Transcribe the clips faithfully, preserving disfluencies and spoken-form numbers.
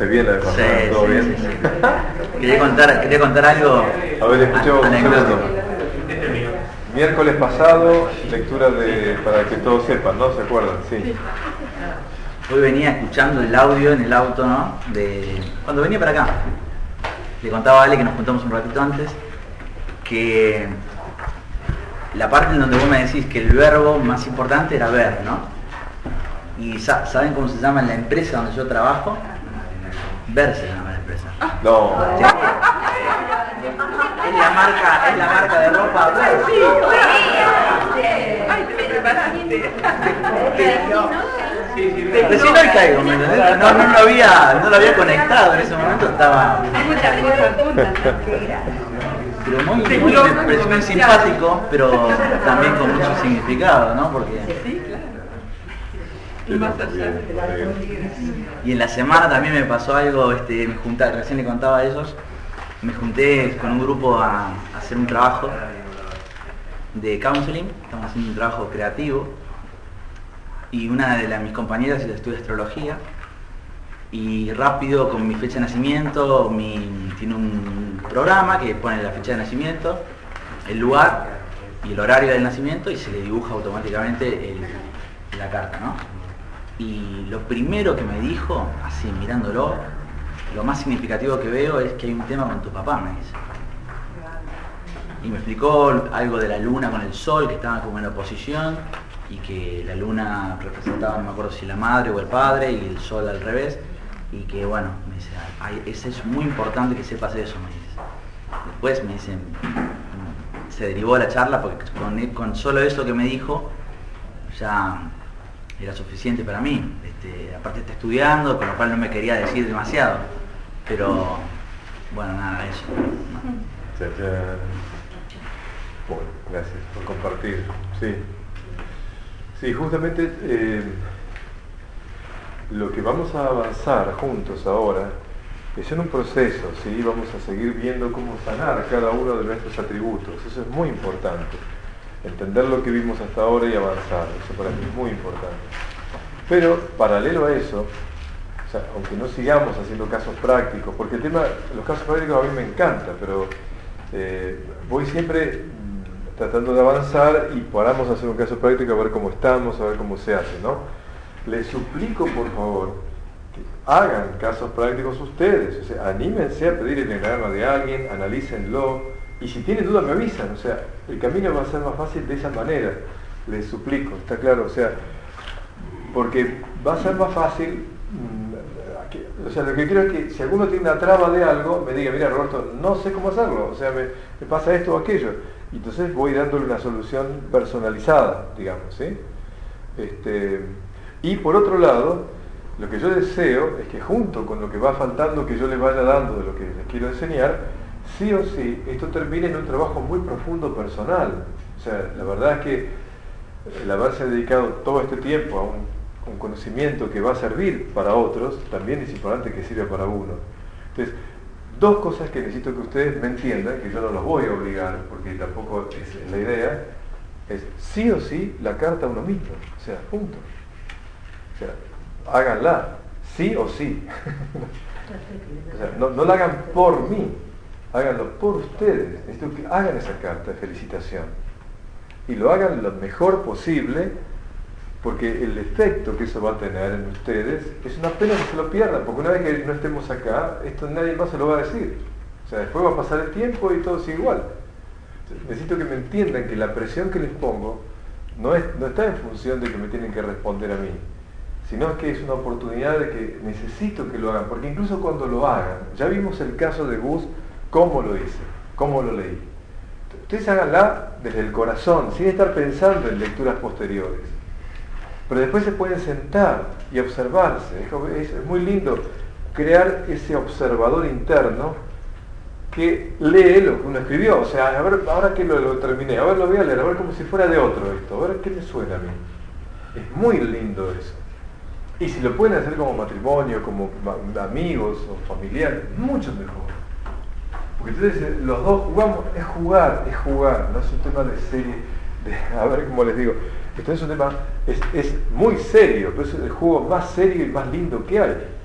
pasaste bien la vez pasada? Sí, ¿Todo sí, bien? sí, sí. Quería contar, quería contar algo. A ver, escuchemos un segundo. Miércoles pasado, lectura de, para que todos sepan, ¿no? ¿Se acuerdan? Sí. Hoy venía escuchando el audio en el auto, ¿no? De cuando venía para acá. Le contaba a Ale, que nos juntamos un ratito antes, que la parte en donde vos me decís que el verbo más importante era ver, ¿no? Y ¿saben cómo se llama en la empresa donde yo trabajo? Ver se llama la empresa. No. Sí. Es la marca, es la marca de ropa Ver. Sí, ay, te lo preparaste. Recién hoy caigo, ¿me entendés? No, no, lo había, no lo había conectado en ese momento, estaba... Hay muchas cosas juntas. Pero muy, muy, muy, muy simpático, pero también con mucho significado, ¿no? Porque... Sí, claro. Y más allá. Y en la semana también me pasó algo, este, me junté, recién le contaba a ellos, me junté con un grupo a, a hacer un trabajo de counseling, estamos haciendo un trabajo creativo, y una de las, mis compañeras estudia astrología, y rápido con mi fecha de nacimiento, mi, tiene un programa que pone la fecha de nacimiento, el lugar y el horario del nacimiento, y se le dibuja automáticamente el, la carta, ¿no? Y lo primero que me dijo, así mirándolo, lo más significativo que veo es que hay un tema con tu papá, me dice. Y me explicó algo de la luna con el sol, que estaban como en oposición, y que la luna representaba, no me acuerdo si la madre o el padre, y el sol al revés, y que bueno, me dice, ay, es, es muy importante que sepas eso, me dice. Después me dice, se derivó la charla, porque con, con solo eso que me dijo, ya era suficiente para mí. Este, aparte está estudiando, con lo cual no me quería decir demasiado, pero bueno, nada, eso. Ya, ya. Bueno, gracias por compartir. Sí, sí, justamente eh, lo que vamos a avanzar juntos ahora es en un proceso, ¿sí? Vamos a seguir viendo cómo sanar cada uno de nuestros atributos. Eso es muy importante. Entender lo que vimos hasta ahora y avanzar. Eso para mí es muy importante. Pero, paralelo a eso, o sea, aunque no sigamos haciendo casos prácticos, porque el tema, los casos prácticos a mí me encanta, pero eh, voy siempre mmm, tratando de avanzar y paramos a hacer un caso práctico a ver cómo estamos, a ver cómo se hace, ¿no? Les suplico, por favor, que hagan casos prácticos ustedes, o sea, anímense a pedir el enneagrama de alguien, analícenlo, y si tienen dudas me avisan, o sea, el camino va a ser más fácil de esa manera, les suplico, ¿está claro? O sea, porque va a ser más fácil, o sea, lo que quiero es que si alguno tiene una traba de algo, me diga, mira Roberto, no sé cómo hacerlo, o sea, me, me pasa esto o aquello, y entonces voy dándole una solución personalizada, digamos, ¿sí? Este, y por otro lado, lo que yo deseo es que junto con lo que va faltando que yo les vaya dando de lo que les quiero enseñar, sí o sí, esto termine en un trabajo muy profundo personal. O sea, la verdad es que el haberse dedicado todo este tiempo a un, un conocimiento que va a servir para otros, también es importante que sirva para uno. Entonces, dos cosas que necesito que ustedes me entiendan, que yo no los voy a obligar, porque tampoco es la idea, es sí o sí la carta a uno mismo. O sea, punto. O sea, háganla, sí o sí. O sea, no, no la hagan por mí, háganlo por ustedes. Necesito que hagan esa carta de felicitación y lo hagan lo mejor posible, porque el efecto que eso va a tener en ustedes es una pena que se lo pierdan, porque una vez que no estemos acá, esto nadie más se lo va a decir. O sea, después va a pasar el tiempo y todo sigue igual. Entonces, necesito que me entiendan que la presión que les pongo no, es, no está en función de que me tienen que responder a mí, sino que es una oportunidad de que necesito que lo hagan, porque incluso cuando lo hagan, ya vimos el caso de Gus, cómo lo hice, cómo lo leí. Ustedes háganla desde el corazón, sin estar pensando en lecturas posteriores. Pero después se pueden sentar y observarse. Es, es muy lindo crear ese observador interno que lee lo que uno escribió. O sea, a ver, ahora que lo, lo terminé, a ver, lo voy a leer, a ver como si fuera de otro esto, a ver qué me suena a mí. Es muy lindo eso. Y si lo pueden hacer como matrimonio, como amigos o familiares, mucho mejor. Porque entonces los dos jugamos, es jugar, es jugar, no es un tema de serie, de, a ver cómo les digo, esto es un tema, es, es muy serio, pero es el juego más serio y más lindo que hay.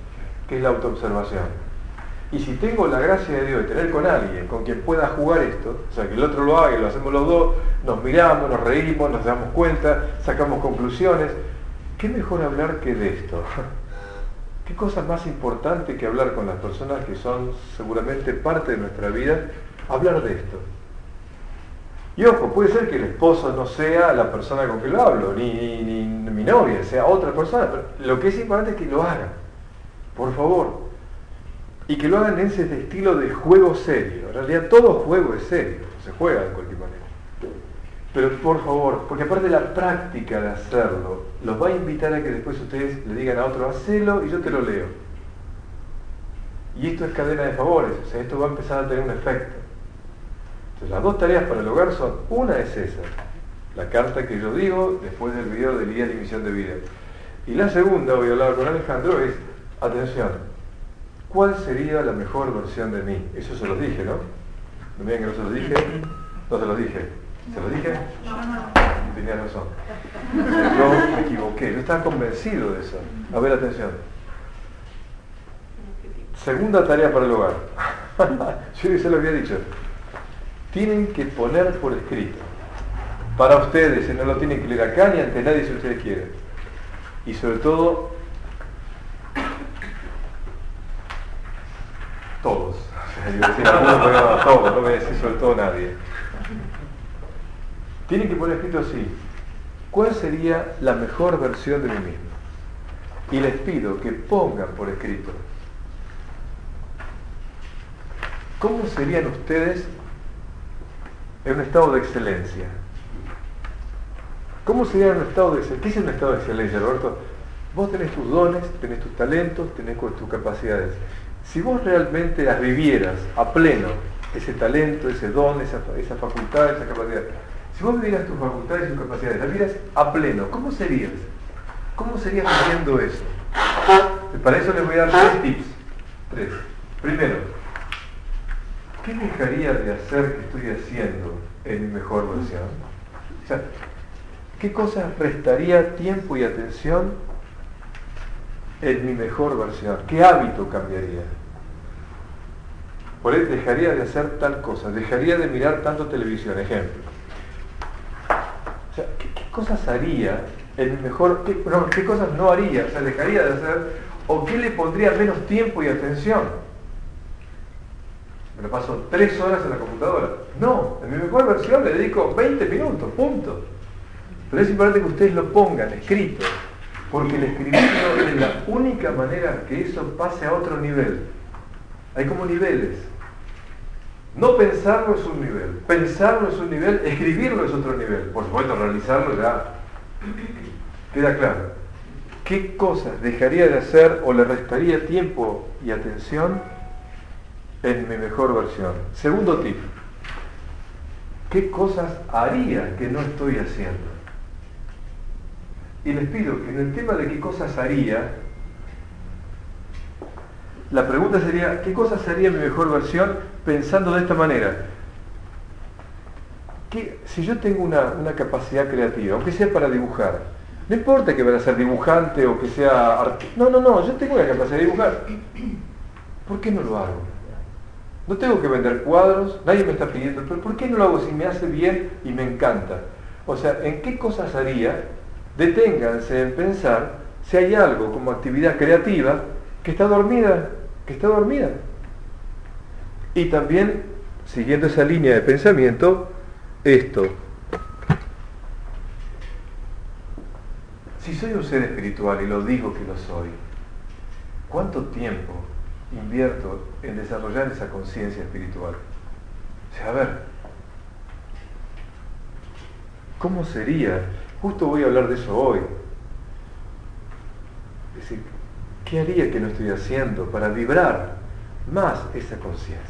que es la autoobservación. Y si tengo la gracia de Dios de tener con alguien con quien pueda jugar esto, o sea, que el otro lo haga y lo hacemos los dos, nos miramos, nos reímos, nos damos cuenta, sacamos conclusiones, ¿qué mejor hablar que de esto? ¿Qué cosa más importante que hablar con las personas que son seguramente parte de nuestra vida? Hablar de esto. Y ojo, puede ser que el esposo no sea la persona con que lo hablo, ni, ni, ni mi novia, sea otra persona, pero lo que es importante es que lo hagan, por favor. Y que lo hagan en ese estilo de juego serio. En realidad todo juego es serio, se juega de cualquier manera. Pero por favor, porque aparte la práctica de hacerlo, los va a invitar a que después ustedes le digan a otro, hacelo y yo te lo leo. Y esto es cadena de favores, o sea, esto va a empezar a tener un efecto. Entonces las dos tareas para el hogar son, una es esa, la carta que yo digo después del video del día de emisión de vida. Y la segunda, voy a hablar con Alejandro, es, atención, ¿cuál sería la mejor versión de mí? Eso se los dije, ¿no? ¿No me digan que no se los dije? No se los dije. ¿Se los dije? Tenía razón. Yo me equivoqué, yo estaba convencido de eso. A ver, atención. Segunda tarea para el hogar. Yo ya se lo había dicho. Tienen que poner por escrito. Para ustedes, y no lo tienen que leer acá ni ante nadie si ustedes quieren. Y sobre todo, todos. O sea, yo decía, no, no, todos, no me decís sobre todo nadie. Tienen que poner escrito así, ¿cuál sería la mejor versión de mí mismo? Y les pido que pongan por escrito, ¿cómo serían ustedes en un estado de excelencia? ¿Cómo serían en un estado de excelencia? ¿Qué es un estado de excelencia, Roberto? Vos tenés tus dones, tenés tus talentos, tenés tus capacidades. Si vos realmente las vivieras a pleno, ese talento, ese don, esa, esa facultad, esa capacidad, si vos vivieras tus facultades y tus capacidades, las vivieras a pleno, ¿cómo serías? ¿Cómo serías haciendo eso? Para eso les voy a dar tres tips. Tres. Primero, ¿qué dejaría de hacer que estoy haciendo en mi mejor versión? O sea, ¿qué cosas restaría tiempo y atención en mi mejor versión? ¿Qué hábito cambiaría? Por ahí dejaría de hacer tal cosa, dejaría de mirar tanto televisión, ejemplo. O sea, ¿qué, qué cosas haría en mi mejor, qué, no, qué cosas no haría, o sea, dejaría de hacer, o qué le pondría menos tiempo y atención? Me lo paso tres horas en la computadora. No, en mi mejor versión le dedico veinte minutos, punto. Pero es importante que ustedes lo pongan escrito, porque el escribirlo es la única manera que eso pase a otro nivel. Hay como niveles. No pensarlo es un nivel, pensarlo es un nivel, escribirlo es otro nivel. Por supuesto, realizarlo ya queda claro. ¿Qué cosas dejaría de hacer o le restaría tiempo y atención en mi mejor versión? Segundo tip. ¿Qué cosas haría que no estoy haciendo? Y les pido que en el tema de qué cosas haría, la pregunta sería, ¿qué cosas haría mi mejor versión pensando de esta manera? Que si yo tengo una, una capacidad creativa, aunque sea para dibujar, no importa que vaya a ser dibujante o que sea artista, no, no, no, yo tengo la capacidad de dibujar, ¿por qué no lo hago? No tengo que vender cuadros, nadie me está pidiendo, pero ¿por qué no lo hago si me hace bien y me encanta? O sea, ¿en qué cosas haría? Deténganse en pensar si hay algo como actividad creativa que está dormida, que está dormida. Y también, siguiendo esa línea de pensamiento, esto. Si soy un ser espiritual y lo digo que lo soy, ¿cuánto tiempo invierto en desarrollar esa conciencia espiritual? O sea, a ver, ¿cómo sería? Justo voy a hablar de eso hoy. Es decir, ¿qué haría que no estoy haciendo para vibrar más esa conciencia?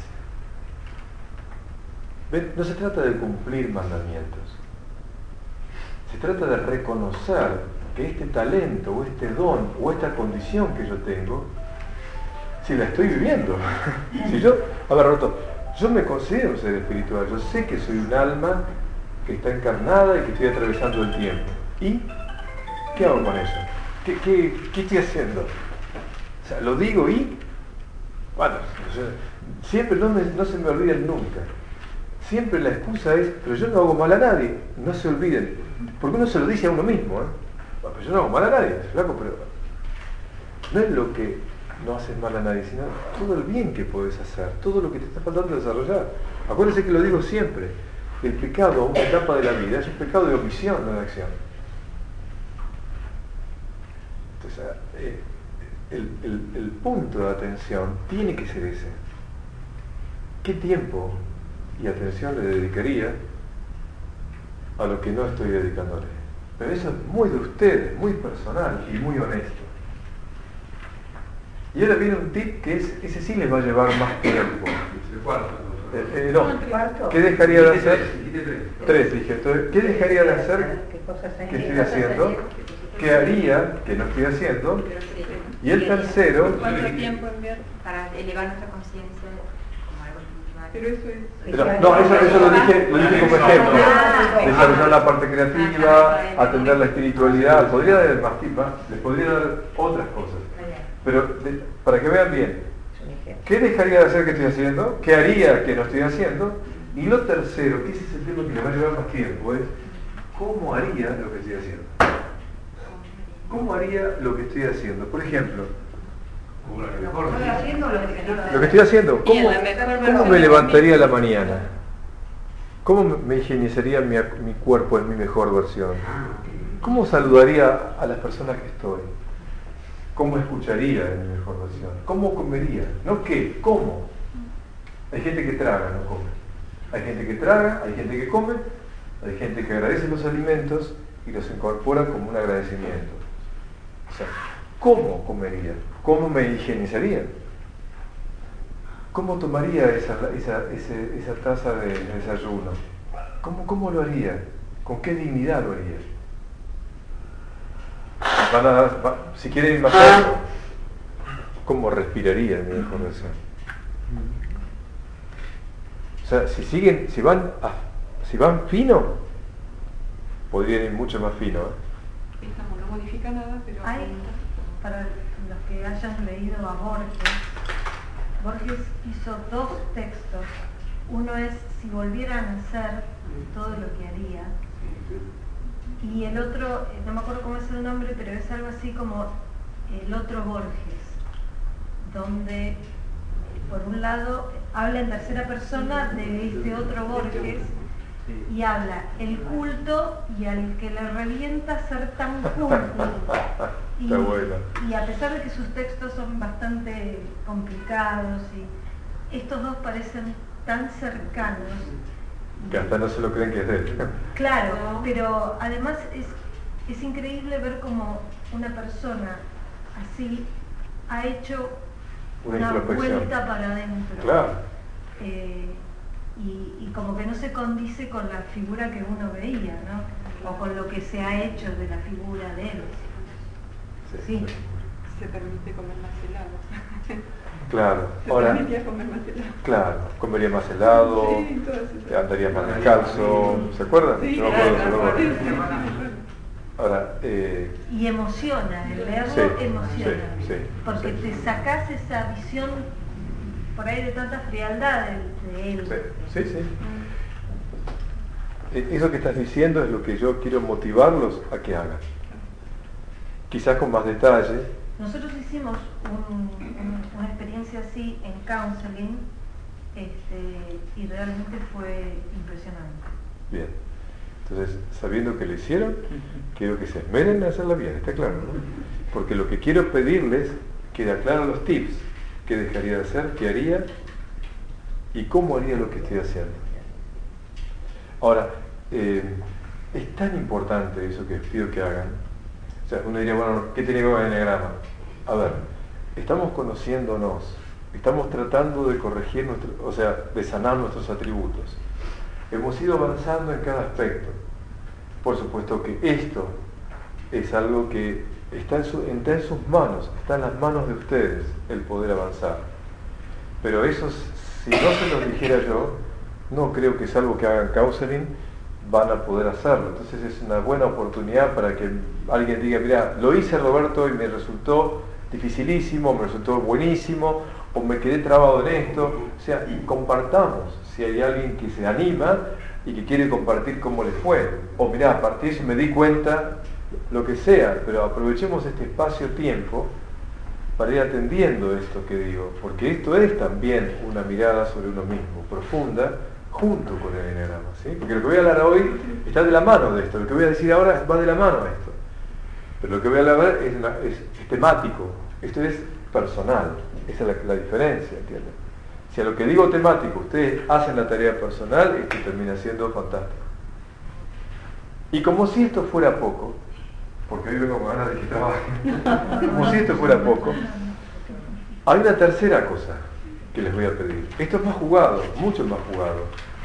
¿Ven? No se trata de cumplir mandamientos. Se trata de reconocer que este talento o este don o esta condición que yo tengo, si la estoy viviendo. Si yo, a ver, Roberto, yo me considero un ser espiritual, yo sé que soy un alma que está encarnada y que estoy atravesando el tiempo. ¿Y qué hago con eso? ¿Qué, qué, qué estoy haciendo? sea, lo digo y, bueno, yo, siempre no, me, no se me olviden nunca. Siempre la excusa es, pero yo no hago mal a nadie. No se olviden, porque uno se lo dice a uno mismo, ¿eh? Bueno, pero yo no hago mal a nadie, flaco, pero no es lo que no haces mal a nadie, sino todo el bien que puedes hacer, todo lo que te está faltando desarrollar. Acuérdense que lo digo siempre, el pecado, una etapa de la vida, es un pecado de omisión, no de acción. Entonces, eh, el, el, el punto de atención tiene que ser ese. ¿Qué tiempo y atención le dedicaría a lo que no estoy dedicándole? Pero eso es muy de ustedes, muy personal y muy honesto. Y ahora viene un tip que es, ese sí les va a llevar más tiempo. Eh, eh, no, ¿qué dejaría de hacer? Tres, dije. Entonces, ¿qué dejaría de hacer que estoy haciendo? ¿Qué haría que no estoy haciendo? Y el tercero... ¿Cuánto tiempo enviar? Para elevar nuestra conciencia como algo espiritual. Pero eso es... Pero, no, eso, eso lo dije, lo dije como ejemplo. Desarrollar la parte creativa, atender la espiritualidad. Podría dar más tips, les podría dar otras cosas. Pero de, para que vean bien, ¿qué dejaría de hacer que estoy haciendo? ¿Qué haría que no estoy haciendo? Y lo tercero, que ese es el tema que le va a llevar más tiempo, es ¿cómo haría lo que estoy haciendo? ¿Cómo haría lo que estoy haciendo? Por ejemplo, lo que estoy haciendo, ¿cómo, cómo me levantaría a la mañana? ¿Cómo me higienizaría mi, mi cuerpo en mi mejor versión? ¿Cómo saludaría a las personas que estoy? ¿Cómo escucharía en mi mejor versión? ¿Cómo comería? No qué, ¿cómo? Hay gente que traga, no come. Hay gente que traga, hay gente que come, hay gente que agradece los alimentos y los incorpora como un agradecimiento. O sea, ¿cómo comería? ¿Cómo me higienizaría? ¿Cómo tomaría esa, esa, ese, esa taza de desayuno? ¿Cómo, ¿Cómo lo haría? ¿Con qué dignidad lo haría? Van a dar, va, si quieren imaginarlo, ¿cómo respiraría en mi mejor versión? O sea, si siguen, si van, a, si van fino, podrían ir mucho más fino, ¿eh? Estamos, no modifica nada, pero... Hay, para los que hayan leído a Borges, Borges hizo dos textos. Uno es Si volviera a nacer, todo lo que haría. Y el otro, no me acuerdo cómo es el nombre, pero es algo así como El otro Borges, donde por un lado habla en tercera persona de este otro Borges y habla el culto y al que le revienta ser tan culto. Y, Está bueno. y a pesar de que sus textos son bastante complicados, y estos dos parecen tan cercanos, Que hasta no se lo creen que es de él. claro, pero además es, es increíble ver cómo una persona así ha hecho Una una, introspección. vuelta para adentro. Claro. Eh, y, y como que no se condice con la figura que uno veía, ¿no? O con lo que se ha hecho de la figura de él. Sí. Se permite comer más helado. Claro. Se Ahora, permitía comer más helado. claro, comería más helado, Sí, todas esas- andaría más descalzo, ¿se acuerdan? Sí, Yo me acuerdo, claro, yo me acuerdo. sí, sí, sí. Ahora, eh, Y emociona, el leerlo Sí, emociona. sí, sí, porque sí. te sacás esa visión por ahí de tanta frialdad de, de él. sí, sí, sí. Eh, Eso que estás diciendo es lo que yo quiero motivarlos a que hagan. Quizás con más detalle. Nosotros hicimos un- un- una experiencia así en counseling, este, y realmente fue impresionante. Bien. Entonces, sabiendo que lo hicieron, quiero que se esmeren en hacerla bien, está claro, ¿no? Porque lo que quiero pedirles, queda claro los tips, qué dejaría de hacer, qué haría y cómo haría lo que estoy haciendo. Ahora, eh, es tan importante eso que pido que hagan. O sea, uno diría, bueno, ¿qué tiene que ver con el enneagrama? A ver, estamos conociéndonos, estamos tratando de corregir, nuestro, o sea, de sanar nuestros atributos. Hemos ido avanzando en cada aspecto. Por supuesto que esto es algo que está en, su, está en sus manos, está en las manos de ustedes el poder avanzar. Pero eso, si no se los dijera yo, no creo que es algo que hagan counseling, van a poder hacerlo. Entonces es una buena oportunidad para que alguien diga, mira, lo hice Roberto y me resultó dificilísimo, me resultó buenísimo, o me quedé trabado en esto. O sea, y compartamos. Si hay alguien que se anima y que quiere compartir cómo le fue, o mirá, a partir de eso me di cuenta, lo que sea, pero aprovechemos este espacio-tiempo para ir atendiendo esto que digo, porque esto es también una mirada sobre uno mismo, profunda, junto con el eneagrama, ¿sí? Porque lo que voy a hablar hoy está de la mano de esto, lo que voy a decir ahora va de la mano de esto, pero lo que voy a hablar es, una, es, es temático, esto es personal, esa es la, la diferencia, ¿entienden? Si a lo que digo temático ustedes hacen la tarea personal, esto termina siendo fantástico. Y como si esto fuera poco, porque hoy vengo con ganas de que trabajen, como si esto fuera poco, hay una tercera cosa que les voy a pedir. Esto es más jugado, mucho más jugado.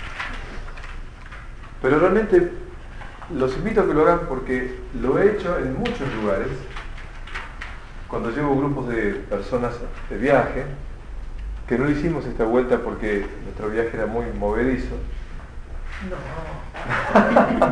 Pero realmente los invito a que lo hagan porque lo he hecho en muchos lugares, cuando llevo grupos de personas de viaje, que no hicimos esta vuelta porque nuestro viaje era muy movedizo. No.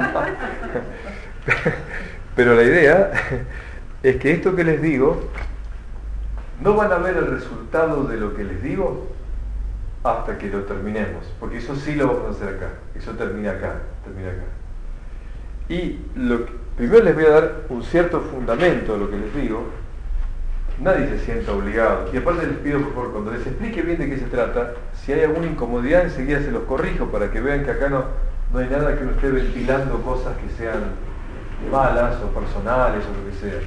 Pero la idea es que esto que les digo, no van a ver el resultado de lo que les digo hasta que lo terminemos, porque eso sí lo vamos a hacer acá, eso termina acá, termina acá. Y lo que, primero les voy a dar un cierto fundamento a lo que les digo, nadie se sienta obligado, y aparte les pido por favor, cuando les explique bien de qué se trata, si hay alguna incomodidad enseguida se los corrijo para que vean que acá no, no hay nada que uno esté ventilando cosas que sean malas o personales o lo que sea.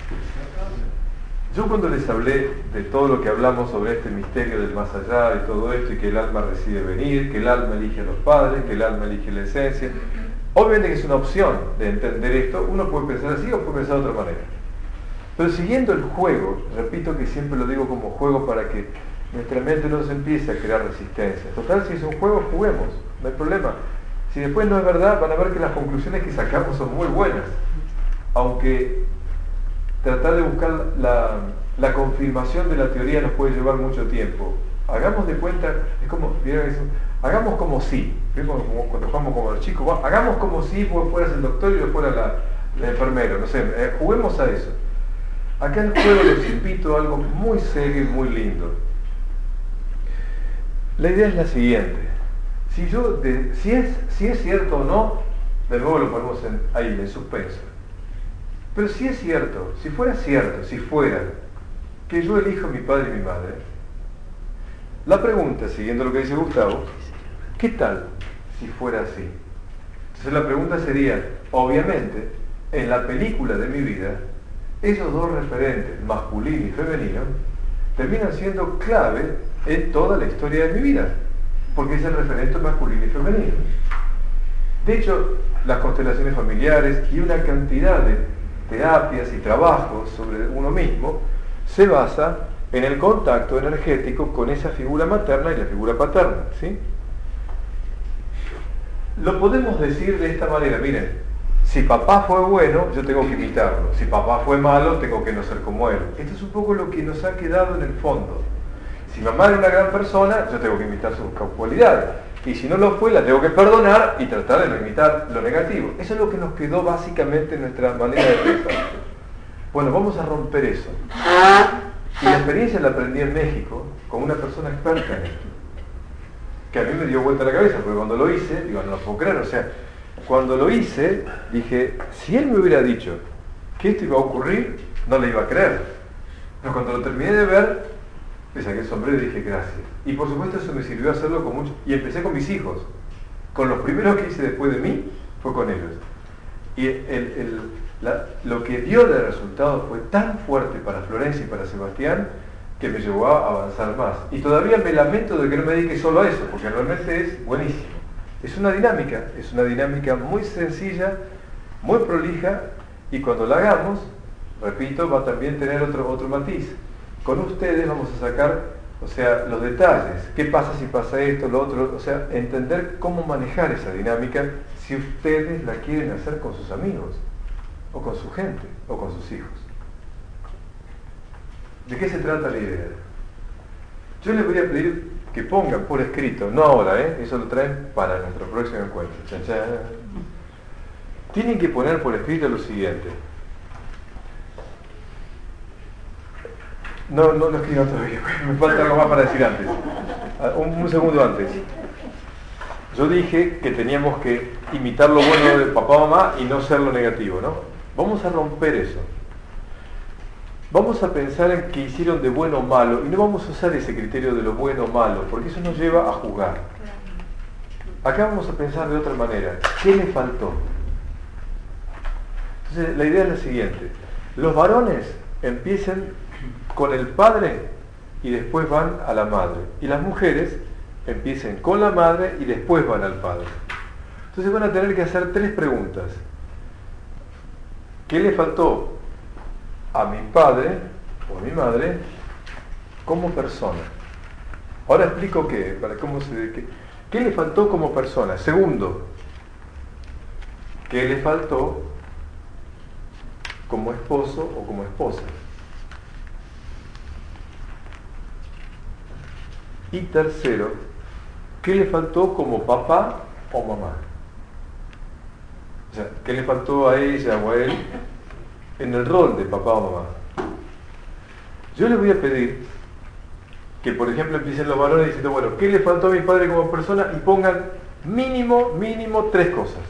Yo cuando les hablé de todo lo que hablamos sobre este misterio del más allá y todo esto, y que el alma decide venir, que el alma elige a los padres, que el alma elige la esencia, obviamente que es una opción de entender esto, uno puede pensar así o puede pensar de otra manera. Pero siguiendo el juego, repito que siempre lo digo como juego para que nuestra mente no se empiece a crear resistencia. Total, si es un juego, juguemos, no hay problema. Si después no es verdad, van a ver que las conclusiones que sacamos son muy buenas. Aunque tratar de buscar la, la confirmación de la teoría nos puede llevar mucho tiempo. Hagamos de cuenta, es como, hagamos como si, como, cuando jugamos como los chicos, bueno, hagamos como si vos fueras el doctor y yo fuera la, la enfermera, no sé, eh, juguemos a eso. Acá en el juego les invito a algo muy serio y muy lindo. La idea es la siguiente. Si, yo de, si, es, si es cierto o no, de nuevo lo ponemos en, ahí, en suspenso. Pero si es cierto, si fuera cierto, si fuera que yo elijo a mi padre y mi madre, la pregunta, siguiendo lo que dice Gustavo, ¿qué tal si fuera así? Entonces la pregunta sería, obviamente, en la película de mi vida, esos dos referentes, masculino y femenino, terminan siendo clave en toda la historia de mi vida, porque es el referente masculino y femenino. De hecho, las constelaciones familiares y una cantidad de terapias y trabajos sobre uno mismo se basa en el contacto energético con esa figura materna y la figura paterna, ¿sí? Lo podemos decir de esta manera, miren, si papá fue bueno, yo tengo que imitarlo. Si papá fue malo, tengo que no ser como él. Esto es un poco lo que nos ha quedado en el fondo. Si mamá era una gran persona, yo tengo que imitar sus cualidades. Y si no lo fue, la tengo que perdonar y tratar de no imitar lo negativo. Eso es lo que nos quedó básicamente en nuestra manera de pensar. Bueno, vamos a romper eso. Y la experiencia la aprendí en México con una persona experta en esto, que a mí me dio vuelta la cabeza, porque cuando lo hice, digo, no lo puedo creer, o sea, cuando lo hice, dije, si él me hubiera dicho que esto iba a ocurrir, no le iba a creer. Pero cuando lo terminé de ver, me saqué el sombrero y dije, gracias. Y por supuesto eso me sirvió a hacerlo con mucho. Y empecé con mis hijos. Con los primeros que hice después de mí, fue con ellos. Y el, el, la, lo que dio de resultado fue tan fuerte para Florencia y para Sebastián, que me llevó a avanzar más. Y todavía me lamento de que no me dedique solo a eso, porque realmente es buenísimo. Es una dinámica, es una dinámica muy sencilla, muy prolija, y cuando la hagamos, repito, va a también tener otro, otro matiz. Con ustedes vamos a sacar, o sea, los detalles. ¿Qué pasa si pasa esto, lo otro? O sea, entender cómo manejar esa dinámica si ustedes la quieren hacer con sus amigos, o con su gente, o con sus hijos. ¿De qué se trata la idea? Yo les voy a pedir que pongan por escrito, no ahora, ¿eh? Eso lo traen para nuestro próximo encuentro. Chan, chan. Tienen que poner por escrito lo siguiente. No, no lo escribo todavía, me falta algo más para decir antes. Un, un segundo antes. Yo dije que teníamos que imitar lo bueno de papá o mamá y no ser lo negativo, ¿no? Vamos a romper eso. Vamos a pensar en qué hicieron de bueno o malo y no vamos a usar ese criterio de lo bueno o malo, porque eso nos lleva a juzgar. Acá vamos a pensar de otra manera. ¿Qué le faltó? Entonces, la idea es la siguiente. Los varones empiezan con el padre y después van a la madre. Y las mujeres empiecen con la madre y después van al padre. Entonces van a tener que hacer tres preguntas. ¿Qué le faltó a mi padre o a mi madre como persona? Ahora explico qué, para cómo se, qué, qué le faltó como persona. Segundo, ¿qué le faltó como esposo o como esposa? Y tercero, ¿qué le faltó como papá o mamá? O sea, ¿qué le faltó a ella o a él en el rol de papá o mamá? Yo les voy a pedir que, por ejemplo, empiecen los varones diciendo, bueno, ¿qué le faltó a mi padre como persona? Y pongan mínimo, mínimo tres cosas.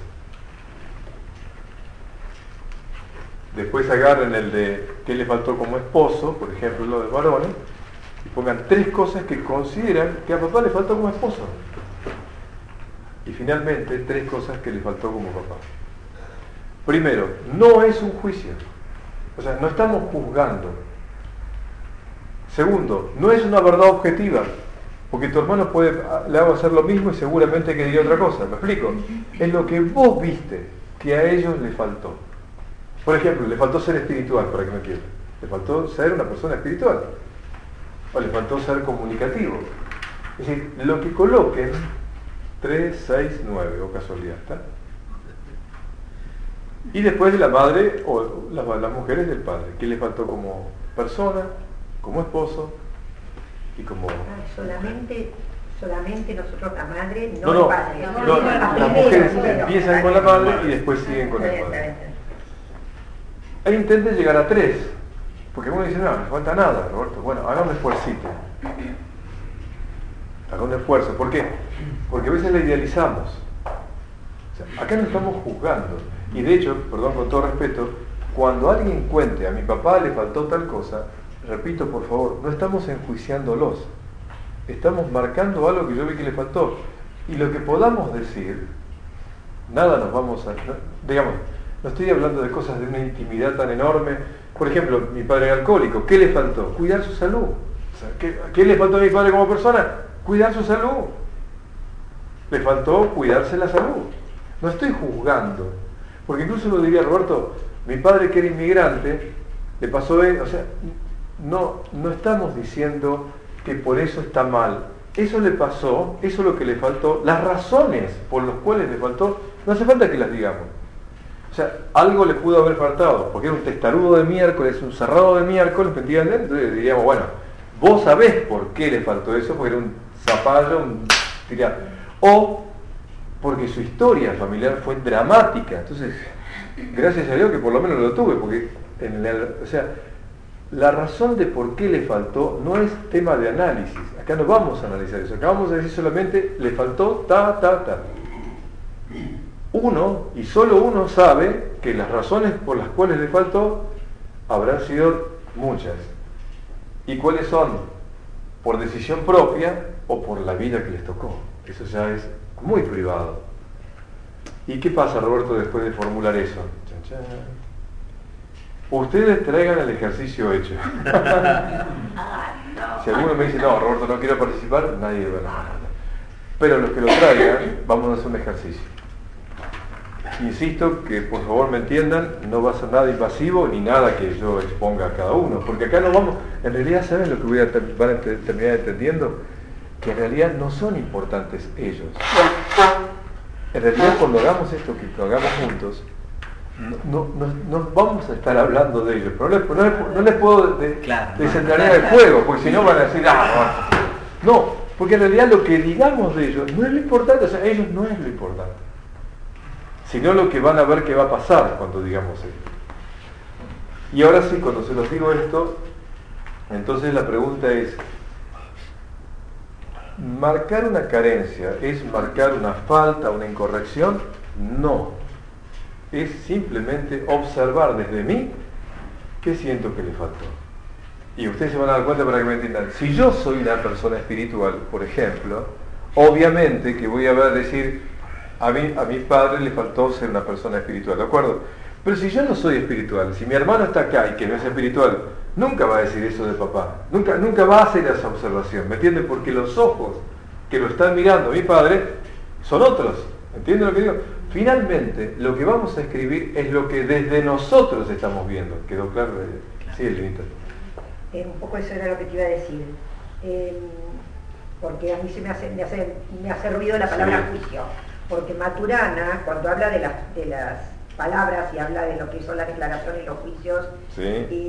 Después agarren el de ¿qué le faltó como esposo? Por ejemplo, lo de varones. Y pongan tres cosas que consideran que a papá le faltó como esposo. Y finalmente, tres cosas que le faltó como papá. Primero, no es un juicio. O sea, no estamos juzgando. Segundo, no es una verdad objetiva. Porque tu hermano puede, le hago hacer lo mismo y seguramente que diga otra cosa. ¿Me explico? Es lo que vos viste que a ellos les faltó. Por ejemplo, le faltó ser espiritual, para que me entiendan. Le faltó ser una persona espiritual. O le faltó ser comunicativo. Es decir, lo que coloquen, tres, seis, nueve, o casualidad, ¿está? Y después de la madre, o las, las mujeres del padre, ¿qué le faltó como persona, como esposo y como... Solamente, solamente nosotros la madre, no, no, no, el padre. no, no, las mujeres empiezan con la madre y después siguen con el padre. E intenten llegar a tres. Porque uno dice, no, no falta nada, Roberto. Bueno, haga un esfuercito. Haga un esfuerzo. ¿Por qué? Porque a veces la idealizamos. O sea, acá no estamos juzgando. Y de hecho, perdón, con todo respeto, cuando alguien cuente, a mi papá le faltó tal cosa, repito, por favor, no estamos enjuiciándolos. Estamos marcando algo que yo vi que le faltó. Y lo que podamos decir, nada nos vamos a... No, digamos, no estoy hablando de cosas de una intimidad tan enorme. Por ejemplo, mi padre era alcohólico. ¿Qué le faltó? Cuidar su salud. O sea, ¿qué, ¿Qué le faltó a mi padre como persona? Cuidar su salud. Le faltó cuidarse la salud. No estoy juzgando. Porque incluso lo diría Roberto, mi padre que era inmigrante, le pasó, o sea, no, no estamos diciendo que por eso está mal. Eso le pasó, eso es lo que le faltó. Las razones por las cuales le faltó, no hace falta que las digamos. O sea, algo le pudo haber faltado, porque era un testarudo de miércoles, un cerrado de miércoles, ¿me entienden? Entonces diríamos, bueno, vos sabés por qué le faltó eso, porque era un zapallo, un tirado. O porque su historia familiar fue dramática. Entonces, gracias a Dios que por lo menos lo tuve, porque, en el, o sea, la razón de por qué le faltó no es tema de análisis. Acá no vamos a analizar eso, acá vamos a decir solamente, le faltó ta, ta, ta. Uno, y solo uno sabe que las razones por las cuales le faltó habrán sido muchas. ¿Y cuáles son? Por decisión propia o por la vida que les tocó. Eso ya es muy privado. ¿Y qué pasa, Roberto, después de formular eso? Chan, chan. Ustedes traigan el ejercicio hecho. Si alguno me dice, no, Roberto, no quiero participar, nadie va a nada. Pero los que lo traigan, vamos a hacer un ejercicio. Insisto que por favor me entiendan, no va a ser nada invasivo ni nada que yo exponga a cada uno, porque acá no vamos, en realidad ¿saben lo que voy a ter- van a ter- terminar entendiendo? Que en realidad no son importantes ellos. En realidad cuando hagamos esto, que lo hagamos juntos, no, no, no, no vamos a estar hablando de ellos, pero no, les, no, les, no les puedo de, claro, desentrañar el juego, porque si no van a decir, ah, no, no, porque en realidad lo que digamos de ellos no es lo importante, o sea, ellos no es lo importante, sino lo que van a ver que va a pasar cuando digamos esto. Y ahora sí, cuando se los digo esto, Entonces la pregunta es, ¿marcar una carencia es marcar una falta, una incorrección? No. Es simplemente observar desde mí qué siento que le faltó. Y ustedes se van a dar cuenta para que me entiendan. Si yo soy una persona espiritual, por ejemplo, obviamente que voy a ver decir, a mí, a mi padre le faltó ser una persona espiritual, ¿de acuerdo? Pero si yo no soy espiritual, si mi hermano está acá y que no es espiritual, nunca va a decir eso de papá, nunca, nunca va a hacer esa observación, ¿me entienden? Porque los ojos que lo están mirando mi padre son otros, ¿entienden lo que digo? Finalmente, lo que vamos a escribir es lo que desde nosotros estamos viendo. ¿Quedó claro? Sí, Elenita. Eh, un poco eso era lo que te iba a decir. Eh, porque a mí se me hace, me hace, me hace ruido la palabra sí. Juicio. Porque Maturana, cuando habla de las, de las palabras y habla de lo que son las declaraciones, los juicios, sí.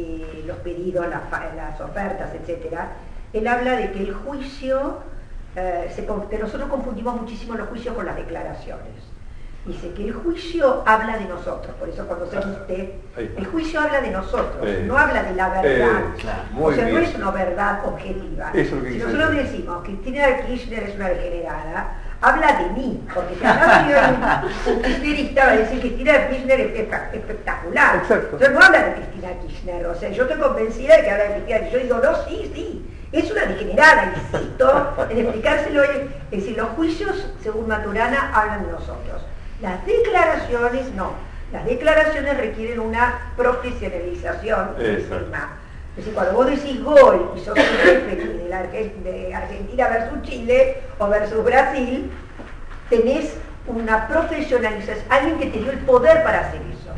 y los pedidos, las, las ofertas, etcétera, él habla de que el juicio, eh, se, que nosotros confundimos muchísimo los juicios con las declaraciones. Dice que el juicio habla de nosotros, por eso cuando se dice, el juicio habla de nosotros, eh, no habla de la verdad, eh, claro, o sea, bien. No es una verdad objetiva. Si nosotros decimos que Cristina Kirchner es una degenerada, habla de mí, porque si habla de un kirchnerista va a decir que Cristina Kirchner es espectacular. Exacto. Entonces no habla de Cristina Kirchner, o sea, yo estoy convencida de que habla de Cristina Kirchner, yo digo, no, sí, sí. Es una degenerada, insisto, en explicárselo. Es decir, los juicios, según Maturana, hablan de nosotros. Las declaraciones no. Las declaraciones requieren una profesionalización del tema. Es decir, cuando vos decís gol y sos el jefe de, la, de Argentina versus Chile o versus Brasil, tenés una profesionalización, alguien que te dio el poder para hacer eso.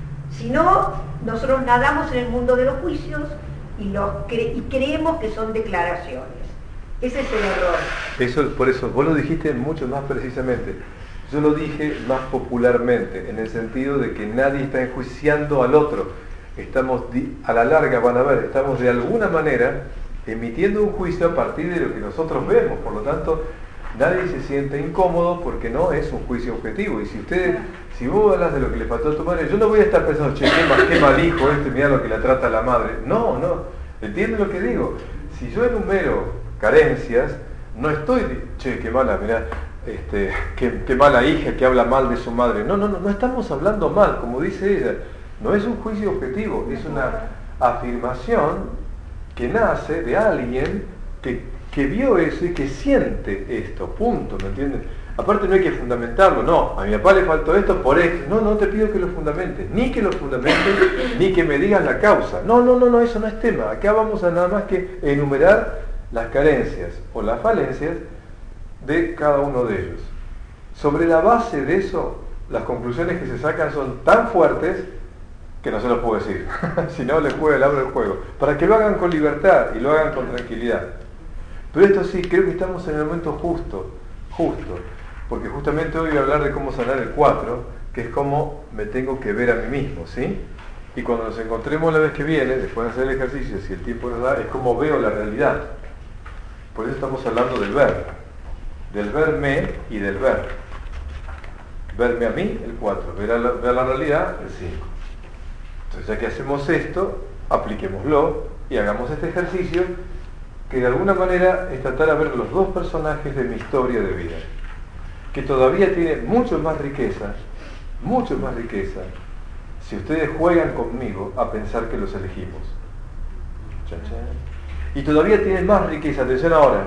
Si no, nosotros nadamos en el mundo de los juicios y, los cre y creemos que son declaraciones. Ese es el error. Eso, por eso, vos lo dijiste mucho más precisamente. Yo lo dije más popularmente, en el sentido de que nadie está enjuiciando al otro. Estamos, a la larga van a ver, estamos de alguna manera emitiendo un juicio a partir de lo que nosotros vemos. Por lo tanto, nadie se siente incómodo porque no es un juicio objetivo. Y si ustedes, si vos hablas de lo que le faltó a tu madre, yo no voy a estar pensando, che, qué mal, qué mal hijo este, mira lo que la trata la madre. No, no, ¿entienden lo que digo? Si yo enumero carencias, no estoy, che, qué mala, mirá, Este, qué, qué mala hija que habla mal de su madre. No, no, no, no estamos hablando mal, como dice ella. No es un juicio objetivo, es una afirmación que nace de alguien que, que vio eso y que siente esto, punto, ¿me entiendes? Aparte no hay que fundamentarlo, no, a mi papá le faltó esto por esto. No, no te pido que lo fundamentes, ni que lo fundamentes, ni que me digas la causa. No, no, no, no, eso no es tema. Acá vamos a nada más que enumerar las carencias o las falencias de cada uno de ellos. Sobre la base de eso, las conclusiones que se sacan son tan fuertes que no se los puedo decir. Si no, les juego el abro el juego. Para que lo hagan con libertad y lo hagan con tranquilidad. Pero esto sí, creo que estamos en el momento justo, justo. Porque justamente hoy voy a hablar de cómo sanar el cuatro, que es cómo me tengo que ver a mí mismo, ¿sí? Y cuando nos encontremos la vez que viene, después de hacer el ejercicio, si el tiempo nos da, es cómo veo la realidad. Por eso estamos hablando del ver. Del verme y del ver. Verme a mí, el cuatro. Ver, a la, ver la realidad, el cinco. Entonces, ya que hacemos esto, apliquémoslo y hagamos este ejercicio que de alguna manera es tratar de ver los dos personajes de mi historia de vida, que todavía tiene mucho más riqueza, mucho más riqueza, si ustedes juegan conmigo a pensar que los elegimos. Chan, chan. Y todavía tiene más riqueza, atención ahora.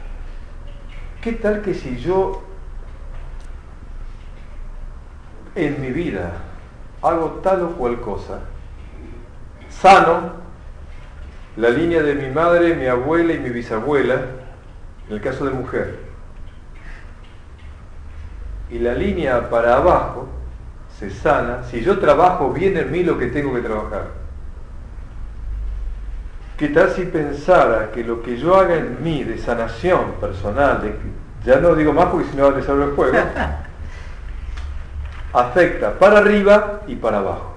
¿Qué tal que si yo en mi vida hago tal o cual cosa, sano la línea de mi madre, mi abuela y mi bisabuela, en el caso de mujer, y la línea para abajo se sana si yo trabajo bien en mí lo que tengo que trabajar? ¿Qué tal si pensara que lo que yo haga en mí de sanación personal, de, ya no digo más porque si no les abro el juego, afecta para arriba y para abajo?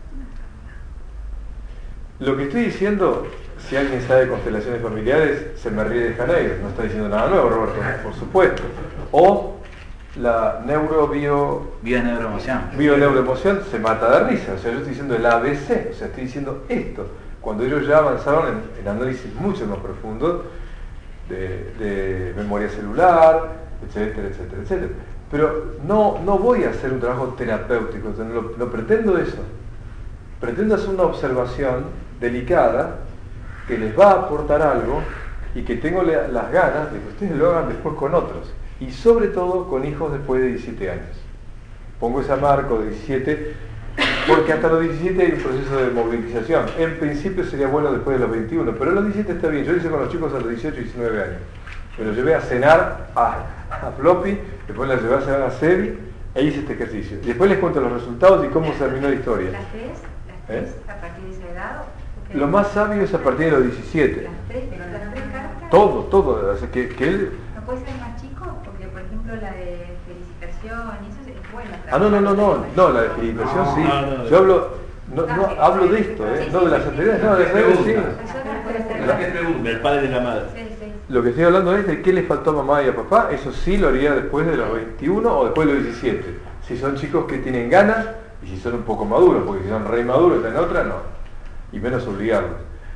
Lo que estoy diciendo, si alguien sabe de constelaciones familiares, se me ríe de Janeiro, no está diciendo nada nuevo, Roberto, por supuesto. O la neuro, bio... Bio-neuroemoción. Bio-neuroemoción se mata de risa, o sea, yo estoy diciendo el A B C, o sea, estoy diciendo esto. cuando ellos ya avanzaron en, en análisis mucho más profundos de, de memoria celular, etcétera, etcétera, etcétera. Pero no, no voy a hacer un trabajo terapéutico, no, no pretendo eso. Pretendo hacer una observación delicada que les va a aportar algo y que tengo la, las ganas de que ustedes lo hagan después con otros. Y sobre todo con hijos después de diecisiete años. Pongo ese marco de diecisiete porque hasta los diecisiete hay un proceso de movilización. En principio sería bueno después de los veintiuno, pero a los diecisiete está bien. Yo lo hice con los chicos a los dieciocho y diecinueve años. Me los llevé a cenar a, a Floppy, después los llevé a cenar a Sebi e hice este ejercicio. Y después les cuento los resultados y cómo se terminó la historia. ¿Las tres? ¿Las tres ¿Eh? a partir de esa edad? ¿O lo más sabio es a partir de los diecisiete. ¿Las tres? ¿Pero las tres cartas? Todo, todo. Así que, que él... ¿No puede ser más chico? Porque, por ejemplo, la de felicitación y eso es buena. Ah, no, no, no, no, no, la de felicitación sí. No, no, no. Yo hablo, no, no hablo de esto, ¿eh? No de las anteriores, no, de las anteriores sí. Del padre y de la madre. Lo que estoy hablando es de qué le faltó a mamá y a papá. Eso sí lo haría después de los veintiuno o después de los diecisiete. Si son chicos que tienen ganas y si son un poco maduros, porque si son re maduros están en otra, no. Y menos obligarlos.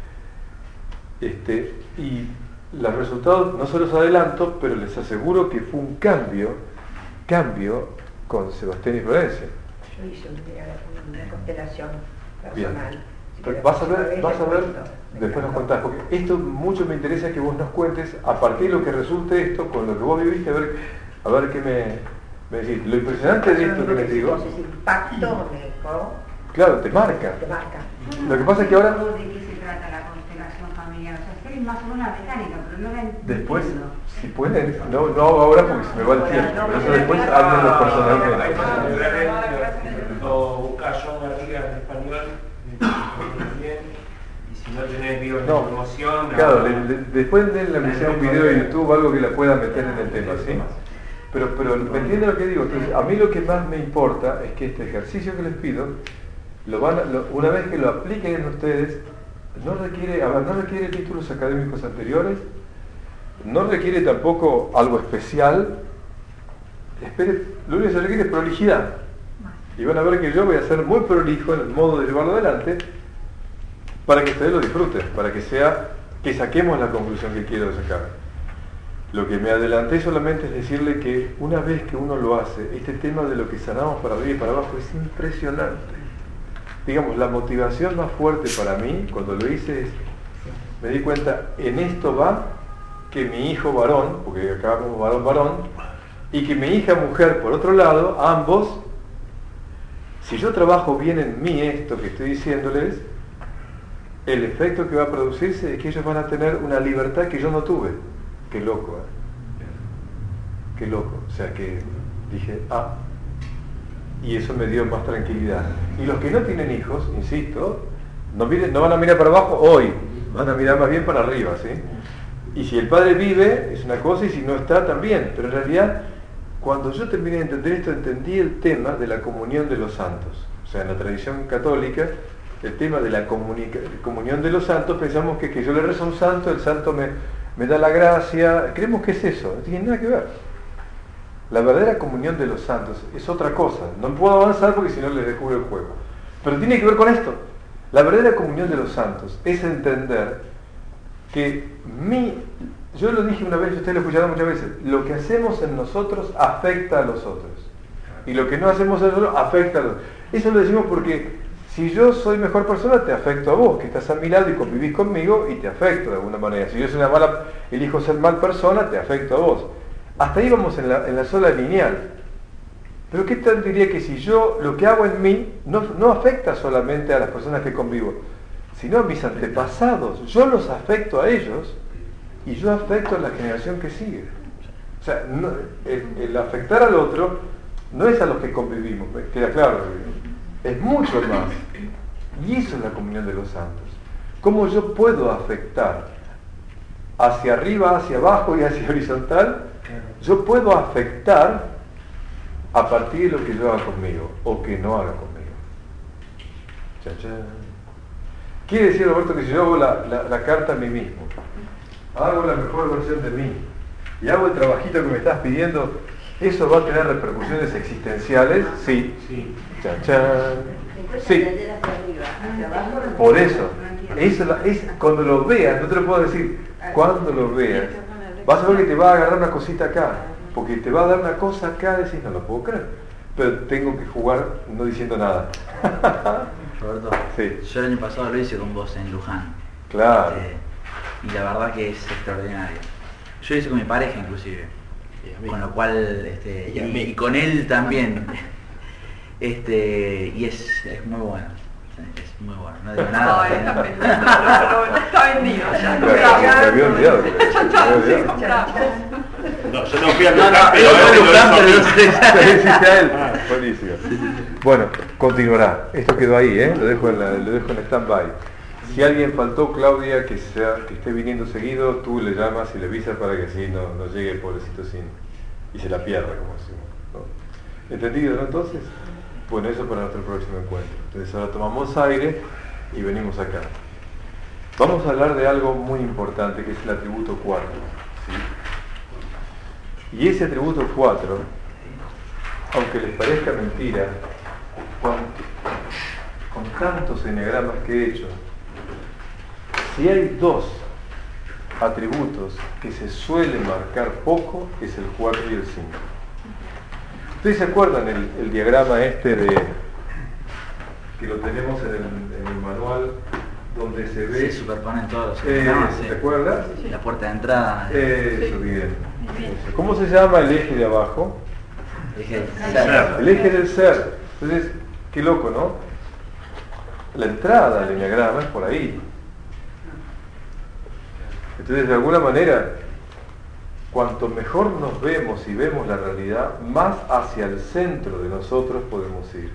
Este, y los resultados no se los adelanto, pero les aseguro que fue un cambio, cambio con Sebastián y Florencia. Yo hice una, una constelación personal. Bien. Si vas a ver, vas a ver, después nos contás, porque esto mucho me interesa que vos nos cuentes a partir de lo que resulte esto, con lo que vos viviste, a ver, a ver qué me, me decís. Lo impresionante de esto que les digo... Ese impacto me dejó... Claro, te marca. Te marca. Lo que pasa es que ahora... ¿De qué se trata la constelación familiar? O sea, es más o menos una mecánica, pero no la entiendo. Después, si pueden, no, no hago ahora porque se me va el tiempo, pero eso después háblenlo personalmente. O buscar John Garriga en español, y si no tenés vivo no, la emoción... Claro, le, le, después de la misión un video de YouTube, algo que la pueda meter en el tema, ¿sí? Pero, pero ¿me entienden lo que digo? Entonces, a mí lo que más me importa es que este ejercicio que les pido, lo van a, lo, una vez que lo apliquen en ustedes, no requiere, a ver, no requiere títulos académicos anteriores, no requiere tampoco algo especial, espere, lo único que se requiere es prolijidad. Y van a ver que yo voy a ser muy prolijo en el modo de llevarlo adelante para que ustedes lo disfruten, para que sea, que saquemos la conclusión que quiero sacar. Lo que me adelanté solamente es decirle que una vez que uno lo hace, este tema de lo que sanamos para arriba y para abajo es impresionante. Digamos, la motivación más fuerte para mí, cuando lo hice, es, me di cuenta, en esto va que mi hijo varón, porque acá vamos varón, varón, y que mi hija mujer, por otro lado, ambos, si yo trabajo bien en mí esto que estoy diciéndoles, el efecto que va a producirse es que ellos van a tener una libertad que yo no tuve. Qué loco, ¿eh? Qué loco. O sea que dije, ah, y eso me dio más tranquilidad. Y los que no tienen hijos, insisto, no, miren, no van a mirar para abajo hoy, van a mirar más bien para arriba, ¿sí? Y si el padre vive, es una cosa, y si no está, también. Pero en realidad, cuando yo terminé de entender esto, entendí el tema de la comunión de los santos. O sea, en la tradición católica, el tema de la comunión de los santos, pensamos que, que yo le rezo a un santo, el santo me, me da la gracia. Creemos que es eso, no tiene nada que ver. La verdadera comunión de los santos es otra cosa. No puedo avanzar porque si no les descubro el juego. Pero tiene que ver con esto. La verdadera comunión de los santos es entender que mi... Yo lo dije una vez, ustedes lo escucharon muchas veces, lo que hacemos en nosotros afecta a los otros. Y lo que no hacemos en nosotros afecta a los otros. Eso lo decimos porque si yo soy mejor persona, te afecto a vos, que estás a mi lado y convivís conmigo, y te afecto de alguna manera. Si yo soy una mala, elijo ser mal persona, te afecto a vos. Hasta ahí vamos en la, en la sola lineal. Pero ¿qué tal diría que si yo lo que hago en mí no, no afecta solamente a las personas que convivo, sino a mis antepasados? Yo los afecto a ellos y yo afecto a la generación que sigue. O sea, no, el, el afectar al otro no es a los que convivimos, queda claro, es mucho más. Y eso es la comunión de los santos. ¿Cómo yo puedo afectar hacia arriba, hacia abajo y hacia horizontal? Yo puedo afectar a partir de lo que yo haga conmigo o que no haga conmigo. Chá, chá. Quiere decir, Roberto, que si yo hago la, la, la carta a mí mismo, hago la mejor versión de mí y hago el trabajito que me estás pidiendo, ¿eso va a tener repercusiones existenciales? Sí. Sí. Chá, chá. después Sí. aprender hacia arriba, hacia abajo. no Por entiendo. eso, eso es la- es, cuando lo veas, no te lo puedo decir, cuando lo veas, vas a ver que te va a agarrar una cosita acá, porque te va a dar una cosa acá, decís, no lo puedo creer, pero tengo que jugar no diciendo nada. Roberto, Sí. yo el año pasado lo hice con vos en Luján. Claro. Este, y la verdad que es extraordinario. Yo lo hice con mi pareja inclusive. Y a mí. Con lo cual, este, Y a y, mí. y con él también. Este, y es, es muy bueno. Es muy bueno. No digo nada. Ay, ¿eh? está vendido, no, no, está vendido, ya Claro, me había olvidado. me Ya está, había sí, olvidado. compramos. No, yo no fui a No, no, Luján, él fue a él Luján, lo pero hizo no a sé. mí. Se lo hiciste a él. Buenísimo. Bueno, continuará. Esto quedó ahí, ¿eh? Lo dejo en, la- lo dejo en stand-by. Si alguien faltó, Claudia, que, sea, que esté viniendo seguido, tú le llamas y le avisas para que así no, no llegue el pobrecito sin y se la pierda, como decimos, ¿no? ¿Entendido, no? Entonces, bueno, eso para nuestro próximo encuentro. Entonces ahora tomamos aire y venimos acá. Vamos a hablar de algo muy importante, que es el atributo cuatro. ¿Sí? Y ese atributo cuatro, aunque les parezca mentira, con, con tantos enneagramas que he hecho, si hay dos atributos que se suelen marcar poco, es el cuatro y el cinco. ¿Ustedes se acuerdan el, el diagrama este de que lo tenemos en el, en el manual, donde se ve... Se superponen todos los Eh, programas, sí. ¿te acuerdas? La puerta de entrada. Eso, bien. Eso. ¿Cómo se llama el eje de abajo? Dije, El eje del ser. Entonces, qué loco, ¿no? La entrada al enneagrama es por ahí. Entonces, de alguna manera, cuanto mejor nos vemos y vemos la realidad, más hacia el centro de nosotros podemos ir.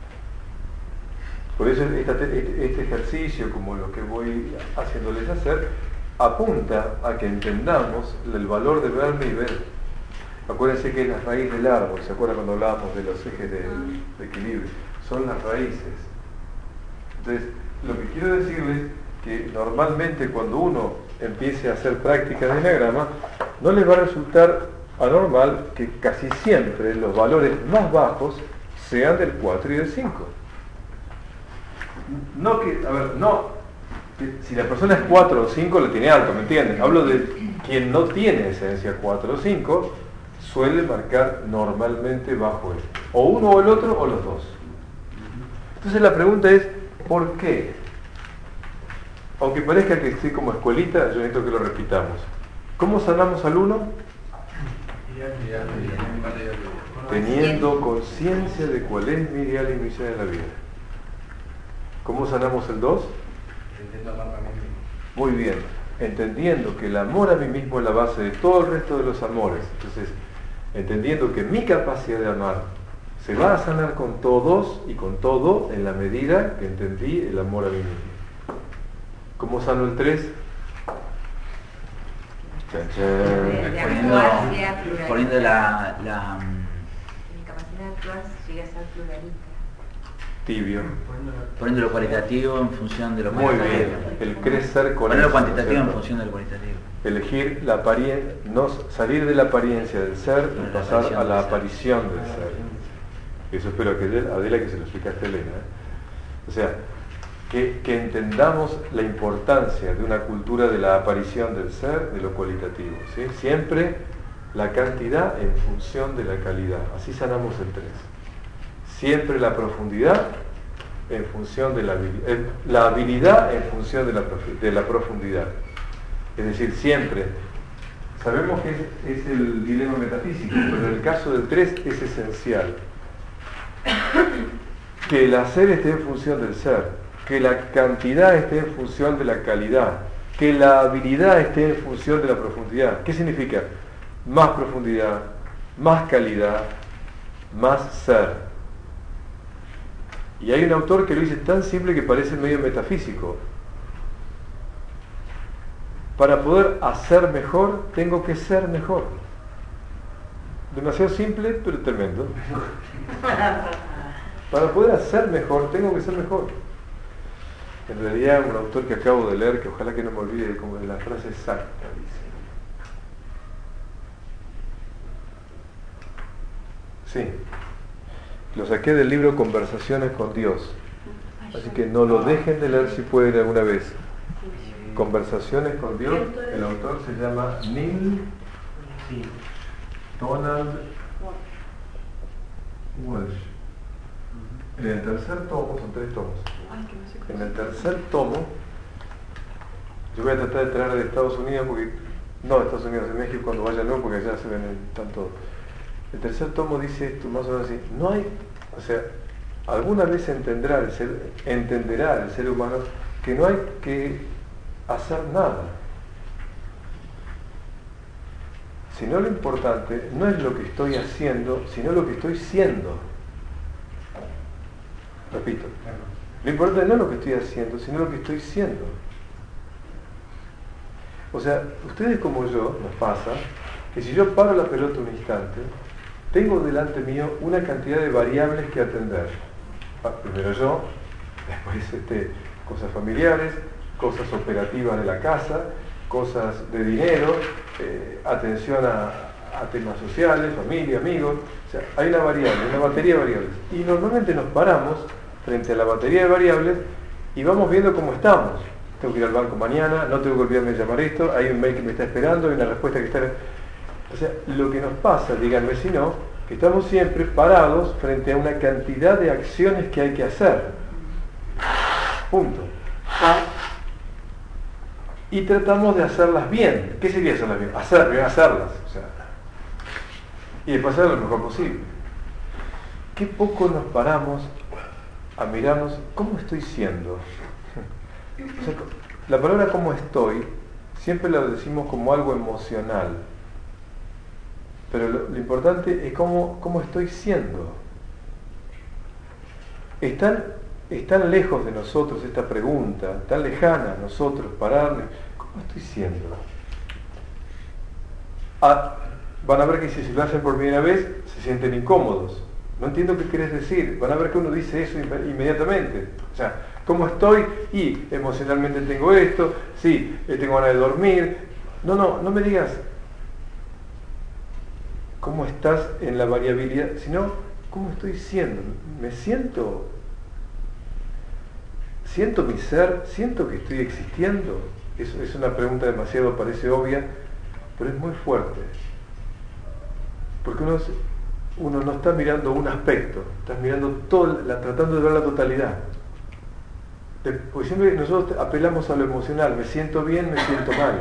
Por eso esta- este, este ejercicio, como lo que voy haciéndoles hacer, apunta a que entendamos el valor de verme y ver. Acuérdense que es la raíz del árbol, ¿se acuerdan cuando hablábamos de los ejes de, de equilibrio? Son las raíces. Entonces, lo que quiero decirles es que normalmente cuando uno empiece a hacer práctica de enneagrama, no les va a resultar anormal que casi siempre los valores más bajos sean del cuatro y del cinco. No que, a ver, no, que si la persona es cuatro o cinco lo tiene alto, ¿me entienden? Hablo de quien no tiene esencia cuatro o cinco, suele marcar normalmente bajo él. O uno o el otro o los dos. Entonces la pregunta es, ¿por qué? Aunque parezca que estoy como escuelita, yo necesito que lo repitamos. ¿Cómo sanamos al uno? Teniendo conciencia de cuál es mi ideal y misión en la vida. ¿Cómo sanamos el dos? Muy bien, entendiendo que el amor a mí mismo es la base de todo el resto de los amores. Entonces, entendiendo que mi capacidad de amar se va a sanar con todos y con todo en la medida que entendí el amor a mí mismo. ¿Cómo sano el tres? Chan, chan. Poniendo, Actuar sea pluralista. poniendo la, la, Mi capacidad de actuar llega a ser pluralista. Tibio. poniendo lo cualitativo en función de lo Muy cuantitativo. bien, el crecer con Poner lo eso, cuantitativo en ¿cierto? función del cualitativo. Elegir la apariencia, no salir de la apariencia del ser y La pasar aparición a la del ser. aparición del ser. Eso espero que Adela, Adela, que se lo explicaste a Elena. ¿eh? O sea, que, que entendamos la importancia de una cultura de la aparición del ser, de lo cualitativo. ¿sí? Siempre la cantidad en función de la calidad. Así sanamos el tres. Siempre la profundidad en función de la habilidad, la habilidad en función de la, prof- de la profundidad. Es decir, siempre, sabemos que es, es el dilema metafísico, pero en el caso del tres es esencial que el hacer esté en función del ser, que la cantidad esté en función de la calidad, que la habilidad esté en función de la profundidad. ¿Qué significa? Más profundidad, más calidad, más ser. Y hay un autor que lo dice tan simple que parece medio metafísico. Para poder hacer mejor, tengo que ser mejor. Demasiado simple, pero tremendo. Para poder hacer mejor, tengo que ser mejor. En realidad, un autor que acabo de leer, que ojalá que no me olvide como de la frase exacta, dice. Sí. Lo saqué del libro Conversaciones con Dios. Así que no lo dejen de leer si pueden alguna vez. Conversaciones con Dios. El autor se llama Neil Donald Walsh. En el tercer tomo, son tres tomos. En el tercer tomo, yo voy a tratar de traer de Estados Unidos, porque no de Estados Unidos, de México, cuando vaya no, porque allá se ven tanto. El tercer tomo dice esto más o menos así: no hay, o sea, alguna vez entenderá el ser, entenderá el ser humano que no hay que hacer nada, sino lo importante no es lo que estoy haciendo, sino lo que estoy siendo. Repito, lo importante no es lo que estoy haciendo, sino lo que estoy siendo. O sea, ustedes como yo, nos pasa que si yo paro la pelota un instante, tengo delante mío una cantidad de variables que atender. Primero yo, después este, cosas familiares, cosas operativas de la casa, cosas de dinero, eh, atención a, a temas sociales, familia, amigos. O sea, hay una variable, una batería de variables. Y normalmente nos paramos frente a la batería de variables y vamos viendo cómo estamos. Tengo que ir al banco mañana, no tengo que olvidarme de llamar esto, hay un mail que me está esperando, hay una respuesta que está... O sea, lo que nos pasa, díganme si no, que estamos siempre parados frente a una cantidad de acciones que hay que hacer. Punto. Y tratamos de hacerlas bien. ¿Qué sería hacerlas bien? Hacer, bien hacerlas. O sea, y después hacerlo lo mejor posible. Qué poco nos paramos a mirarnos cómo estoy siendo. O sea, la palabra cómo estoy siempre la decimos como algo emocional, pero lo, lo importante es cómo, cómo estoy siendo. Es tan, es tan lejos de nosotros esta pregunta, tan lejana a nosotros pararle, ¿cómo estoy siendo? Ah, van a ver que si se lo hacen por primera vez se sienten incómodos. No entiendo qué querés decir. Van a ver que uno dice eso inmediatamente. O sea, ¿cómo estoy? Y emocionalmente tengo esto, sí, tengo ganas de dormir. No, no, no me digas cómo estás en la variabilidad, sino cómo estoy siendo. ¿Me siento? ¿Siento mi ser? ¿Siento que estoy existiendo? Es, es una pregunta demasiado, parece obvia, pero es muy fuerte. Porque uno, uno no está mirando un aspecto, estás mirando todo, la, tratando de ver la totalidad. Porque siempre nosotros apelamos a lo emocional, me siento bien, me siento mal.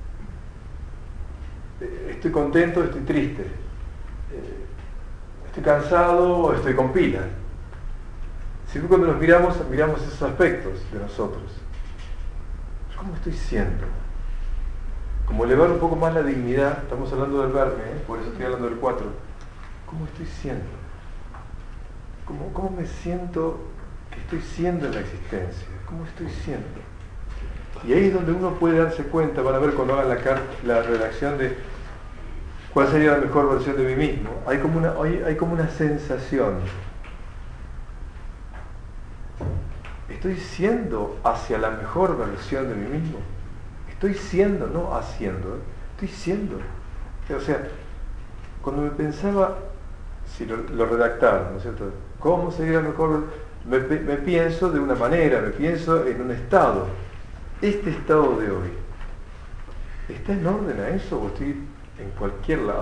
Estoy contento, estoy triste. Estoy cansado o estoy con pilas. Siempre cuando nos miramos, miramos esos aspectos de nosotros. ¿Cómo estoy siendo? Como elevar un poco más la dignidad, estamos hablando del verme, ¿eh? Por eso estoy hablando del cuatro. ¿Cómo estoy siendo? ¿Cómo, cómo me siento que estoy siendo en la existencia? ¿Cómo estoy siendo? Y ahí es donde uno puede darse cuenta, van a ver cuando hagan la, la redacción de cuál sería la mejor versión de mí mismo. Hay como una, hay, hay como una sensación. ¿Estoy siendo hacia la mejor versión de mí mismo? Estoy siendo, no haciendo, ¿eh? Estoy siendo. O sea, cuando me pensaba, si lo, lo redactaron, ¿no es cierto? ¿Cómo sería la mejor? Me, me pienso de una manera, me pienso en un estado. Este estado de hoy, ¿está en orden a eso o estoy en cualquier lado?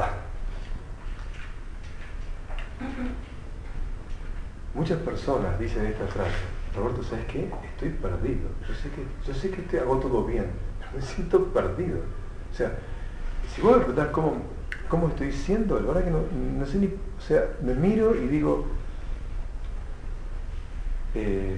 Muchas personas dicen esta frase: Roberto, ¿sabes qué? Estoy perdido. Yo sé que, yo sé que te hago todo bien, pero me siento perdido. O sea, si vos me preguntás cómo, cómo estoy siendo, la verdad que no, no sé ni... O sea, me miro y digo... Eh,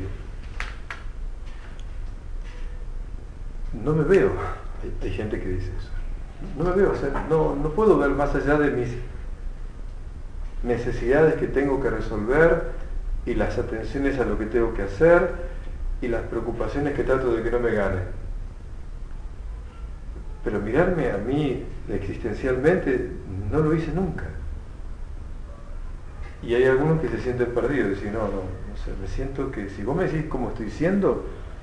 no me veo. Hay, hay gente que dice eso. No me veo, o sea, no, no puedo ver más allá de mis necesidades que tengo que resolver y las atenciones a lo que tengo que hacer y las preocupaciones que trato de que no me gane. Pero mirarme a mí existencialmente no lo hice nunca. Y hay algunos que se sienten perdidos, dicen, no, no, no sé, me siento que si vos me decís cómo estoy siendo,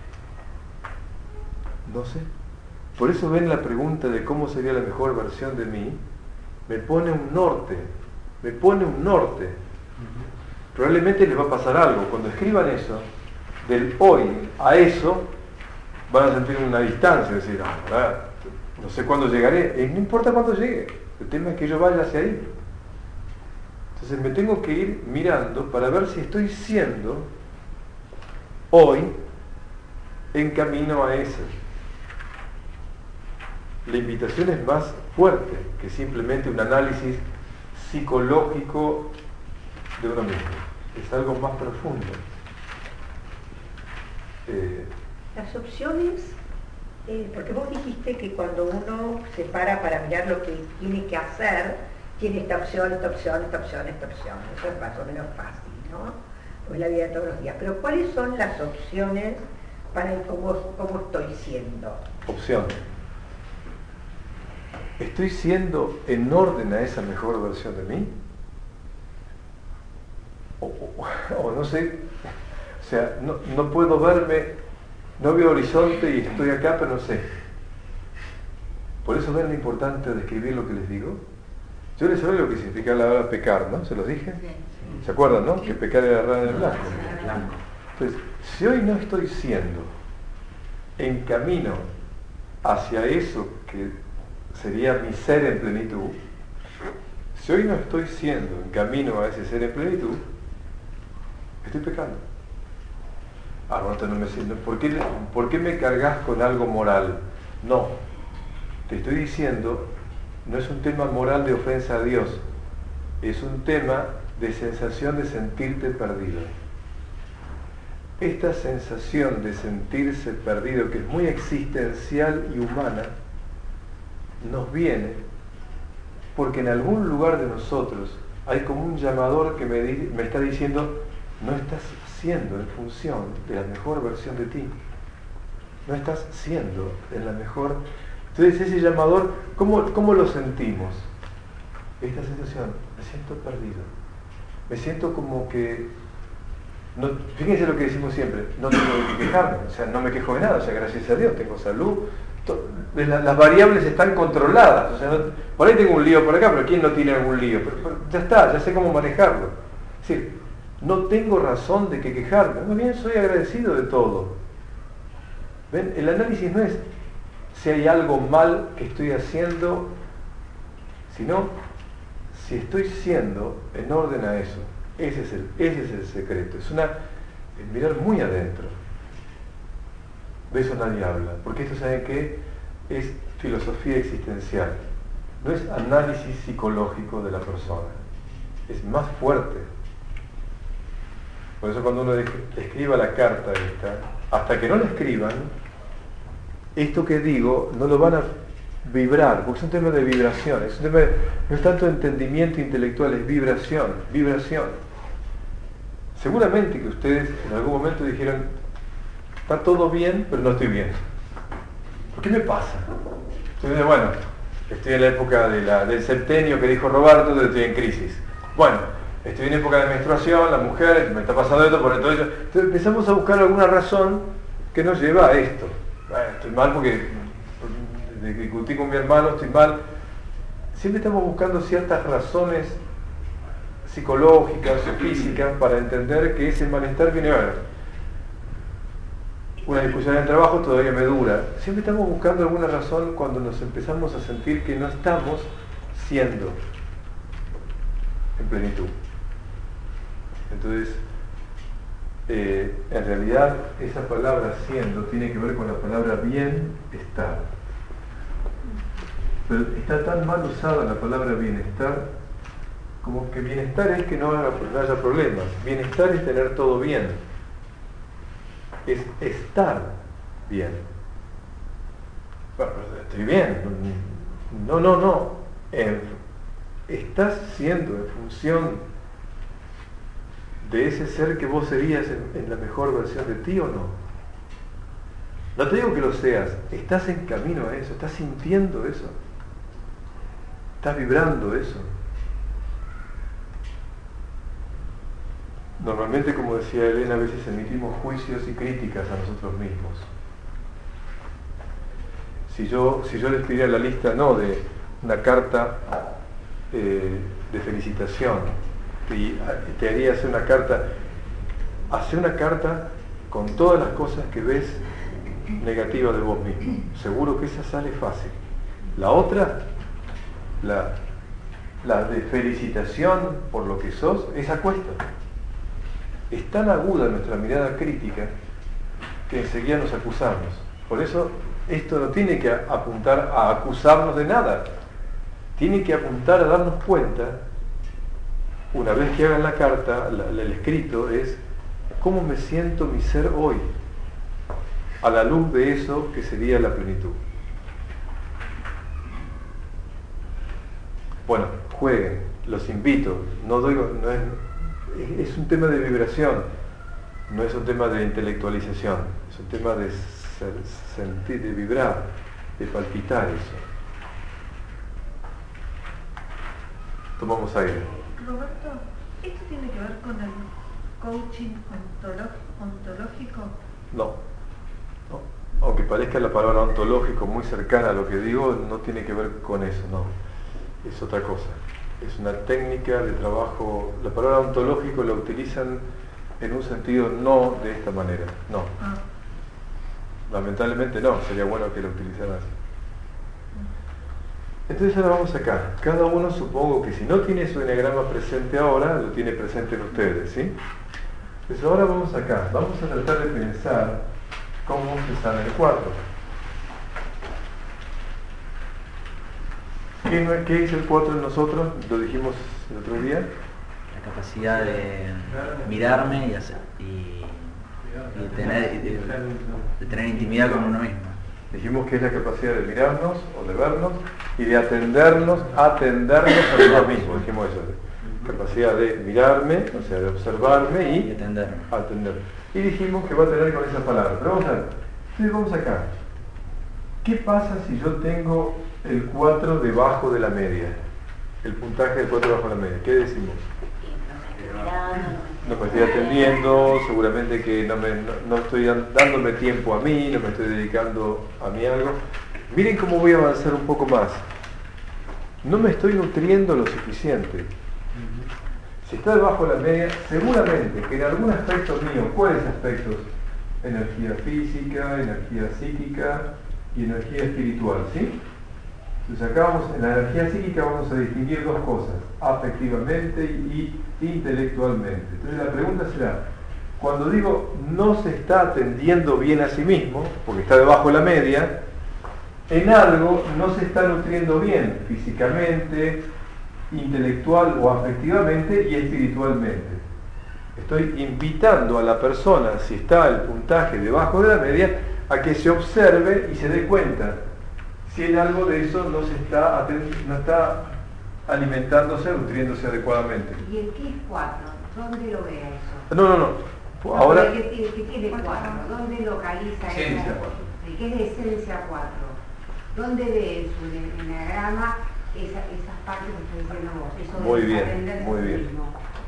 no sé. Por eso ven la pregunta de cómo sería la mejor versión de mí, me pone un norte, me pone un norte. Probablemente les va a pasar algo. Cuando escriban eso, del hoy a eso, van a sentir una distancia, decir, no, no, no sé cuándo llegaré, y no importa cuándo llegue, el tema es que yo vaya hacia ahí. Entonces me tengo que ir mirando para ver si estoy siendo hoy en camino a eso. La invitación es más fuerte que simplemente un análisis psicológico de uno mismo. Es algo más profundo. Eh, Las opciones, eh, porque vos dijiste que cuando uno se para para mirar lo que tiene que hacer, tiene esta opción, esta opción, esta opción, esta opción. Eso es más o menos fácil, ¿no? Pues la vida de todos los días. Pero ¿cuáles son las opciones para el cómo, cómo estoy siendo? Opción. ¿Estoy siendo en orden a esa mejor versión de mí? O, o, o no sé, o sea, no, no puedo verme, no veo horizonte y estoy acá, pero no sé. Por eso ven lo importante de escribir lo que les digo. Yo les hablé lo que significa la palabra pecar, ¿no? ¿Se los dije? ¿Se acuerdan, no? Que pecar era errar en el blanco. Entonces, si hoy no estoy siendo en camino hacia eso que sería mi ser en plenitud, si hoy no estoy siendo en camino a ese ser en plenitud, estoy pecando. Ah, no, no me siento. ¿Por qué, ¿Por qué me cargas con algo moral? No, te estoy diciendo, no es un tema moral de ofensa a Dios, es un tema de sensación de sentirte perdido. Esta sensación de sentirse perdido, que es muy existencial y humana, nos viene porque en algún lugar de nosotros hay como un llamador que me, di, me está diciendo, no estás siendo en función de la mejor versión de ti, no estás siendo en la mejor. Entonces ese llamador, ¿cómo, cómo lo sentimos? Esta sensación, me siento perdido, me siento como que, no, fíjense lo que decimos siempre, no tengo de qué quejarme, o sea, no me quejo de nada, o sea, gracias a Dios, tengo salud, to, la, las variables están controladas, o sea, no, por ahí tengo un lío por acá, pero ¿quién no tiene algún lío? Pero, pero ya está, ya sé cómo manejarlo. Es decir, no tengo razón de que quejarme, más bien soy agradecido de todo. ¿Ven? El análisis no es si hay algo mal que estoy haciendo, sino si estoy siendo en orden a eso. Ese es el, ese es el secreto. Es una, es mirar muy adentro. De eso nadie habla, porque esto, ¿saben qué? Es filosofía existencial. No es análisis psicológico de la persona. Es más fuerte. Por eso cuando uno escriba la carta esta, hasta que no la escriban, esto que digo no lo van a vibrar, porque es un tema de vibración, es un tema de, no es tanto entendimiento intelectual, es vibración, vibración. Seguramente que ustedes en algún momento dijeron, está todo bien, pero no estoy bien. ¿Por qué me pasa? Entonces, bueno, estoy en la época de la, del septenio que dijo Roberto, entonces estoy en crisis. Bueno, estoy en época de menstruación, la mujer, me está pasando esto, por entonces, entonces empezamos a buscar alguna razón que nos lleva a esto. Bueno, estoy mal porque desde que discutí con mi hermano estoy mal. Siempre estamos buscando ciertas razones psicológicas o físicas para entender que ese malestar viene a ver. Una discusión en el trabajo todavía me dura. Siempre estamos buscando alguna razón cuando nos empezamos a sentir que no estamos siendo en plenitud. Entonces, eh, en realidad esa palabra siendo tiene que ver con la palabra bienestar. Pero está tan mal usada la palabra bienestar, como que bienestar es que no haya, no haya problemas. Bienestar es tener todo bien. Es estar bien. Bueno, estoy bien. No, no, no. Eh, ¿Estás siendo en función de ese ser que vos serías en, en la mejor versión de ti o no? No te digo que lo seas. ¿Estás en camino a eso? ¿Estás sintiendo eso? ¿Estás vibrando eso? Normalmente, como decía Elena, a veces emitimos juicios y críticas a nosotros mismos. Si yo, si yo les pidiera la lista, no de una carta eh, de felicitación, y te haría hacer una carta, hacer una carta con todas las cosas que ves negativas de vos mismo. Seguro que esa sale fácil. La otra, la, la de felicitación por lo que sos, esa cuesta. Es tan aguda nuestra mirada crítica que enseguida nos acusamos. Por eso esto no tiene que apuntar a acusarnos de nada. Tiene que apuntar a darnos cuenta, una vez que hagan la carta, la, la, el escrito, es cómo me siento mi ser hoy, a la luz de eso que sería la plenitud. Bueno, jueguen, los invito, no doy, no es, es un tema de vibración, no es un tema de intelectualización, es un tema de ser, sentir, de vibrar, de palpitar eso. Tomamos aire. Roberto, ¿esto tiene que ver con el coaching ontológico? No, no. Aunque parezca la palabra ontológico muy cercana a lo que digo, no tiene que ver con eso, no. Es otra cosa. Es una técnica de trabajo. La palabra ontológico la utilizan en un sentido no de esta manera, no. Ah. Lamentablemente no, sería bueno que lo utilizaran así. Entonces ahora vamos acá. Cada uno, supongo que si no tiene su eneagrama presente ahora, lo tiene presente en ustedes, ¿sí? Entonces ahora vamos acá. Vamos a tratar de pensar cómo se sale el cuatro. ¿Qué, ¿Qué es el cuatro en nosotros? Lo dijimos el otro día. La capacidad de mirarme y, hacer, y, y tener, de, de tener intimidad con uno mismo. Dijimos que es la capacidad de mirarnos o de vernos y de atendernos, atendernos a nosotros mismos. Dijimos eso. Capacidad de mirarme, o sea, de observarme y, y atenderme. atender. Y dijimos que va a tener con esa palabra. Pero vamos a ver. Entonces vamos acá. ¿Qué pasa si yo tengo el cuatro debajo de la media? El puntaje del cuatro debajo de la media. ¿Qué decimos? No me estoy atendiendo, seguramente que no, me, no, no estoy dándome tiempo a mí, no me estoy dedicando a mí algo. Miren cómo voy a avanzar un poco más. No me estoy nutriendo lo suficiente. Si está debajo de la media, seguramente que en algún aspecto mío, ¿cuáles aspectos? Energía física, energía psíquica y energía espiritual, ¿sí? Entonces acá vamos, en la energía psíquica vamos a distinguir dos cosas, afectivamente y intelectualmente. Entonces la pregunta será, cuando digo no se está atendiendo bien a sí mismo, porque está debajo de la media, en algo no se está nutriendo bien, físicamente, intelectual o afectivamente y espiritualmente. Estoy invitando a la persona, si está el puntaje debajo de la media, a que se observe y se dé cuenta si en algo de eso no se está, no está alimentándose, nutriéndose adecuadamente. ¿Y el qué es cuatro? ¿Dónde lo ve eso? No, no, no. Ahora, ¿Qué tiene, qué tiene cuatro? ¿Dónde localiza Esencia eso? cuatro. ¿De qué es de esencia cuatro? ¿Dónde ve en su eneagrama esa, esas partes que está diciendo vos? Eso de Muy bien, desatenderse muy a sí bien. mismo.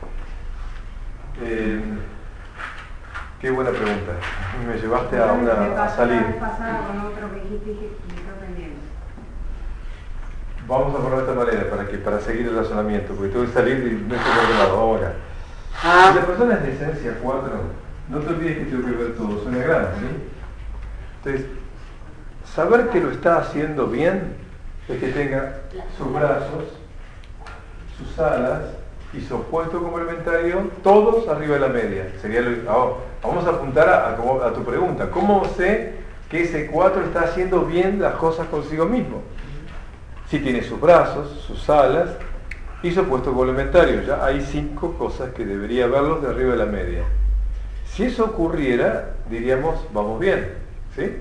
Eh, qué buena pregunta. Me llevaste a, Me una, a pasó salir. la vez pasada con otro que dijiste que me quedó pendiente. Vamos a ponerlo de esta manera para que para seguir el razonamiento, porque tengo que salir y no estoy controlado ahora. Ah. Si la persona es de esencia cuatro, no te olvides que tengo que ver todo, suena grande, ¿sí? Entonces, saber que lo está haciendo bien es que tenga sus brazos, sus alas y su opuesto complementario, todos arriba de la media. Sería lo, ahora, vamos a apuntar a, a, a tu pregunta. ¿Cómo sé que ese cuatro está haciendo bien las cosas consigo mismo? Si tiene sus brazos, sus alas y su opuesto complementario. Ya hay cinco cosas que debería verlos de arriba de la media. Si eso ocurriera, diríamos, vamos bien, ¿sí?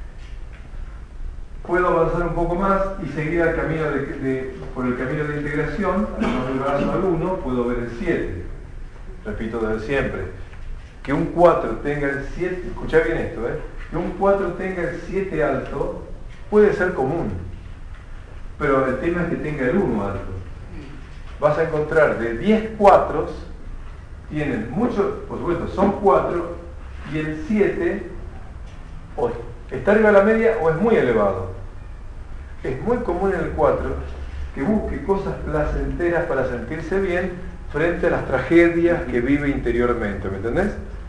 Puedo avanzar un poco más y seguir al camino de, de, por el camino de integración, además del brazo al uno, puedo ver el siete. Repito desde siempre. Que un cuatro tenga el siete, escuchá bien esto, ¿eh? Que un cuatro tenga el siete alto puede ser común, pero el tema es que tenga el uno alto. Vas a encontrar de diez cuatros, tienen muchos, por supuesto, son cuatro, y el siete o está arriba de la media o es muy elevado. Es muy común en el cuatro que busque cosas placenteras para sentirse bien frente a las tragedias que vive interiormente, ¿me entendés?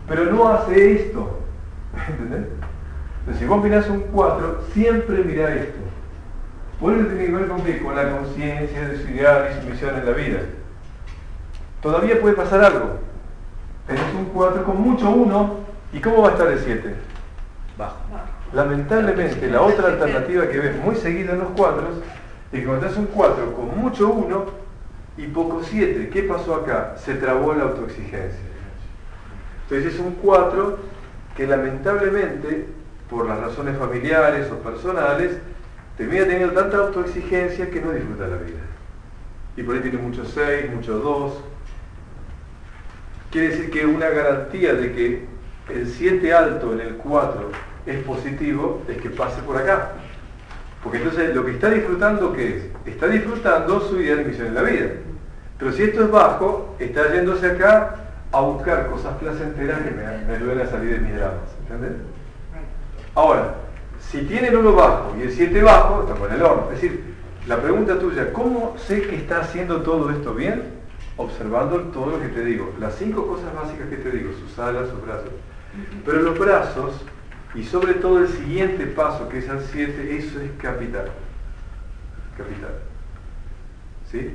pero no hace esto. ¿Entendés? Entonces, si vos mirás un cuatro, siempre mirá esto. Por eso tiene que ver con qué? Con la conciencia de su ideal y su misión en la vida. Todavía puede pasar algo. Tenés un cuatro con mucho uno, ¿y cómo va a estar el siete? Bajo. Lamentablemente, la otra alternativa que ves muy seguido en los cuatros es que cuando tenés un cuatro con mucho uno y poco siete, ¿qué pasó acá? Se trabó la autoexigencia. Entonces es un cuatro que lamentablemente, por las razones familiares o personales, termina teniendo tanta autoexigencia que no disfruta la vida. Y por ahí tiene mucho seis, mucho dos. Quiere decir que una garantía de que el siete alto en el cuatro es positivo es que pase por acá. Porque entonces lo que está disfrutando, ¿qué es? Está disfrutando su idea de misión en la vida. Pero si esto es bajo, está yéndose acá a buscar cosas placenteras que me, me ayuden a salir de mis dramas. ¿Entendés? Ahora, si tiene el uno bajo y el siete bajo, está con el horno. Es decir, la pregunta tuya, ¿cómo sé que está haciendo todo esto bien? Observando todo lo que te digo. Las cinco cosas básicas que te digo, sus alas, sus brazos. Pero los brazos, y sobre todo el siguiente paso, que es el siete, eso es capital. Capital. ¿Sí?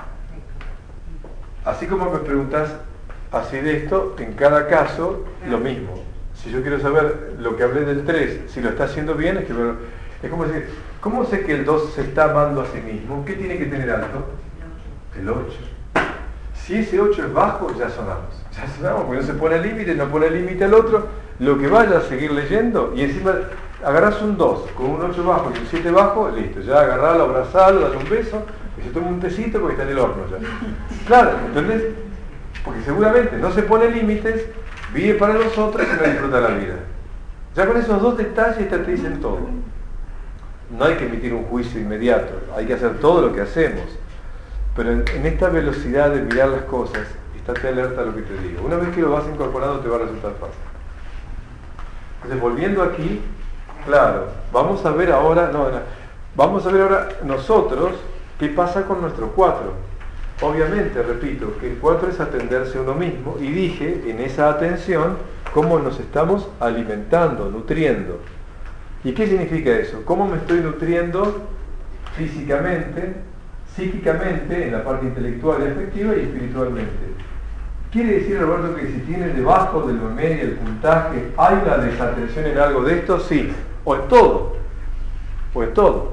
Así como me preguntás así de esto, en cada caso, lo mismo. Si yo quiero saber lo que hablé del tres, si lo está haciendo bien, es que bueno, es como decir, ¿cómo sé que el dos se está amando a sí mismo? ¿Qué tiene que tener alto? El ocho. Si ese ocho es bajo, ya sonamos. Ya sonamos, porque no se pone límite, no pone límite al otro. Lo que vaya a seguir leyendo, y encima agarrás un dos con un ocho bajo y un siete bajo, listo, ya agarralo, abrazalo, dale un beso, y se toma un tecito porque está en el horno ya. Claro, ¿entendés? Porque seguramente no se pone límites, vive para los otros y no disfruta la vida. Ya con esos dos detalles te dicen todo. No hay que emitir un juicio inmediato, hay que hacer todo lo que hacemos. Pero en, en esta velocidad de mirar las cosas, estate alerta a lo que te digo. Una vez que lo vas incorporando te va a resultar fácil. Entonces, volviendo aquí, claro, vamos a ver ahora, no, no, vamos a ver ahora nosotros qué pasa con nuestro cuatro. Obviamente, repito, que el cuatro es atenderse a uno mismo, y dije en esa atención cómo nos estamos alimentando, nutriendo. ¿Y qué significa eso? ¿Cómo me estoy nutriendo físicamente, psíquicamente, en la parte intelectual y afectiva, y espiritualmente? ¿Quiere decir, Roberto, que si tiene debajo del media el puntaje, hay una desatención en algo de esto? Sí, o en todo, o en todo.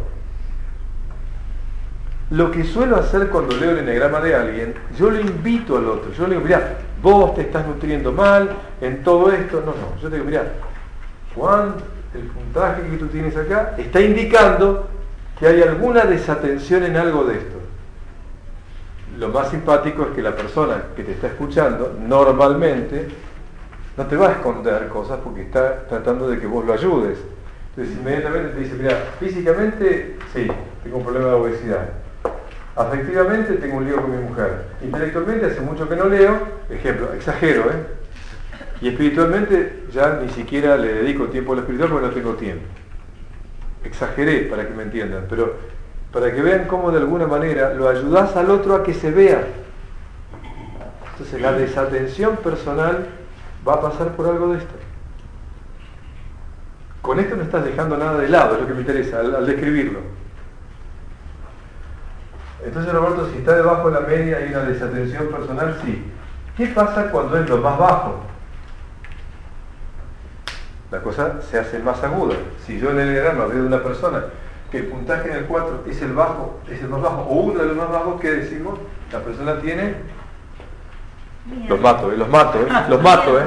Lo que suelo hacer cuando leo el eneagrama de alguien, yo le invito al otro, yo le digo, mirá, vos te estás nutriendo mal en todo esto. No, no, yo te digo, mirá, Juan, el puntaje que tú tienes acá está indicando que hay alguna desatención en algo de esto. Lo más simpático es que la persona que te está escuchando normalmente no te va a esconder cosas porque está tratando de que vos lo ayudes. Entonces inmediatamente te dice, mira, físicamente sí, tengo un problema de obesidad. Afectivamente tengo un lío con mi mujer. Intelectualmente hace mucho que no leo, ejemplo, exagero, ¿eh? Y espiritualmente ya ni siquiera le dedico tiempo a lo espiritual porque no tengo tiempo. Exageré para que me entiendan, pero para que vean cómo de alguna manera lo ayudás al otro a que se vea. Entonces la desatención personal va a pasar por algo de esto. Con esto no estás dejando nada de lado, es lo que me interesa, al, al describirlo. Entonces, Roberto, si está debajo de la media hay una desatención personal, sí. ¿Qué pasa cuando es lo más bajo? La cosa se hace más aguda. Si yo en el eneagrama veo de una persona que el puntaje en el cuatro es el bajo, es el más bajo, o uno de los más bajos, ¿qué decimos? La persona tiene... Miedo. Los mato, ¿eh? Los mato, ¿eh? Los mato, ¿eh?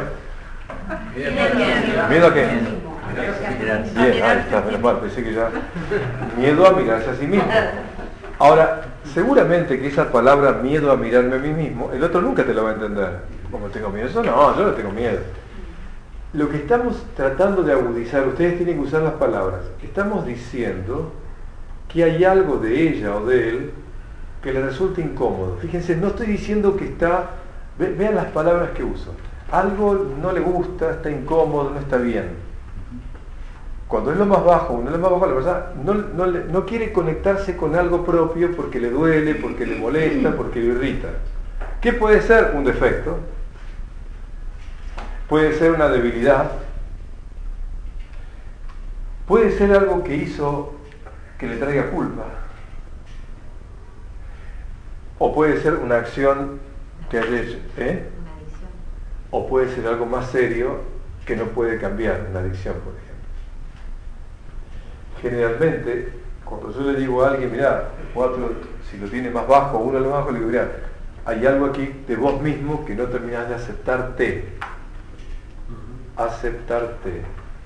¿Miedo a qué? Bien, ahí está, menos mal, pensé que ya... Miedo a mirarse a sí mismo. Ahora, seguramente que esa palabra miedo a mirarme a mí mismo, el otro nunca te lo va a entender. ¿Cómo tengo miedo? Yo no, yo no tengo miedo. Lo que estamos tratando de agudizar, ustedes tienen que usar las palabras, estamos diciendo que hay algo de ella o de él que le resulta incómodo. Fíjense, no estoy diciendo que está, ve, vean las palabras que uso, algo no le gusta, está incómodo, no está bien. Cuando es lo más bajo, uno es lo más bajo, la verdad, no, no, no quiere conectarse con algo propio porque le duele, porque le molesta, porque lo irrita. ¿Qué puede ser? Un defecto. puede ser una debilidad, puede ser algo que hizo que le traiga culpa, o puede ser una acción que haya hecho, ¿eh? Una adicción. O puede ser algo más serio que no puede cambiar, una adicción, por ejemplo. Generalmente, cuando yo le digo a alguien, mirá, el cuatro, si lo tiene más bajo, uno lo más bajo, le digo, mirá, hay algo aquí de vos mismo que no terminás de aceptarte. Aceptarte.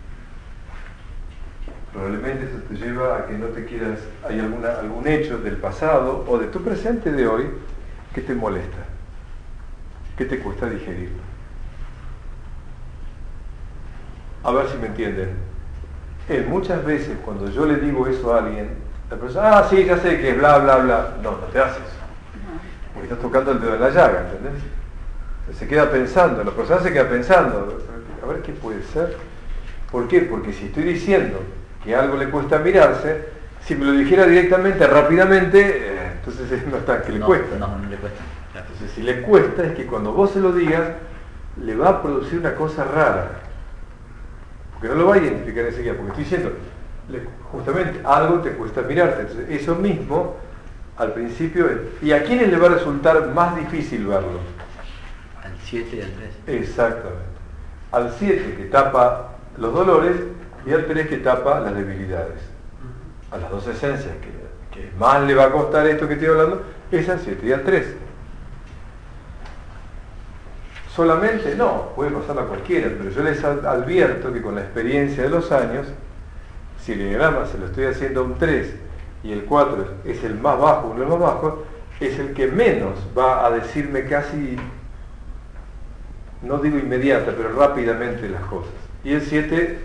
Probablemente eso te lleva a que no te quieras, hay alguna, algún hecho del pasado o de tu presente de hoy que te molesta, que te cuesta digerir. A ver si me entienden. Eh, muchas veces cuando yo le digo eso a alguien, la persona, ah, sí, ya sé que es bla, bla, bla. No, no te haces. Porque estás tocando el dedo en la llaga, ¿entendés? Se queda pensando, la persona se queda pensando, a ver qué puede ser. ¿Por qué? Porque si estoy diciendo que algo le cuesta mirarse, si me lo dijera directamente, rápidamente, eh, entonces no está, que le no, cuesta. No, no le cuesta. Claro. Entonces si le cuesta es que cuando vos se lo digas, le va a producir una cosa rara. Porque no lo va a identificar enseguida, porque estoy diciendo, le, justamente algo te cuesta mirarte. Entonces eso mismo, al principio, ¿y a quiénes le va a resultar más difícil verlo? Al siete y al tres. Exactamente. Al siete que tapa los dolores y al tres que tapa las debilidades. A las dos esencias que, que más le va a costar esto que estoy hablando es al siete y al tres. Solamente no, puede pasar a cualquiera, pero yo les advierto que con la experiencia de los años, si el diagrama se lo estoy haciendo a un tres y el cuatro es el más bajo, uno es más bajo, es el que menos va a decirme casi, no digo inmediata, pero rápidamente las cosas. Y el siete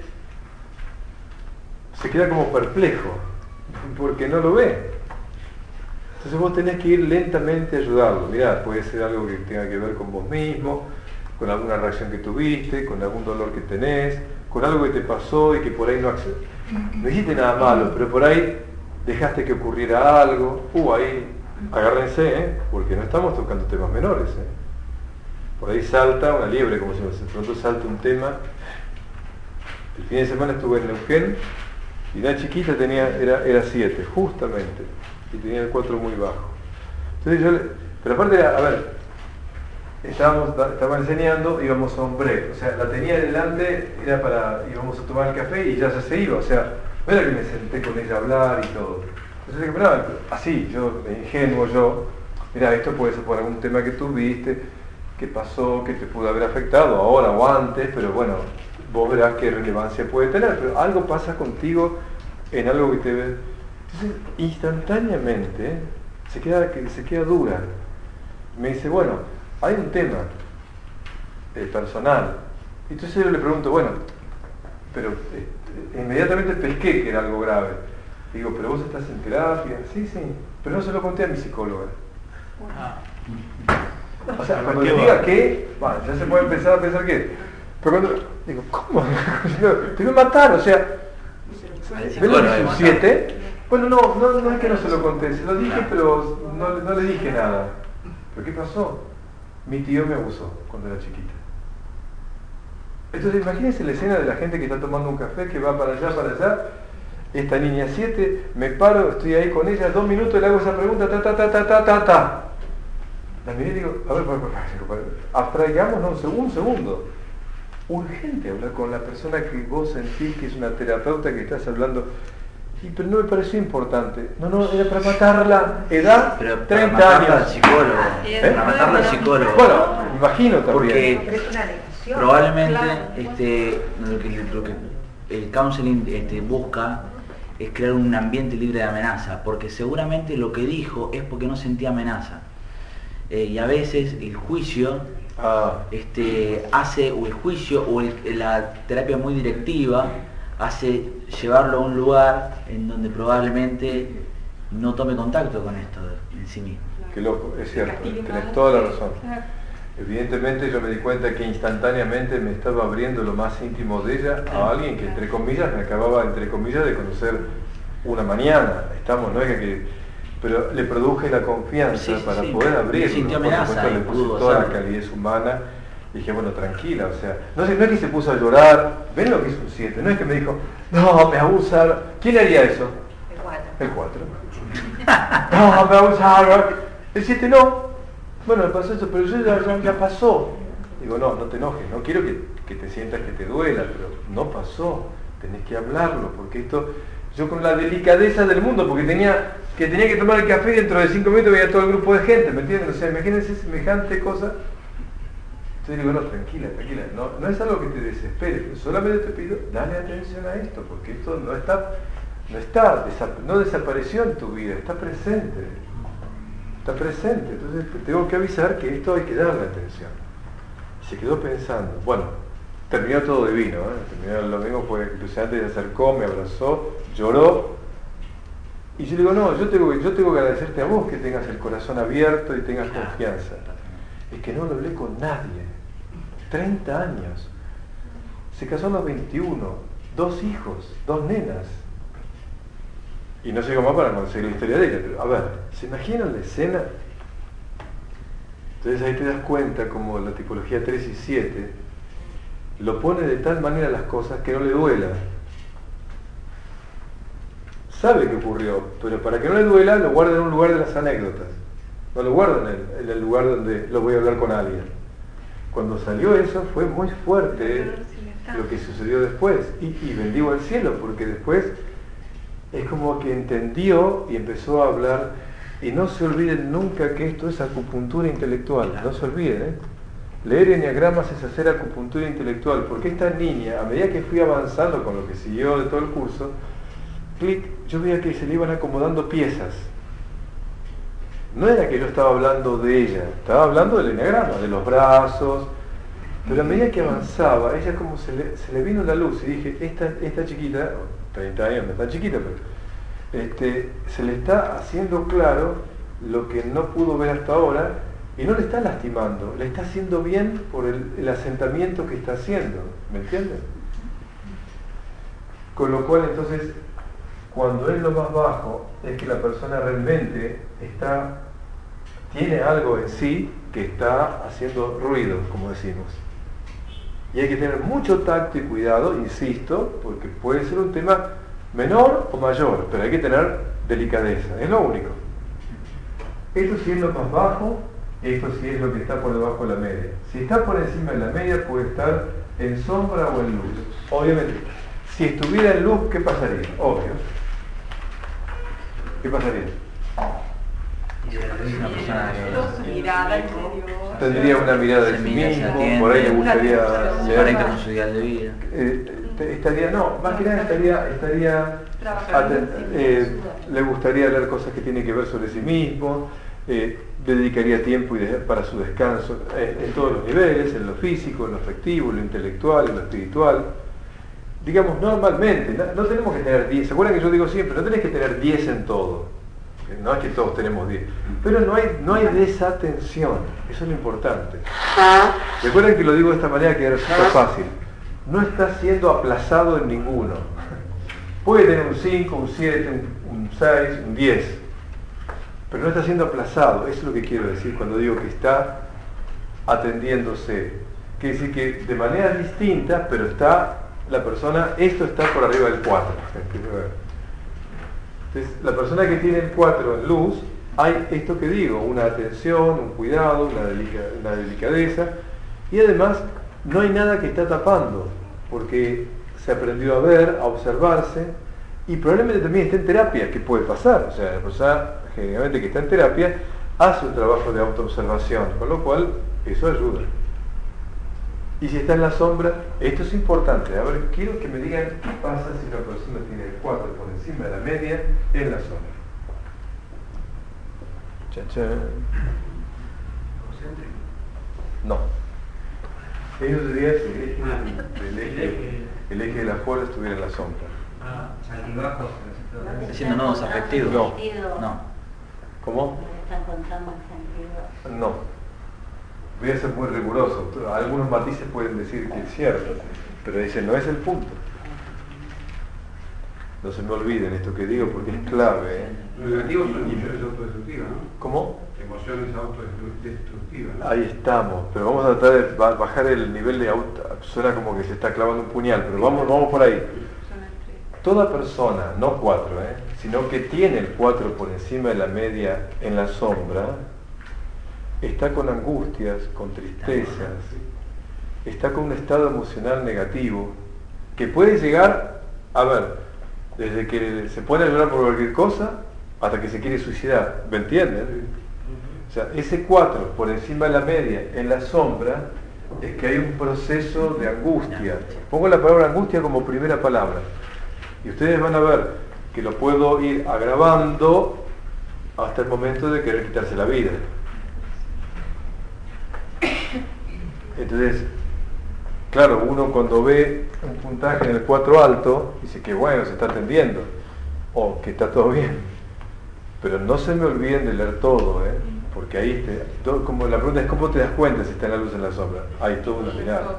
se queda como perplejo, porque no lo ve. Entonces vos tenés que ir lentamente a ayudarlo. Mirá, puede ser algo que tenga que ver con vos mismo, con alguna reacción que tuviste, con algún dolor que tenés, con algo que te pasó y que por ahí no acced... no hiciste nada malo, pero por ahí dejaste que ocurriera algo. Uh, ahí agárrense, ¿eh? Porque no estamos tocando temas menores, ¿eh? Por ahí salta una liebre, como si de pronto salta un tema. El fin de semana estuve en Neuquén y la chiquita tenía, era, era siete, justamente, y tenía el cuatro muy bajo. Entonces yo le, pero aparte era, a ver, estábamos, estaba enseñando, íbamos a un break, o sea, la tenía delante, era para, íbamos a tomar el café y ya se iba, o sea, no era que me senté con ella a hablar y todo. Entonces dije, mirá, así, yo, ingenuo yo, mira, esto puede ser por algún tema que tuviste, que pasó, que te pudo haber afectado ahora o antes, pero bueno, vos verás qué relevancia puede tener, pero algo pasa contigo en algo que te ve. Entonces, instantáneamente, ¿eh? se queda, se queda dura. Me dice, bueno, hay un tema eh, personal. Entonces yo le pregunto, bueno, pero eh, inmediatamente pesqué que era algo grave. Digo, pero vos estás en terapia. Sí, sí, pero no se lo conté a mi psicóloga. O sea, cuando le diga que, bueno, ya se puede empezar a pensar que, pero cuando, digo, ¿cómo? Te voy a matar, o sea, ¿ves lo que es un siete? Bueno, no, no, no es que no se lo conté, se lo dije, pero no, no le dije nada. ¿Pero qué pasó? Mi tío me abusó cuando era chiquita. Entonces imagínense la escena de la gente que está tomando un café, que va para allá, para allá, esta niña siete, me paro, estoy ahí con ella, dos minutos, le hago esa pregunta, ta, ta, ta, ta, ta, ta, ta. La miré y digo, a ver, abstraigámonos un segundo. Urgente hablar con la persona que vos sentís que es una terapeuta que estás hablando. Y, pero no me pareció importante. No, no, era para matarla. Edad, pero treinta para años. Al psicólogo. ¿Eh? Para matarlo al psicólogo. Bueno, me imagino también. Porque es una negación. probablemente Claro. este, lo, que, lo que el counseling este, busca es crear un ambiente libre de amenaza, porque seguramente lo que dijo es porque no sentía amenaza. Eh, y a veces el juicio Ah. este, hace, o el juicio o el, la terapia muy directiva hace llevarlo a un lugar en donde probablemente no tome contacto con esto en sí mismo. Qué loco, es cierto, tenés toda la razón. Evidentemente yo me di cuenta que instantáneamente me estaba abriendo lo más íntimo de ella a alguien que entre comillas me acababa entre comillas de conocer una mañana. Estamos, no es que pero le produje la confianza sí, sí, para sí. poder abrirlo. Sintió Por amenaza supuesto, y le puse pudo toda la hacerlo. calidez humana Y dije, bueno, tranquila, o sea, no, sé, no es que se puso a llorar, ven lo que es un siete, no es que me dijo, no, me abusaron. ¿Quién haría eso? El cuatro. El cuatro. No, me abusaron. El siete no. Bueno, me pasó eso, pero yo ya, ya, ya pasó. Digo, no, no te enojes, no quiero que, que te sientas que te duela, pero no pasó, tenés que hablarlo, porque esto, yo con la delicadeza del mundo, porque tenía que tenía que tomar el café y dentro de cinco minutos veía todo el grupo de gente, ¿me entienden? O sea, imagínense semejante cosa. Entonces digo, no, tranquila, tranquila, no, no es algo que te desespere, solamente te pido, dale atención a esto, porque esto no está, no está, no desapareció en tu vida, está presente, está presente, entonces te tengo que avisar que esto hay que darle atención. Se quedó pensando, bueno, terminó todo divino, ¿eh? Terminó el domingo, fue impresionante, se acercó, me abrazó, lloró, y yo digo, no, yo tengo, yo tengo que agradecerte a vos que tengas el corazón abierto y tengas confianza. Es que no lo hablé con nadie. treinta años. Se casó a los veintiuno. Dos hijos, dos nenas. Y no llegó más para conocer la historia de ella. Pero, a ver, ¿se imaginan la escena? Entonces ahí te das cuenta como la tipología tres y siete lo pone de tal manera las cosas que no le duela. Sabe que ocurrió, pero para que no le duela lo guarda en un lugar de las anécdotas. No lo guardo en el, en el lugar donde lo voy a hablar con alguien. Cuando salió eso fue muy fuerte lo que sucedió después. Y, y bendigo al cielo, porque después es como que entendió y empezó a hablar. Y no se olviden nunca que esto es acupuntura intelectual. No se olviden, ¿eh? Leer enneagramas es hacer acupuntura intelectual, porque esta niña, a medida que fui avanzando con lo que siguió de todo el curso, clic, yo veía que se le iban acomodando piezas. No era que yo estaba hablando de ella, estaba hablando del enneagrama, de los brazos, pero a medida que avanzaba, ella como se le, se le vino la luz y dije, esta, esta chiquita, treinta años, no está chiquita, pero este, se le está haciendo claro lo que no pudo ver hasta ahora y no le está lastimando, le está haciendo bien por el, el asentamiento que está haciendo, ¿me entienden? Con lo cual entonces, cuando es lo más bajo, es que la persona realmente está, tiene algo en sí que está haciendo ruido, como decimos. Y hay que tener mucho tacto y cuidado, insisto, porque puede ser un tema menor o mayor, pero hay que tener delicadeza, es lo único. Esto sí es lo más bajo, esto sí es lo que está por debajo de la media. Si está por encima de la media puede estar en sombra o en luz. Obviamente, si estuviera en luz, ¿qué pasaría? Obvio. ¿Qué pasaría? Es una persona que mirada interior. Tendría una mirada de sí mismo, por ahí le gustaría leer con su ideal de vida. Eh, estaría, no, más que nada estaría, estaría aten- eh, le gustaría leer cosas que tienen que ver sobre sí mismo, eh, dedicaría tiempo y de- para su descanso eh, en todos los niveles, en lo físico, en lo afectivo, en lo intelectual, en lo espiritual. Digamos, normalmente, no, no tenemos que tener diez, ¿se acuerdan que yo digo siempre? No tenés que tener diez en todo, no es que todos tenemos diez, pero no hay, no hay desatención, eso es lo importante. Recuerden que lo digo de esta manera que resulta fácil, no está siendo aplazado en ninguno, puede tener un cinco, un siete, un, un seis, un diez, pero no está siendo aplazado, eso es lo que quiero decir cuando digo que está atendiéndose, quiere decir que de manera distinta, pero está la persona, esto está por arriba del cuatro. Entonces, la persona que tiene el cuatro en luz, hay esto que digo, una atención, un cuidado, una, delica, una delicadeza, y además no hay nada que está tapando, porque se aprendió a ver, a observarse, y probablemente también está en terapia, que puede pasar, o sea, la persona generalmente que está en terapia hace un trabajo de autoobservación, con lo cual eso ayuda. Y si está en la sombra, esto es importante. A ver, quiero que me digan qué pasa si una persona tiene el cuatro por encima de la media en la sombra. Chan, chan. No. Eso sería si el eje, el eje, el eje de la fuerza estuviera en la sombra. Ah, altibajos. Haciendo nodos afectivos. No. No. ¿Cómo? ¿Están contando el sentido? No. Voy a ser muy riguroso. Algunos matices pueden decir que es cierto, pero dicen, no es el punto. No se me olviden esto que digo porque es clave. ¿eh? Lo negativo son emociones autodestructivas, ¿no? ¿Cómo? Emociones autodestructivas, ¿no? Ahí estamos, pero vamos a tratar de bajar el nivel de auto. Suena como que se está clavando un puñal, pero vamos, vamos por ahí. Toda persona, no cuatro, ¿eh? sino que tiene el cuatro por encima de la media en la sombra, está con angustias, con tristezas, está con un estado emocional negativo, que puede llegar, a ver, desde que se pone a llorar por cualquier cosa, hasta que se quiere suicidar, ¿me entienden? O sea, ese cuatro por encima de la media en la sombra, es que hay un proceso de angustia. Pongo la palabra angustia como primera palabra. Y ustedes van a ver que lo puedo ir agravando hasta el momento de querer quitarse la vida. Entonces, claro, uno cuando ve un puntaje en el cuatro alto, dice que bueno, se está atendiendo, o que está todo bien. Pero no se me olviden de leer todo, ¿eh? Porque ahí, te, todo, como la pregunta es cómo te das cuenta si está en la luz en la sombra. Hay toda una mirada.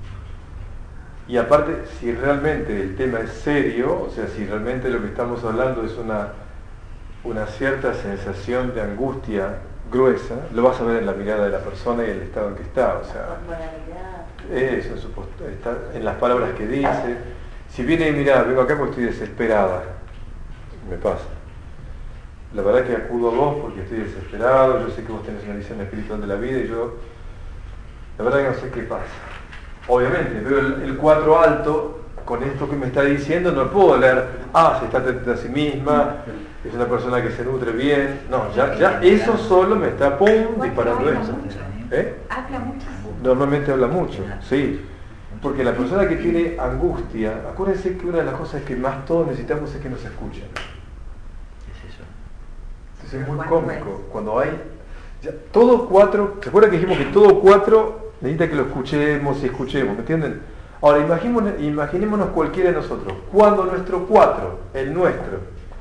Y aparte, si realmente el tema es serio, o sea, si realmente lo que estamos hablando es una, una cierta sensación de angustia gruesa, lo vas a ver en la mirada de la persona y el estado en que está, o sea, eso, en, su post- está en las palabras que dice. Si viene y mira, vengo acá porque estoy desesperada, me pasa. La verdad que acudo a vos porque estoy desesperado, yo sé que vos tenés una visión espiritual de la vida y yo, la verdad que no sé qué pasa. Obviamente, veo el cuatro alto, con esto que me está diciendo, no puedo leer, ah, se está atendiendo a sí misma, es una persona que se nutre bien. No, ya, ya eso solo me está, pum, disparando eso. ¿Eh? Habla muchísimo. Normalmente habla mucho, sí. Porque la persona que tiene angustia, acuérdense que una de las cosas que más todos necesitamos es que nos escuchen. Es eso. Entonces es muy cómico, cuando hay... Ya, todo cuatro, ¿se acuerdan que dijimos que todo cuatro necesita que lo escuchemos y escuchemos, ¿me entienden? Ahora, imaginémonos, imaginémonos cualquiera de nosotros, cuando nuestro cuatro, el nuestro,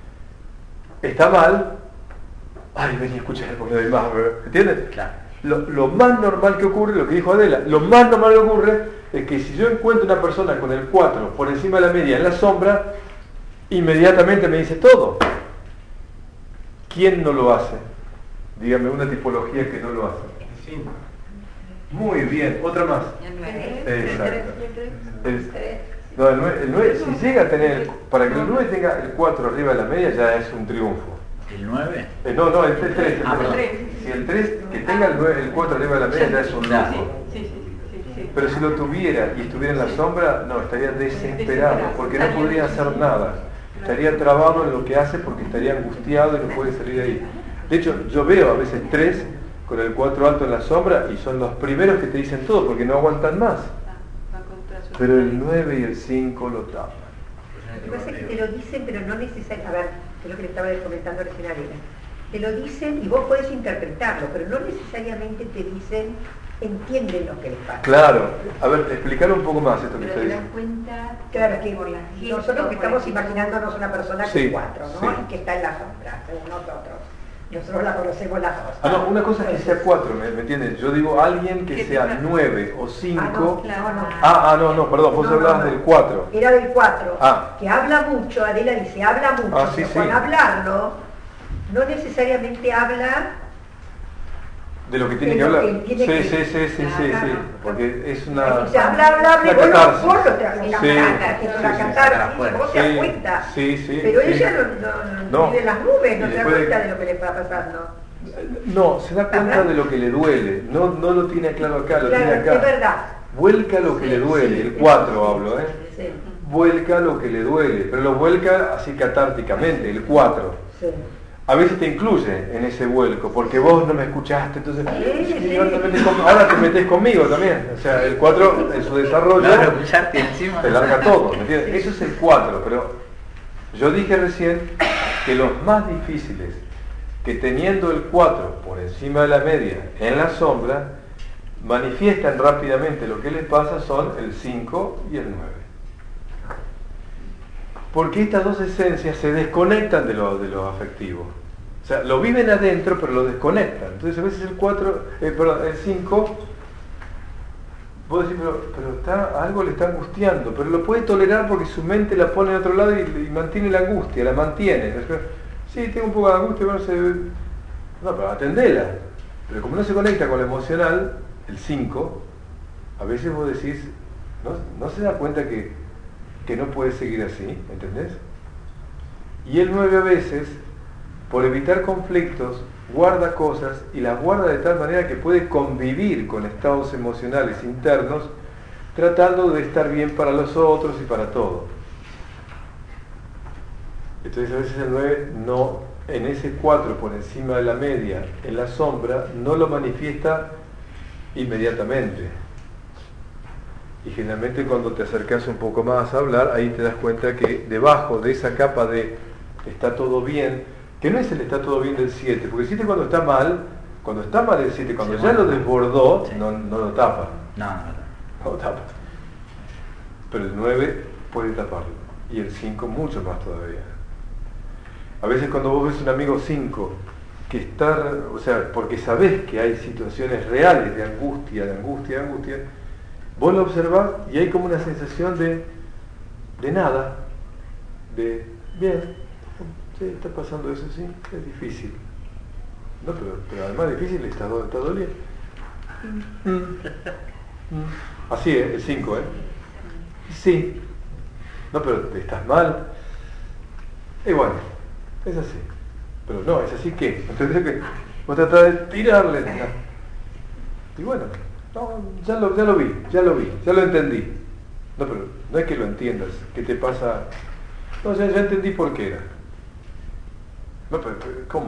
está mal, ay, vení, escucha porque no hay más, ¿me entienden? Claro. Lo, lo más normal que ocurre, lo que dijo Adela, lo más normal que ocurre es que si yo encuentro una persona con el cuatro por encima de la media en la sombra, inmediatamente me dice todo. ¿Quién no lo hace? Dígame una tipología que no lo hace. cinco. Muy bien, otra más. El nueve. Exacto. El, no, el nueve, el nueve, si llega a tener, el- para que el nueve tenga el cuatro arriba de la media ya es un triunfo. ¿El nueve? Eh, no, no, el tres, el Ah, tres. perdón. Si el tres, que tenga el, nueve, el cuatro arriba de la media ya es un Claro. triunfo. Sí, sí, sí, sí. Pero si lo tuviera y estuviera en la sombra, no, estaría desesperado, porque no podría hacer nada. Estaría trabado en lo que hace porque estaría angustiado y no puede salir de ahí. De hecho, yo veo a veces tres con el cuatro alto en la sombra y son los primeros que te dicen todo porque no aguantan más. Pero el nueve y el cinco lo tapan. Lo que pasa es que te lo dicen, pero no necesariamente, a ver, que es lo que le estaba comentando recién a Elena. Te lo dicen y vos podés interpretarlo, pero no necesariamente te dicen, entienden lo que les pasa. Claro, a ver, explicar un poco más esto que Pero está te das diciendo. cuenta Claro, que por la gente, nosotros que por estamos la imaginándonos una persona que Sí, es cuatro, ¿no? sí. Y que está en la sombra, según nosotros. Nosotros la conocemos las dos. Ah, no, una cosa es que sea cuatro, ¿me, me entiendes? Yo digo alguien que Que sea tenga- nueve o Ah, no, cinco. claro, no. Ah, ah, no, no, perdón, vos No, no, hablabas no. del cuatro. Era del cuatro, Ah. que habla mucho, Adela dice, habla mucho, Ah, sí, pero sí. con hablarlo no necesariamente habla De lo que tiene de que lo hablar. que Sí, tiene sí, que- sí, sí, sí, Claro. sí, porque es una... o sea, habla, habla, habla, y una vos lo, catarsis. vos lo te lo Sí, cantar, que es una sí, sí, catarsis, sí, vos te das sí, cuenta. sí, sí, Pero sí. ella no, no, no, No. vive en las nubes, no Y se da después- cuenta de lo que le está pasando. No, se da cuenta de lo que le duele, no, no lo tiene claro acá, lo Claro, tiene acá. es verdad. Vuelca lo que le duele, el cuatro hablo, ¿eh? Sí, Vuelca lo que le duele, pero lo vuelca así catárticamente, el cuatro. sí. A veces te incluye en ese vuelco, porque vos no me escuchaste, entonces Sí, sí, sí. ahora te metes con- ahora te metes conmigo también. O sea, el cuatro en su desarrollo Claro, escucharte encima. te larga todo, ¿me entiendes? Eso es el cuatro, pero yo dije recién que los más difíciles, que teniendo el cuatro por encima de la media en la sombra, manifiestan rápidamente lo que les pasa son el cinco y el nueve. Porque estas dos esencias se desconectan de lo, de lo afectivo. O sea, lo viven adentro, pero lo desconectan. Entonces a veces el cuatro, eh, perdón, el cinco vos decís, pero, pero está, algo le está angustiando, pero lo puede tolerar porque su mente la pone en otro lado y, y mantiene la angustia, la mantiene. Sí, tengo un poco de angustia, pero no se... No, pero atendela. Pero como no se conecta con lo emocional, el cinco, a veces vos decís, no, no se da cuenta que, que no puede seguir así, ¿entendés? Y el nueve a veces, por evitar conflictos, guarda cosas y las guarda de tal manera que puede convivir con estados emocionales internos, tratando de estar bien para los otros y para todo. Entonces a veces el nueve no, en ese cuatro por encima de la media, en la sombra, no lo manifiesta inmediatamente. Y generalmente cuando te acercas un poco más a hablar, ahí te das cuenta que debajo de esa capa de está todo bien, que no es el está todo bien del siete, porque el siete cuando está mal, cuando está mal el siete, cuando ya lo desbordó, sí. no, no lo tapa. No, no, no. No lo tapa. Pero el nueve puede taparlo. Y el cinco mucho más todavía. A veces cuando vos ves un amigo cinco, que está, o sea, porque sabés que hay situaciones reales de angustia, de angustia, de angustia, vos lo observás y hay como una sensación de, de nada, de bien. Sí, está pasando eso, sí, es difícil. No, pero, pero además difícil está, está doliendo. Mm. Mm. Así es, el cinco, ¿eh? Sí. No, pero estás mal. Y bueno, es así. Pero no, es así que. Entonces que vos tratás de tirarle. No. Y bueno, no, ya, lo, ya lo vi, ya lo vi, ya lo entendí. No, pero no es que lo entiendas, que te pasa. No, ya, ya entendí por qué era. No, pero, pero ¿cómo?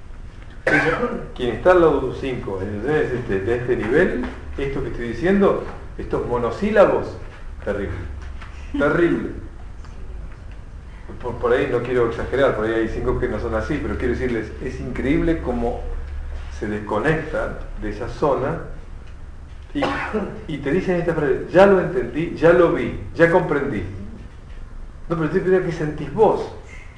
Quien está al lado de un cinco de este, de este nivel, esto que estoy diciendo, estos monosílabos, terrible, terrible. Por, por ahí no quiero exagerar, por ahí hay cinco que no son así, pero quiero decirles, es increíble cómo se desconectan de esa zona y, y te dicen esta frase, ya lo entendí, ya lo vi, ya comprendí. No, pero estoy pidiendo que sentís vos.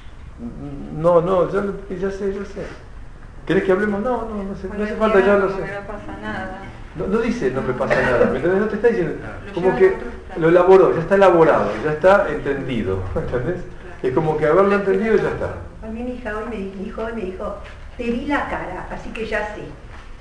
No, no, ya, ya sé, ya sé. ¿Querés que hablemos? No, no, no, sé, no hace falta, ya lo sé. No pasa nada. No, no dice no me pasa nada, ¿me entendés? No te está diciendo, como que lo elaboró, ya está elaborado, ya está entendido, ¿entendés? Es como que haberlo entendido ya está. A mí mi hija hoy me, mi hijo hoy me dijo, te vi la cara, así que ya sé.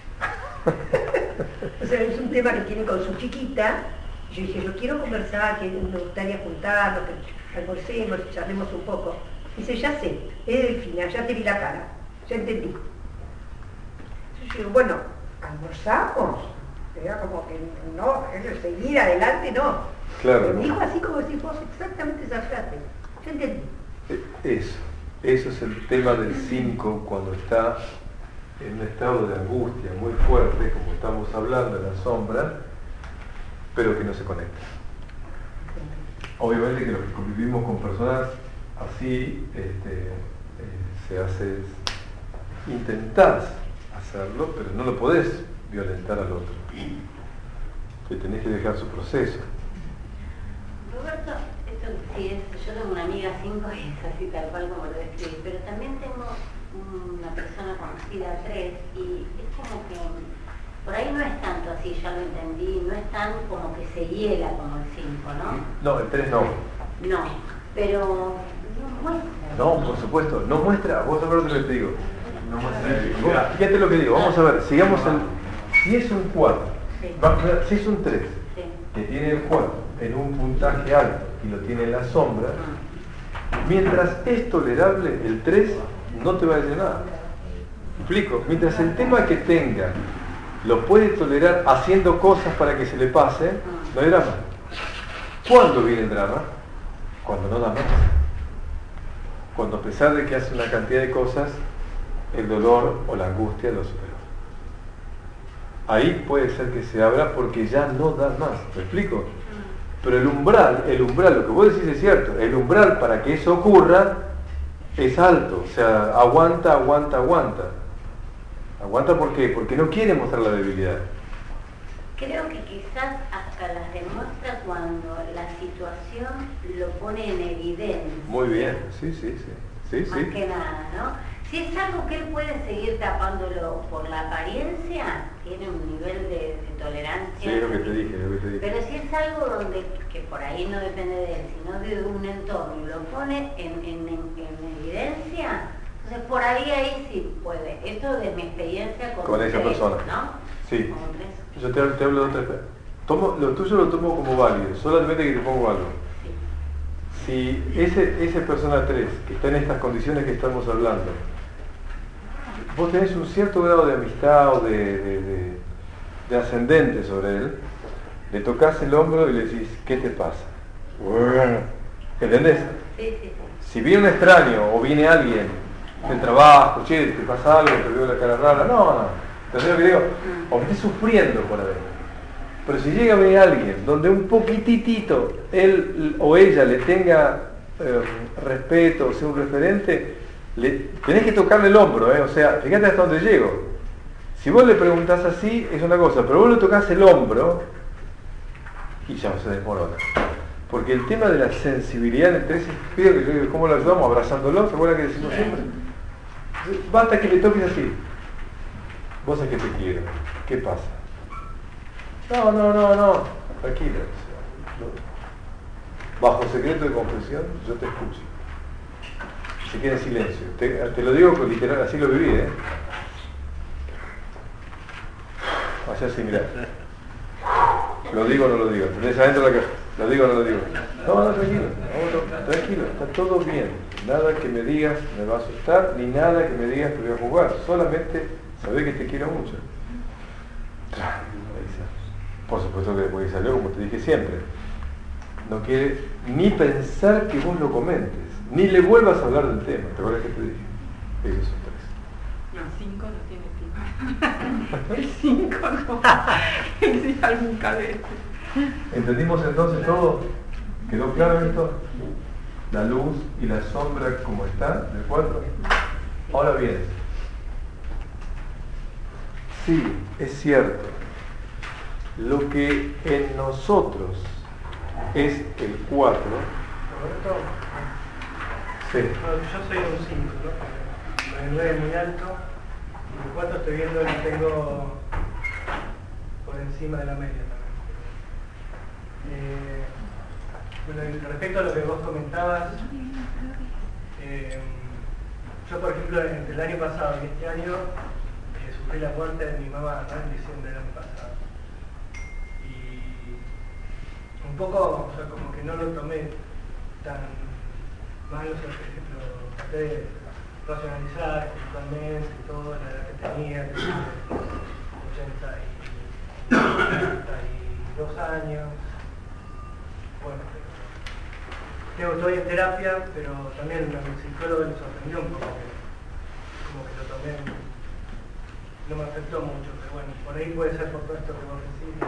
O sea, es un tema que tiene con su chiquita. Yo dije, yo quiero conversar, que me gustaría juntarnos, que almorcemos, charlemos un poco. Dice, ya sé, es el final, ya te vi la cara, ya entendí. Yo digo, bueno, ¿almorzamos? Era como que no, seguir adelante no. Claro. Pero me dijo así como decís vos, exactamente esa frase, ya entendí. Eso, eso es el tema del cinco cuando está en un estado de angustia muy fuerte, como estamos hablando en la sombra, pero que no se conecta. Obviamente que los que convivimos con personas así, este, eh, se hace, intentás hacerlo, pero no lo podés violentar al otro. Te tenés que dejar su proceso. Roberto, esto sí es, yo tengo una amiga cinco y es así tal cual como lo describí, pero también tengo una persona conocida tres y es como que por ahí no es tanto así, ya lo entendí, no es tan como que se hiela como el cinco, ¿no? No, el tres no. No, pero no muestra. No, por supuesto, no muestra, vos sabés lo que te digo. No muestra. Fíjate lo que digo, vamos a ver, sigamos el. Si es un cuatro, sí. Si es un tres, sí. Que tiene el cuatro en un puntaje alto y lo tiene en la sombra, mientras es tolerable, el tres no te va a decir nada. ¿Me explico? Mientras el tema que tenga lo puede tolerar haciendo cosas para que se le pase, no hay drama. ¿Cuándo viene el drama? Cuando no da más. Cuando a pesar de que hace una cantidad de cosas, el dolor o la angustia lo superó. Ahí puede ser que se abra porque ya no da más. ¿Me explico? Pero el umbral, el umbral, lo que vos decís es cierto, el umbral para que eso ocurra es alto, o sea, aguanta, aguanta, aguanta. ¿Aguanta por qué? Porque no quiere mostrar la debilidad. Creo que quizás hasta las demuestra cuando la situación lo pone en evidencia. Muy bien, sí, sí, sí. sí Más sí. que nada, ¿no? Si es algo que él puede seguir tapándolo por la apariencia, tiene un nivel de, de tolerancia. Sí, es lo que te dije, lo que te dije. Pero si es algo donde, que por ahí no depende de él, sino de un entorno y lo pone en, en, en, en evidencia, entonces por ahí ahí sí puede. Esto de mi experiencia con, con esa tres, persona. ¿no? Sí. Yo te, te hablo de otra. Tomo, lo tuyo lo tomo como válido, solamente que te pongo algo. Si ese, esa persona tres, que está en estas condiciones que estamos hablando, vos tenés un cierto grado de amistad o de, de, de, de ascendente sobre él, le tocas el hombro y le decís, ¿qué te pasa? ¿Entendés? Sí, sí, sí. Si viene un extraño o viene alguien del trabajo, che, te pasa algo, te veo la cara rara, no, no. ¿Entendés lo que digo? O que estés sufriendo por adentro. Pero si llega a venir alguien donde un poquitito él o ella le tenga eh, respeto, o sea un referente, le, tenés que tocarle el hombro, ¿eh? O sea, fíjate hasta dónde llego. Si vos le preguntás así, es una cosa, pero vos le tocás el hombro y ya se desmorona. Porque el tema de la sensibilidad entre ese pido que yo digo, ¿cómo lo ayudamos? Abrazándolo, ¿se acuerdan que decimos siempre? Basta que le toques así. Vos sabés que te quiero. ¿Qué pasa? No, no, no, no. Tranquilo. Bajo secreto de confesión, yo te escucho. Se queda en silencio. Te, te lo digo con literal, así lo viví, ¿eh? Allá así, mirá. Lo digo o no lo digo. Tenés adentro la caja. Lo digo o no lo digo. No, no, tranquilo. No, tranquilo. Está todo bien. Nada que me digas me va a asustar, ni nada que me digas te voy a jugar. Solamente sabés que te quiero mucho. Por supuesto que después salió, como te dije siempre. No quiere ni pensar que vos lo comentes, ni le vuelvas a hablar del tema. ¿Te acuerdas que te dije? Esos son tres. No, cinco no tiene tiempo. El cinco no. Es algún cabeza. ¿Entendimos entonces todo? ¿Quedó claro esto? La luz y la sombra como está, del cuatro. Ahora bien, sí, es cierto, lo que en nosotros es el cuatro. ¿Roberto? Sí. No, yo soy un cinco, ¿no? El nueve es muy alto, y el cuatro estoy viendo que tengo por encima de la media también. Eh, bueno, respecto a lo que vos comentabas, eh, yo por ejemplo entre el año pasado y este año eh, sufrí la muerte de mi mamá, ¿no? En diciembre del año pasado. Y un poco, o sea, como que no lo tomé tan mal, o sea, por ejemplo, traté de racionalizar espiritualmente todo, la edad que tenía, que tenía ochenta y dos años. Bueno, tengo todavía en terapia, pero también el psicólogo me sorprendió un poco, que, como que lo tomé, no me afectó mucho, pero bueno, por ahí puede ser por todo esto que vos decís.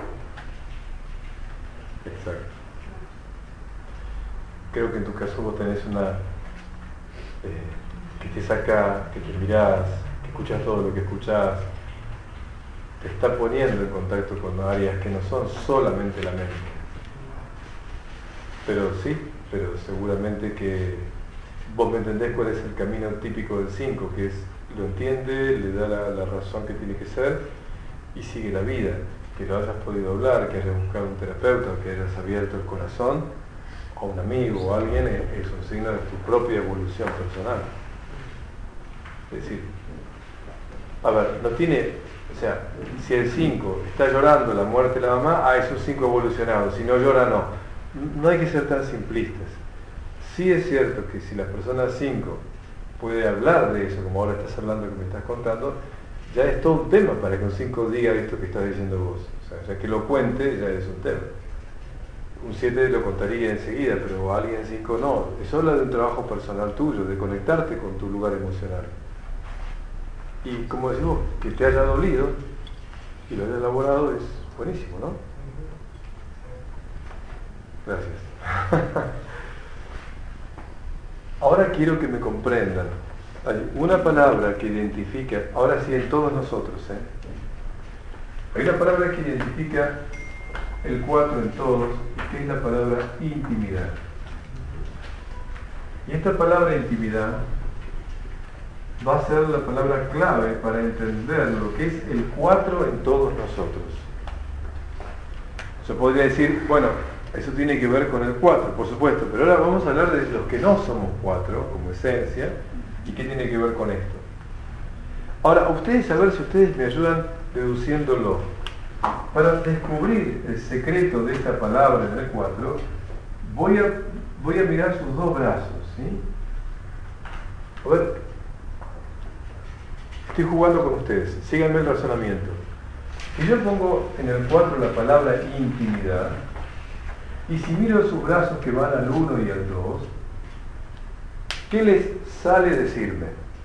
Exacto. Creo que en tu caso vos tenés una eh, que te saca, que te mirás, que escuchás todo lo que escuchás, te está poniendo en contacto con áreas que no son solamente la mente. Pero sí, pero seguramente que vos me entendés cuál es el camino típico del cinco, que es lo entiende, le da la, la razón que tiene que ser y sigue la vida. Que lo hayas podido hablar, que hayas buscado un terapeuta, que hayas abierto el corazón a un amigo o a alguien, es, es un signo de tu propia evolución personal. Es decir, a ver, no tiene, o sea, si el cinco está llorando la muerte de la mamá, ah, es un cinco evolucionado, si no llora, no. No hay que ser tan simplistas. Sí es cierto que si la persona cinco puede hablar de eso, como ahora estás hablando que me estás contando, ya es todo un tema para que un cinco diga esto que estás diciendo vos. O sea, ya que lo cuente, ya es un tema. Un siete lo contaría enseguida, pero alguien cinco no. Eso habla de un trabajo personal tuyo, de conectarte con tu lugar emocional. Y como decís vos, que te haya dolido y lo hayas elaborado es buenísimo, ¿no? Gracias. Ahora quiero que me comprendan. Hay una palabra que identifica, ahora sí en todos nosotros, ¿eh? Hay una palabra que identifica el cuatro en todos, que es la palabra intimidad. Y esta palabra intimidad va a ser la palabra clave para entender lo que es el cuatro en todos nosotros. Yo podría decir, bueno, eso tiene que ver con el cuatro, por supuesto, pero ahora vamos a hablar de los que no somos cuatro como esencia y qué tiene que ver con esto. Ahora, ustedes, a ver si ustedes me ayudan deduciéndolo. Para descubrir el secreto de esta palabra en el cuatro, voy a, voy a mirar sus dos brazos, ¿sí? A ver, estoy jugando con ustedes, síganme el razonamiento. Si yo pongo en el cuatro la palabra intimidad, y si miro sus brazos que van al uno y al dos, ¿qué les sale decirme?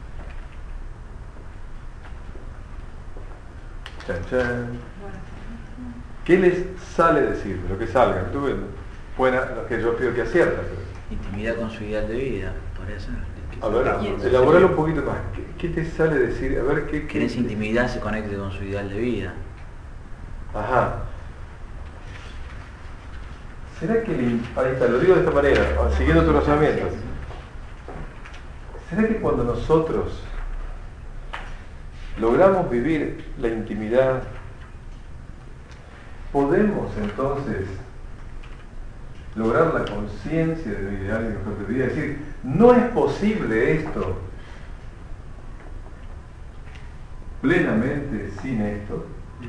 Chan, chan. ¿Qué les sale decirme? Lo que salga. Tú ves, buena, lo que yo pido que acierta. Intimidad con su ideal de vida, podría ser. A ver, elaboralo un poquito más. ¿Qué, ¿Qué te sale decir? A ver, ¿qué, que qué, en esa intimidad se conecte con su ideal de vida. Ajá. ¿Será que le, ahí está, lo digo de esta manera, siguiendo tu razonamiento? ¿Será que cuando nosotros logramos vivir la intimidad, podemos entonces lograr la conciencia de mi ideal y mejor de vida? Es decir, no es posible esto plenamente sin esto.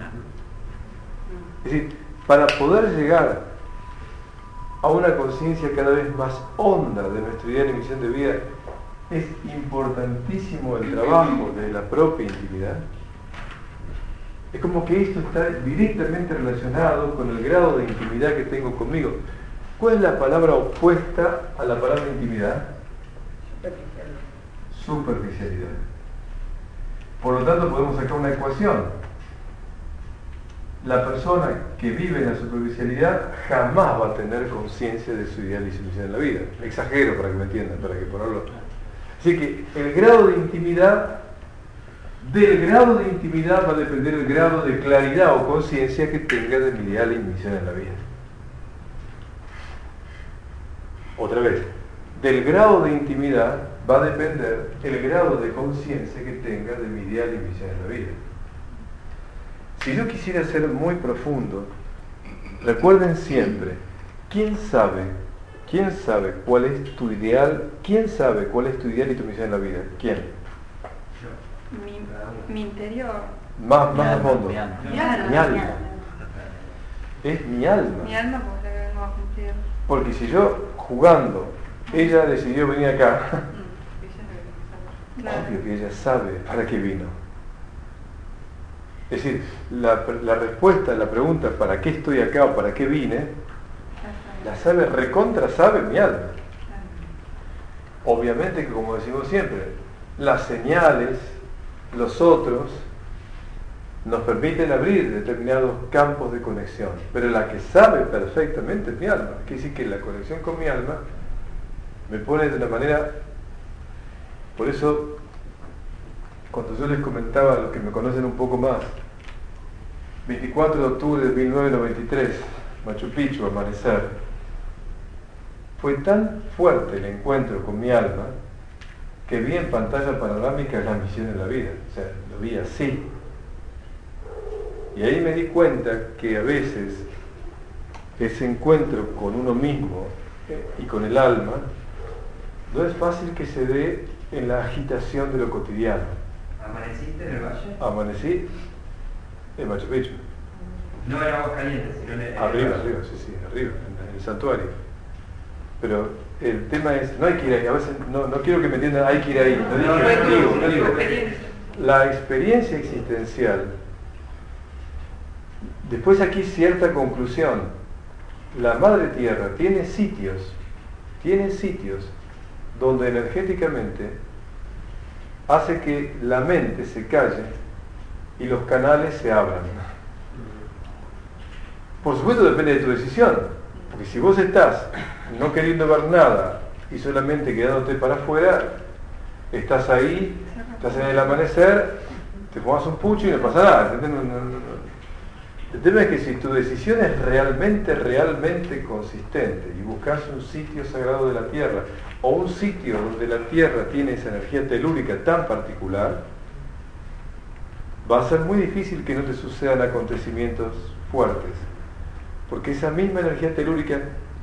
Es decir, para poder llegar a una conciencia cada vez más honda de nuestra ideal y misión de vida, es importantísimo el trabajo de la propia intimidad. Es como que esto está directamente relacionado con el grado de intimidad que tengo conmigo. ¿Cuál es la palabra opuesta a la palabra intimidad? Superficialidad. Superficialidad. Por lo tanto, podemos sacar una ecuación. La persona que vive en la superficialidad jamás va a tener conciencia de su ideal y su misión en la vida. Exagero para que me entiendan, para que ponerlo. Así que el grado de intimidad, del grado de intimidad va a depender el grado de claridad o conciencia que tenga de mi ideal y misión en la vida. Otra vez, del grado de intimidad va a depender el grado de conciencia que tenga de mi ideal y misión en la vida. Si yo quisiera ser muy profundo, recuerden siempre, ¿quién sabe, quién sabe cuál es tu ideal, quién sabe cuál es tu ideal y tu misión en la vida? ¿Quién? Mi, mi interior. Más, más a fondo. Mi alma. Mi alma. Mi alma. Es mi alma. Mi alma porque la vengo a cumplir. Porque si yo, jugando, ella decidió venir acá, Claro. obvio que ella sabe para qué vino. Es decir, la, la respuesta a la pregunta ¿para qué estoy acá o para qué vine? La sabe, recontra sabe mi alma. Obviamente que, como decimos siempre, las señales, los otros, nos permiten abrir determinados campos de conexión, pero la que sabe perfectamente es mi alma. Quiere decir que la conexión con mi alma me pone de una manera. Por eso, cuando yo les comentaba a los que me conocen un poco más, veinticuatro de octubre de mil novecientos noventa y tres, Machu Picchu, amanecer, fue tan fuerte el encuentro con mi alma que vi en pantalla panorámica la misión en la vida. O sea, lo vi así. Y ahí me di cuenta que a veces ese encuentro con uno mismo y con el alma no es fácil que se dé en la agitación de lo cotidiano. ¿Amaneciste en el valle? Amanecí en Machu Picchu. No en Aguascalientes, sino en el Arriba, arriba, sí, sí, arriba, en el santuario. Pero el tema es, no hay que ir ahí, a veces no, no quiero que me entiendan, hay que ir ahí. No digo, no digo, no digo. La experiencia existencial, después aquí cierta conclusión. La Madre Tierra tiene sitios, tiene sitios donde energéticamente hace que la mente se calle y los canales se abran. Por supuesto depende de tu decisión, porque si vos estás no queriendo ver nada y solamente quedándote para afuera, estás ahí, estás en el amanecer, te fumas un pucho y no pasa nada. No, no, no, no. El tema es que si tu decisión es realmente, realmente consistente y buscas un sitio sagrado de la Tierra o un sitio donde la Tierra tiene esa energía telúrica tan particular, va a ser muy difícil que no te sucedan acontecimientos fuertes, porque esa misma energía telúrica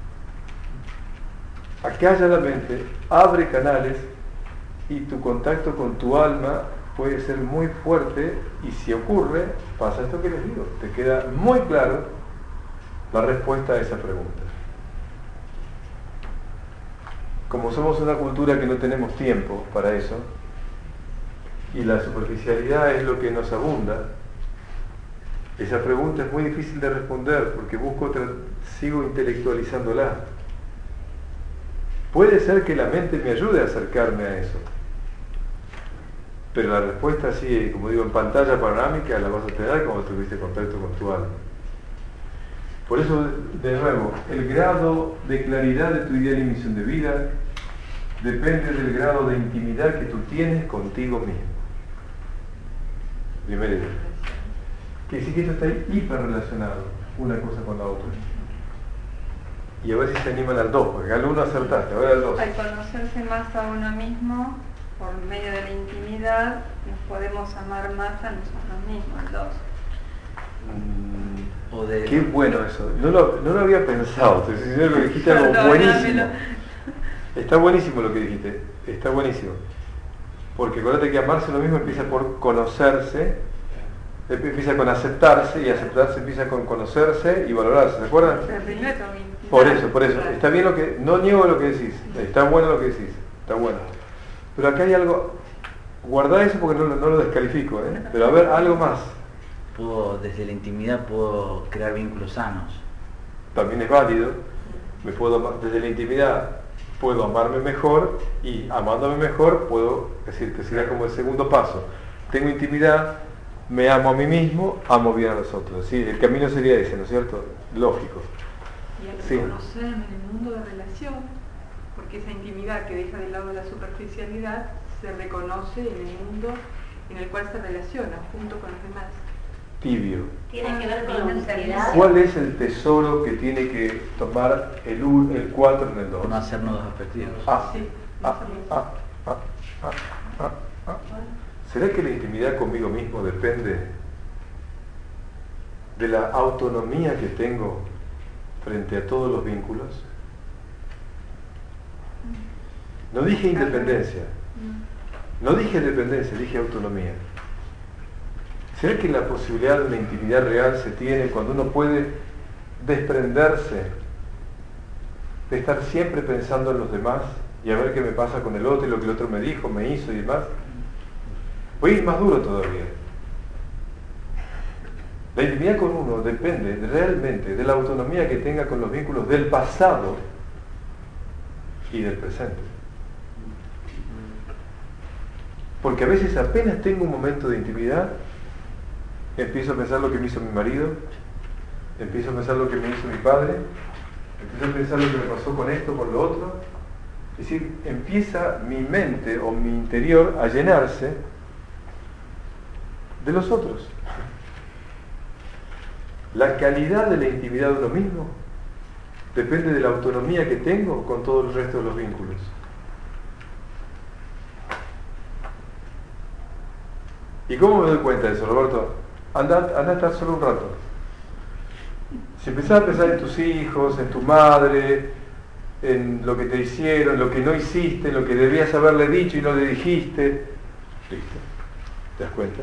acalla la mente, abre canales y tu contacto con tu alma puede ser muy fuerte, y si ocurre, pasa esto que les digo, te queda muy claro la respuesta a esa pregunta. Como somos una cultura que no tenemos tiempo para eso, y la superficialidad es lo que nos abunda, esa pregunta es muy difícil de responder, porque busco otra, sigo intelectualizándola. Puede ser que la mente me ayude a acercarme a eso, pero la respuesta así, como digo, en pantalla panorámica la vas a tener cuando tuviste contacto con tu alma. Por eso, de nuevo, el grado de claridad de tu ideal y misión de vida depende del grado de intimidad que tú tienes contigo mismo. Primera idea. Que sí que esto está hiperrelacionado una cosa con la otra. Y a ver si se animan al dos, porque al uno acertaste, ahora al dos. Al conocerse más a uno mismo, por medio de la intimidad, nos podemos amar más a nosotros mismos, el dos. Mm, o de... Qué bueno eso. No lo, no lo había pensado, te estoy diciendo que dijiste algo no, buenísimo. No, no. Está buenísimo lo que dijiste, está buenísimo. Porque acuérdate que amarse lo mismo empieza por conocerse, empieza con aceptarse, y aceptarse empieza con conocerse y valorarse, ¿se acuerdan? Por eso, por eso. Está bien lo que, no niego lo que decís, está bueno lo que decís, está bueno. Pero acá hay algo, guardá eso porque no, no lo descalifico, ¿eh? Pero a ver, algo más. Puedo, desde la intimidad puedo crear vínculos sanos. También es válido, me puedo, desde la intimidad puedo amarme mejor, y amándome mejor puedo, es decir, que sería como el segundo paso. Tengo intimidad, me amo a mí mismo, amo bien a los otros. ¿Sí? El camino sería ese, ¿no es cierto? Lógico. Y al sí. reconocerme en el mundo de relación, porque esa intimidad que deja de lado la superficialidad se reconoce en el mundo en el cual se relaciona junto con los demás. Tibio. Tiene que ver con la unicidad. ¿Cuál es el tesoro que tiene que tomar el el cuatro en el dos? No hacer nudos afectivos. Ah, sí, ah, ah, ah, ah, ah, ah. ¿Será que la intimidad conmigo mismo depende de la autonomía que tengo frente a todos los vínculos? No dije independencia, no dije dependencia, dije autonomía. ¿Será que la posibilidad de una intimidad real se tiene cuando uno puede desprenderse de estar siempre pensando en los demás y a ver qué me pasa con el otro y lo que el otro me dijo, me hizo y demás? Voy a ir más duro todavía. La intimidad con uno depende realmente de la autonomía que tenga con los vínculos del pasado y del presente. Porque a veces apenas tengo un momento de intimidad, empiezo a pensar lo que me hizo mi marido, empiezo a pensar lo que me hizo mi padre, empiezo a pensar lo que me pasó con esto, con lo otro. Es decir, empieza mi mente o mi interior a llenarse de los otros. La calidad de la intimidad de uno mismo depende de la autonomía que tengo con todo el resto de los vínculos. ¿Y cómo me doy cuenta de eso, Roberto? Anda, anda a estar solo un rato. Si empezás a pensar en tus hijos, en tu madre, en lo que te hicieron, lo que no hiciste, lo que debías haberle dicho y no le dijiste, listo, ¿te das cuenta?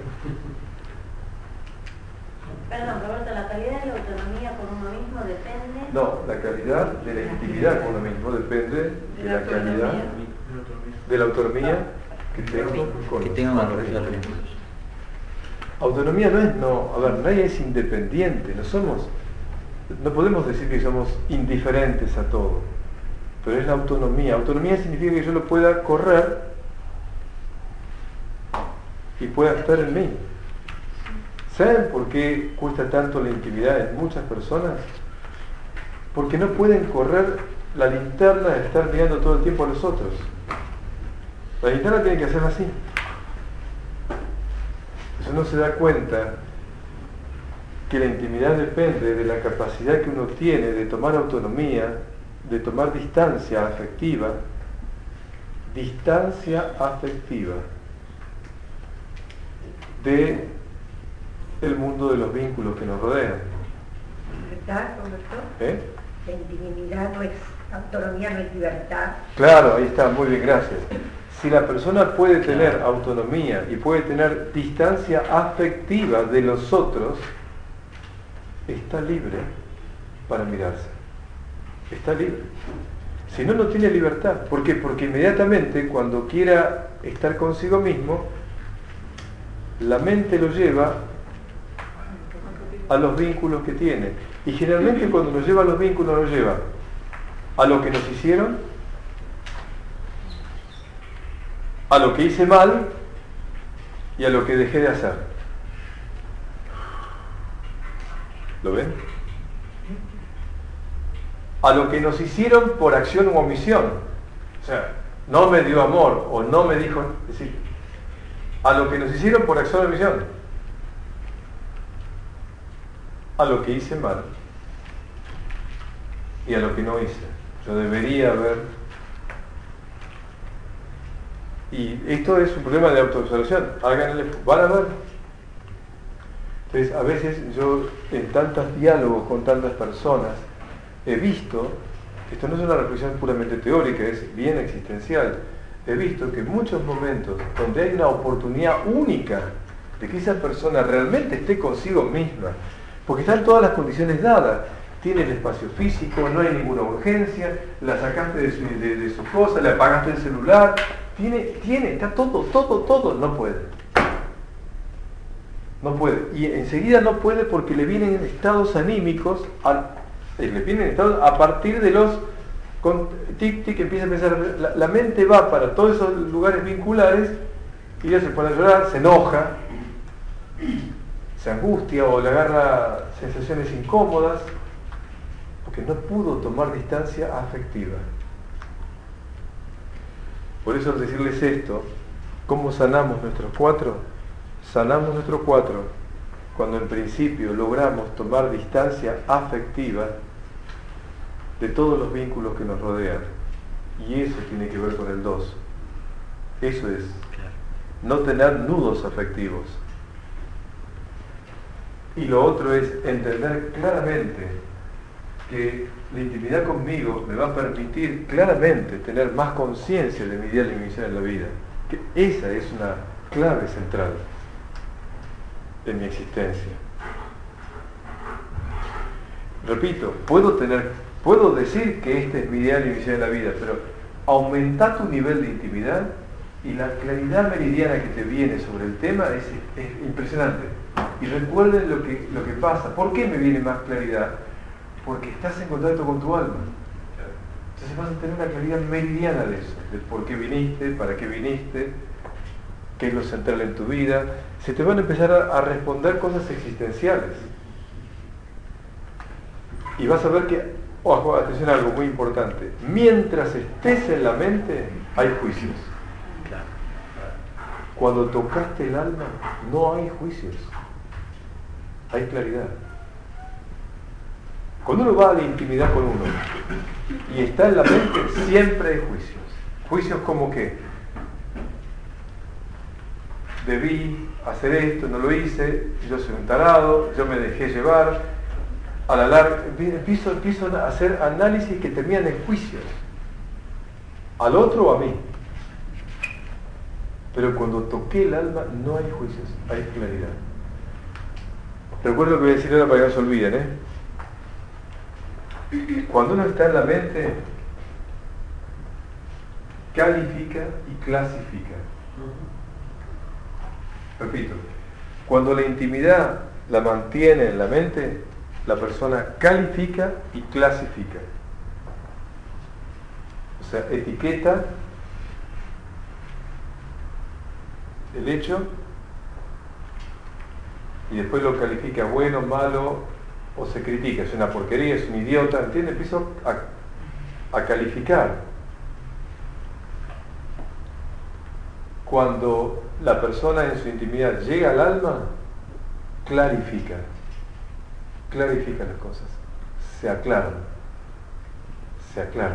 Perdón, Roberto, ¿la calidad de la autonomía con uno mismo depende? No, la calidad de la intimidad con uno mismo depende de la calidad de la autonomía que tengo con los demás. Autonomía no es, no, a ver, nadie es independiente, no somos, no podemos decir que somos indiferentes a todo, pero es la autonomía. Autonomía significa que yo lo pueda correr y pueda estar en mí. ¿Saben por qué cuesta tanto la intimidad en muchas personas? Porque no pueden correr la linterna de estar mirando todo el tiempo a los otros. La linterna tiene que hacer así. Eso no se da cuenta que la intimidad depende de la capacidad que uno tiene de tomar autonomía, de tomar distancia afectiva, distancia afectiva de el mundo de los vínculos que nos rodean. ¿Libertad, Roberto? ¿Eh? La intimidad no es autonomía, no es libertad. Claro, ahí está, muy bien, gracias. Si la persona puede tener autonomía y puede tener distancia afectiva de los otros, está libre para mirarse. Está libre. Si no, no tiene libertad. ¿Por qué? Porque inmediatamente cuando quiera estar consigo mismo, la mente lo lleva a los vínculos que tiene. Y generalmente cuando nos lleva a los vínculos, nos lleva a lo que nos hicieron, a lo que hice mal y a lo que dejé de hacer. ¿Lo ven? A lo que nos hicieron por acción u omisión. O sea, no me dio amor o no me dijo... Es decir, a lo que nos hicieron por acción o omisión. A lo que hice mal y a lo que no hice. Yo debería haber... Y esto es un problema de autoobservación. Háganle, van a ver. Entonces, a veces yo, en tantos diálogos con tantas personas, he visto, esto no es una reflexión puramente teórica, es bien existencial, he visto que en muchos momentos donde hay una oportunidad única de que esa persona realmente esté consigo misma, porque están todas las condiciones dadas, tiene el espacio físico, no hay ninguna urgencia, la sacaste de su, de, de su cosa, le apagaste el celular, tiene, tiene, está todo, todo, todo, no puede. No puede. Y enseguida no puede porque le vienen estados anímicos, a, le vienen estados a partir de los, con tic, tic, empieza a pensar, la, la mente va para todos esos lugares vinculares y ya se pone a llorar, se enoja, se angustia o le agarra sensaciones incómodas, porque no pudo tomar distancia afectiva. Por eso al decirles esto, ¿cómo sanamos nuestros cuatro? Sanamos nuestros cuatro cuando en principio logramos tomar distancia afectiva de todos los vínculos que nos rodean. Y eso tiene que ver con el dos. Eso es no tener nudos afectivos. Y lo otro es entender claramente que la intimidad conmigo me va a permitir claramente tener más conciencia de mi ideal y mi misión en la vida. Que esa es una clave central en mi existencia. Repito, puedo tener, puedo decir que este es mi ideal y mi misión en la vida, pero aumenta tu nivel de intimidad y la claridad meridiana que te viene sobre el tema es, es impresionante. Y recuerden lo que, lo que pasa. ¿Por qué me viene más claridad? Porque estás en contacto con tu alma. Entonces vas a tener una claridad meridiana de eso, de por qué viniste, para qué viniste, qué es lo central en tu vida. Se te van a empezar a, a responder cosas existenciales. Y vas a ver que, ojo, atención a algo muy importante, mientras estés en la mente, hay juicios. Cuando tocaste el alma, no hay juicios, hay claridad. Cuando uno va a la intimidad con uno y está en la mente, siempre hay juicios. Juicios como que debí hacer esto, no lo hice, yo soy un tarado, yo me dejé llevar. A la larga empiezo, empiezo a hacer análisis que terminan en juicios, al otro o a mí. Pero cuando toqué el alma no hay juicios, hay claridad. Recuerdo lo que voy a decir ahora para que no se olviden, ¿eh? Cuando uno está en la mente, califica y clasifica. Repito, cuando la intimidad la mantiene en la mente, la persona califica y clasifica. O sea, etiqueta el hecho y después lo califica bueno, malo o se critica, es una porquería, es un idiota, ¿entiendes? Empiezo a, a calificar. Cuando la persona en su intimidad llega al alma, clarifica. clarifica las cosas, se aclaran, se aclaran.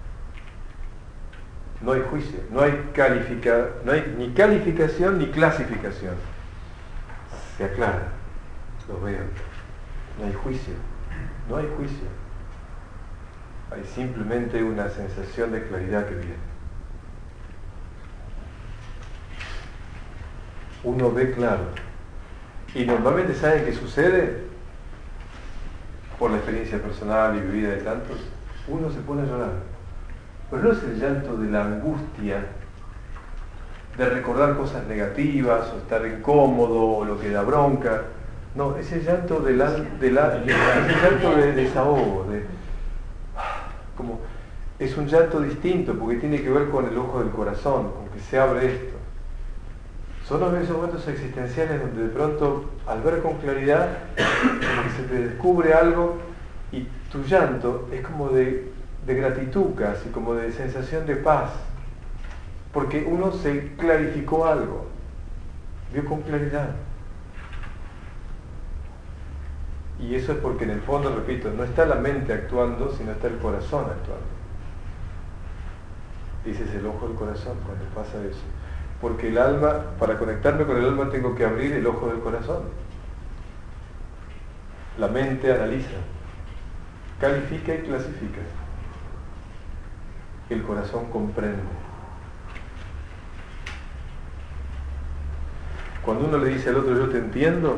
No hay juicio, no hay califica, no hay ni calificación ni clasificación. Se aclara, lo veo. No hay juicio, no hay juicio. Hay simplemente una sensación de claridad que viene. Uno ve claro. Y normalmente, ¿saben qué sucede? Por la experiencia personal y vivida de tantos, uno se pone a llorar. Pero no es el llanto de la angustia, de recordar cosas negativas, o estar incómodo, o lo que da bronca. No, es el llanto de la, de la, de la, es el llanto de desahogo, de, como, es un llanto distinto, porque tiene que ver con el ojo del corazón, con que se abre esto. Son esos momentos existenciales donde de pronto, al ver con claridad, como que se te descubre algo, y tu llanto es como de, de gratitud casi, como de sensación de paz, porque uno se clarificó algo, vio con claridad. Y eso es porque en el fondo, repito, no está la mente actuando, sino está el corazón actuando. Ese es el ojo del corazón cuando pasa eso. Porque el alma, para conectarme con el alma tengo que abrir el ojo del corazón. La mente analiza, califica y clasifica. El corazón comprende. Cuando uno le dice al otro yo te entiendo,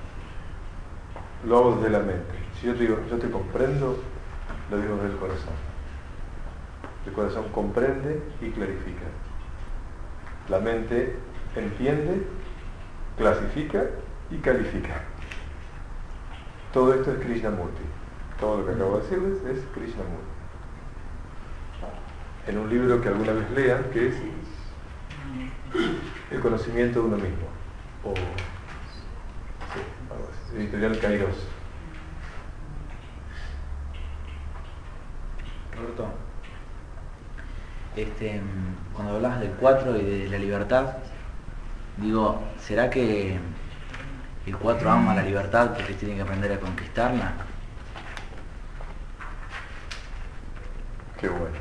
lo hago desde la mente. Si yo te digo yo te comprendo, lo digo desde el corazón. El corazón comprende y clarifica. La mente entiende, clasifica y califica. Todo esto es Krishnamurti. Todo lo que acabo de decirles es Krishnamurti. En un libro que alguna vez lean, que es El conocimiento de uno mismo. O sí, editorial Kairos. Roberto, este, cuando hablabas del cuatro y de la libertad, digo, ¿será que el cuatro ama la libertad porque tiene que aprender a conquistarla? Qué bueno.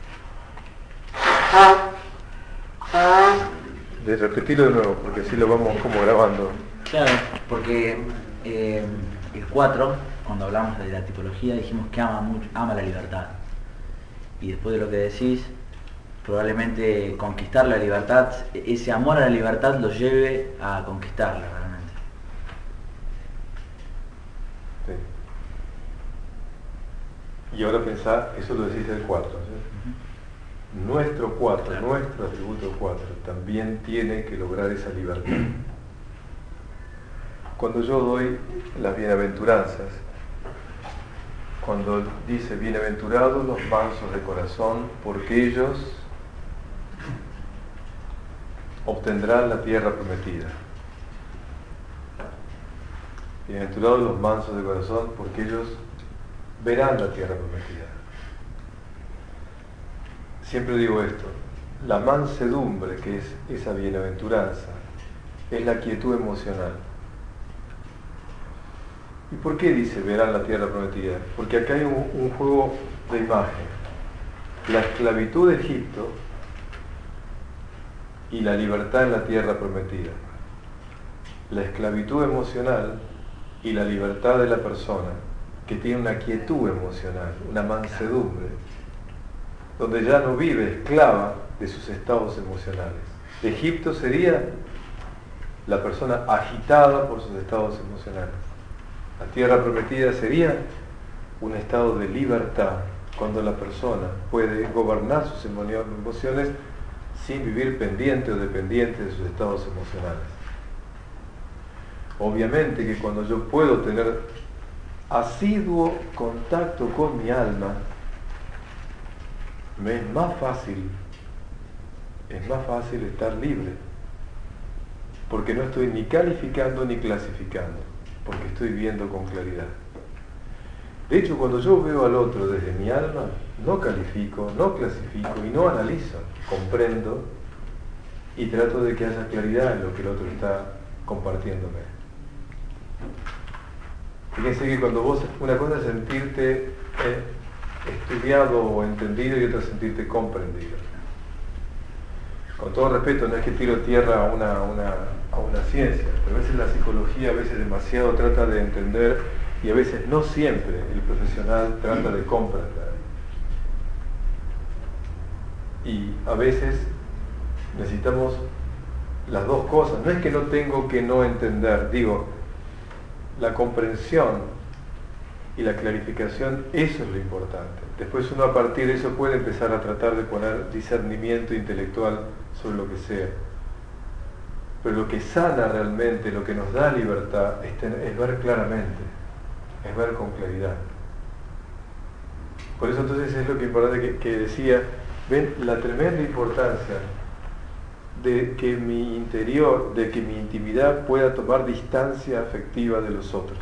De repetirlo de nuevo, porque así lo vamos como grabando. Claro, porque eh, el cuatro, cuando hablamos de la tipología, dijimos que ama mucho, ama la libertad. Y después de lo que decís, probablemente conquistar la libertad, ese amor a la libertad los lleve a conquistarla realmente. Sí. Y ahora pensá, eso lo decís del cuatro, ¿sí? Uh-huh. Nuestro cuatro, claro. Nuestro atributo cuatro, también tiene que lograr esa libertad. Cuando yo doy las bienaventuranzas, cuando dice bienaventurados los mansos de corazón, porque ellos obtendrán la tierra prometida. Bienaventurados los mansos de corazón, porque ellos verán la tierra prometida. Siempre digo esto, la mansedumbre, que es esa bienaventuranza, es la quietud emocional. ¿Y por qué dice verán la tierra prometida? Porque acá hay un, un juego de imagen. La esclavitud de Egipto y la libertad en la tierra prometida. La esclavitud emocional y la libertad de la persona que tiene una quietud emocional, una mansedumbre, donde ya no vive esclava de sus estados emocionales. Egipto sería la persona agitada por sus estados emocionales. La tierra prometida sería un estado de libertad, cuando la persona puede gobernar sus emociones sin vivir pendiente o dependiente de sus estados emocionales. Obviamente que cuando yo puedo tener asiduo contacto con mi alma, me es más fácil, es más fácil estar libre, porque no estoy ni calificando ni clasificando, porque estoy viendo con claridad. De hecho, cuando yo veo al otro desde mi alma, no califico, no clasifico y no analizo, comprendo y trato de que haya claridad en lo que el otro está compartiéndome. Fíjense que cuando vos, una cosa es sentirte eh, estudiado o entendido y otra es sentirte comprendido. Con todo respeto, no es que tiro tierra a una, a una, a una ciencia, pero a veces la psicología a veces demasiado trata de entender y a veces no siempre el profesional trata de comprender. Y a veces necesitamos las dos cosas. No es que no tengo que no entender, digo, la comprensión y la clarificación, eso es lo importante. Después uno a partir de eso puede empezar a tratar de poner discernimiento intelectual sobre lo que sea. Pero lo que sana realmente, lo que nos da libertad, es, tener, es ver claramente, es ver con claridad. Por eso entonces es lo que importante que, que decía, ven la tremenda importancia de que mi interior, de que mi intimidad pueda tomar distancia afectiva de los otros.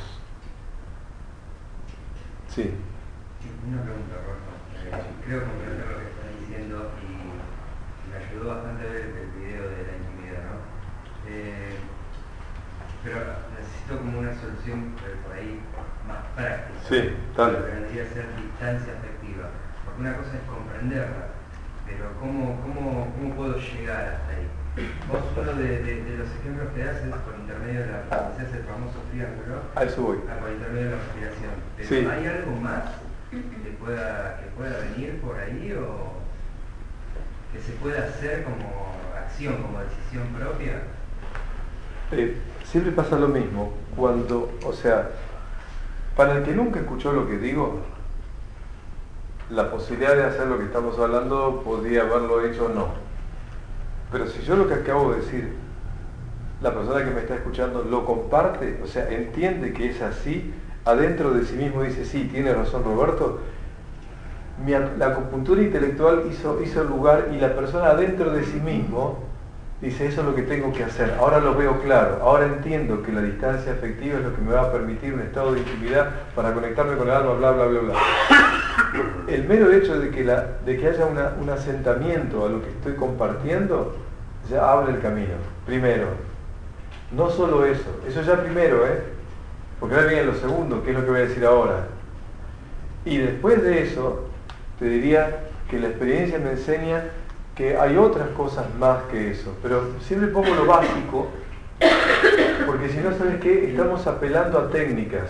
Sí. Una pregunta, Rafa. Eh, creo que comprendo lo que estás diciendo y me ayudó bastante a ver el video de la intimidad, ¿no? Eh, pero necesito como una solución eh, por ahí más práctica. Sí, dale. Lo que vendría a ser distancia afectiva. Porque una cosa es comprenderla, pero ¿cómo, cómo, cómo puedo llegar hasta ahí? Vos uno de, de, de los ejemplos que haces por intermedio de la, se hace el famoso triángulo, a eso voy. Por intermedio de la respiración. Pero Sí. ¿hay algo más que pueda, que pueda venir por ahí o que se pueda hacer como acción, como decisión propia? Eh, siempre pasa lo mismo. Cuando, o sea, para el que nunca escuchó lo que digo, la posibilidad de hacer lo que estamos hablando podría haberlo hecho o no. Pero si yo lo que acabo de decir, la persona que me está escuchando lo comparte, o sea, entiende que es así, adentro de sí mismo dice, sí, tiene razón Roberto, mi, la acupuntura intelectual hizo, hizo lugar y la persona adentro de sí mismo dice, eso es lo que tengo que hacer, ahora lo veo claro, ahora entiendo que la distancia afectiva es lo que me va a permitir un estado de intimidad para conectarme con el alma, bla, bla, bla, bla. El mero hecho de que, la, de que haya una, un asentamiento a lo que estoy compartiendo, ya abre el camino. Primero, no solo eso, eso ya primero, ¿eh? Porque ahora viene lo segundo, que es lo que voy a decir ahora. Y después de eso, te diría que la experiencia me enseña que hay otras cosas más que eso, pero siempre pongo lo básico, porque si no, ¿sabes qué? Estamos apelando a técnicas.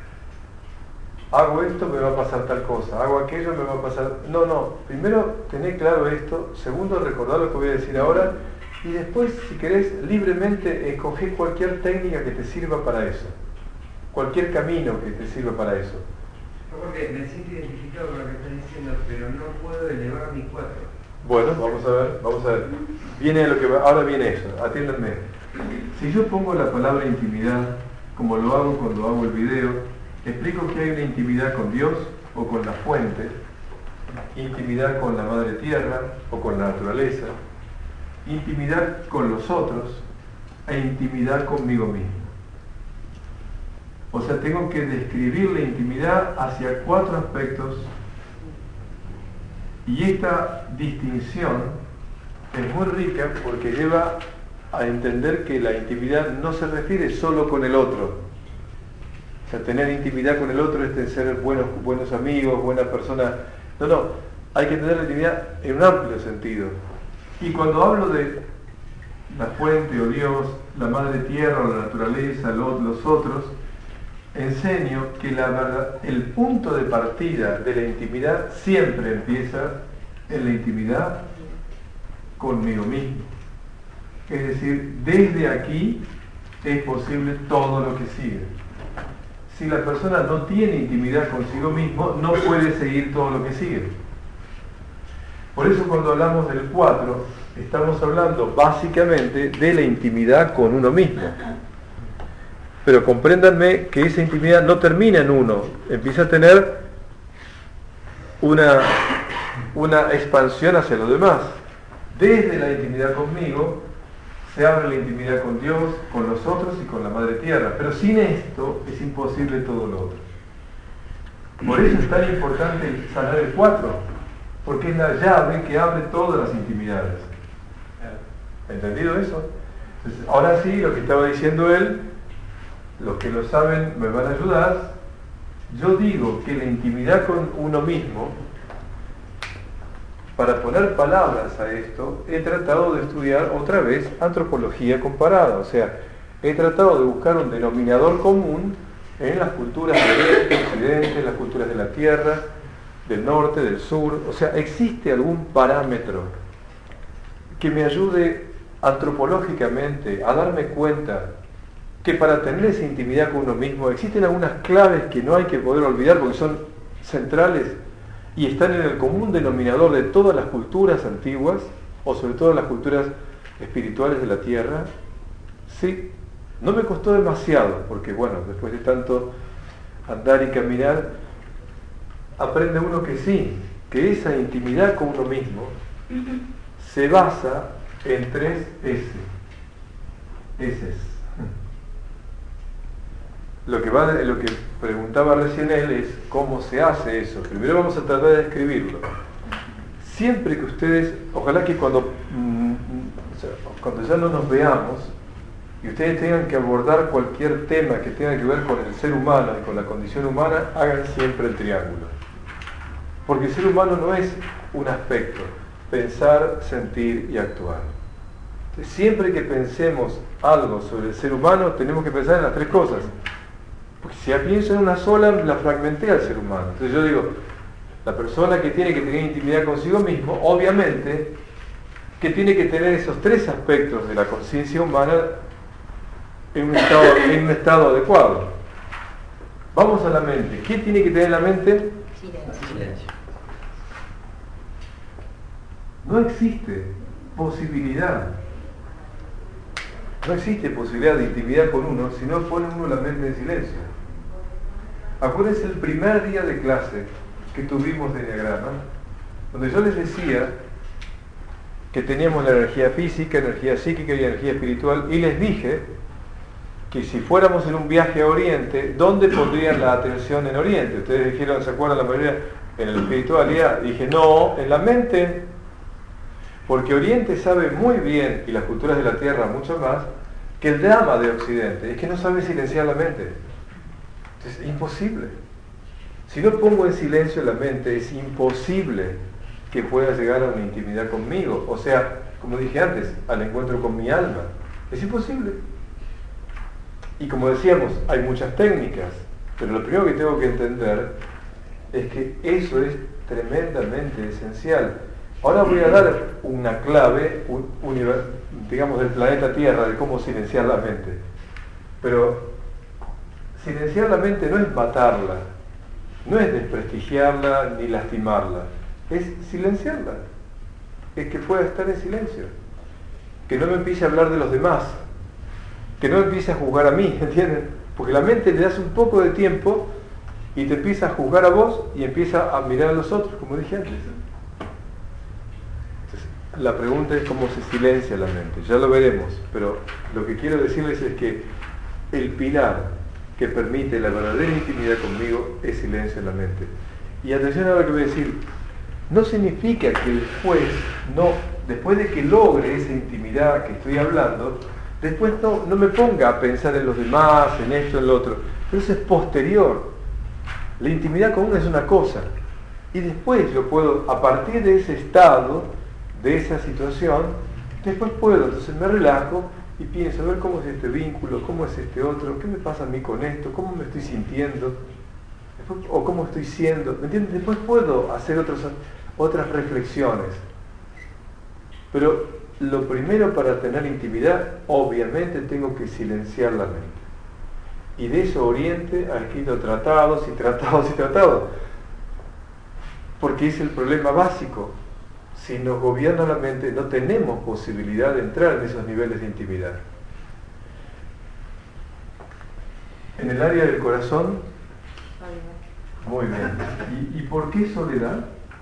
Hago esto, me va a pasar tal cosa, hago aquello, me va a pasar... No, no, primero tener claro esto, segundo recordar lo que voy a decir ahora, y después, si querés, libremente escoger cualquier técnica que te sirva para eso, cualquier camino que te sirva para eso. Porque me siento identificado con lo que estás diciendo, pero no puedo elevar mi cuatro. Bueno, vamos a ver, vamos a ver. Viene lo que va, ahora viene eso, atiéndanme. Si yo pongo la palabra intimidad, como lo hago cuando hago el video, explico que hay una intimidad con Dios o con la fuente, intimidad con la madre tierra o con la naturaleza, intimidad con los otros e intimidad conmigo mismo. O sea, tengo que describir la intimidad hacia cuatro aspectos y esta distinción es muy rica porque lleva a entender que la intimidad no se refiere solo con el otro. O sea, tener intimidad con el otro es ser buenos, buenos amigos, buena persona. No, no, hay que tener la intimidad en un amplio sentido. Y cuando hablo de la fuente o Dios, la madre tierra o la naturaleza, los otros, enseño que la verdad, el punto de partida de la intimidad siempre empieza en la intimidad conmigo mismo. Es decir, desde aquí es posible todo lo que sigue. Si la persona no tiene intimidad consigo mismo, no puede seguir todo lo que sigue. Por eso cuando hablamos del cuatro, estamos hablando básicamente de la intimidad con uno mismo. Pero compréndanme que esa intimidad no termina en uno, empieza a tener una, una expansión hacia los demás. Desde la intimidad conmigo, se abre la intimidad con Dios, con los otros y con la Madre Tierra. Pero sin esto es imposible todo lo otro. Por eso es tan importante sanar el cuatro, porque es la llave que abre todas las intimidades. ¿Entendido eso? Entonces, ahora sí, lo que estaba diciendo él, los que lo saben me van a ayudar, yo digo que la intimidad con uno mismo, para poner palabras a esto, he tratado de estudiar otra vez antropología comparada, o sea, he tratado de buscar un denominador común en las culturas de Oriente, Occidente, las culturas de la Tierra, del norte, del sur, o sea, ¿existe algún parámetro que me ayude antropológicamente a darme cuenta que para tener esa intimidad con uno mismo existen algunas claves que no hay que poder olvidar porque son centrales y están en el común denominador de todas las culturas antiguas, o sobre todo las culturas espirituales de la Tierra? Sí, no me costó demasiado, porque bueno, después de tanto andar y caminar, aprende uno que sí, que esa intimidad con uno mismo se basa en tres S. S's. Lo que, va, lo que preguntaba recién él es cómo se hace eso. Primero vamos a tratar de describirlo. Siempre que ustedes, ojalá que cuando, mm, cuando ya no nos veamos y ustedes tengan que abordar cualquier tema que tenga que ver con el ser humano y con la condición humana, hagan siempre el triángulo. Porque el ser humano no es un aspecto, pensar, sentir y actuar. Entonces, siempre que pensemos algo sobre el ser humano, tenemos que pensar en las tres cosas. Porque si ya pienso en una sola, la fragmenté al ser humano. Entonces yo digo, la persona que tiene que tener intimidad consigo mismo, obviamente, que tiene que tener esos tres aspectos de la conciencia humana en un estado, en un estado adecuado. Vamos a la mente. ¿Qué tiene que tener en la mente? Silencio. No existe posibilidad. No existe posibilidad de intimidad con uno si no pone uno la mente en silencio. Acuérdense el primer día de clase que tuvimos de Enneagrama, donde yo les decía que teníamos la energía física, energía psíquica y energía espiritual, y les dije que si fuéramos en un viaje a Oriente, ¿dónde pondrían la atención en Oriente? Ustedes dijeron, ¿se acuerdan la mayoría? En la espiritualidad. Dije, no, en la mente, porque Oriente sabe muy bien, y las culturas de la Tierra mucho más, que el drama de Occidente es que no sabe silenciar la mente. Es imposible. Si no pongo en silencio la mente, es imposible que pueda llegar a una intimidad conmigo. O sea, como dije antes, al encuentro con mi alma. Es imposible. Y como decíamos, hay muchas técnicas, pero lo primero que tengo que entender es que eso es tremendamente esencial. Ahora voy a dar una clave, un, univer, digamos, del planeta Tierra, de cómo silenciar la mente. Pero silenciar la mente no es matarla, no es desprestigiarla ni lastimarla, es silenciarla, es que pueda estar en silencio, que no me empiece a hablar de los demás, que no me empiece a juzgar a mí, ¿entienden? Porque la mente le das un poco de tiempo y te empieza a juzgar a vos y empieza a mirar a los otros, como dije antes. Entonces, la pregunta es cómo se silencia la mente, ya lo veremos, pero lo que quiero decirles es que el pilar que permite la verdadera intimidad conmigo es silencio en la mente. Y atención a lo que voy a decir, no significa que después, no, después de que logre esa intimidad que estoy hablando, después no, no me ponga a pensar en los demás, en esto, en lo otro, pero eso es posterior. La intimidad con uno es una cosa, y después yo puedo, a partir de ese estado, de esa situación, después puedo, entonces me relajo y pienso, a ver cómo es este vínculo, cómo es este otro, qué me pasa a mí con esto, cómo me estoy sintiendo, después, o cómo estoy siendo, ¿me entiendes? Después puedo hacer otros, otras reflexiones. Pero lo primero para tener intimidad, obviamente tengo que silenciar la mente. Y de eso Oriente ha escrito tratados y tratados y tratados. Porque es el problema básico. Si nos gobierna la mente, no tenemos posibilidad de entrar en esos niveles de intimidad. En el área del corazón, muy bien. ¿Y, y por qué soledad?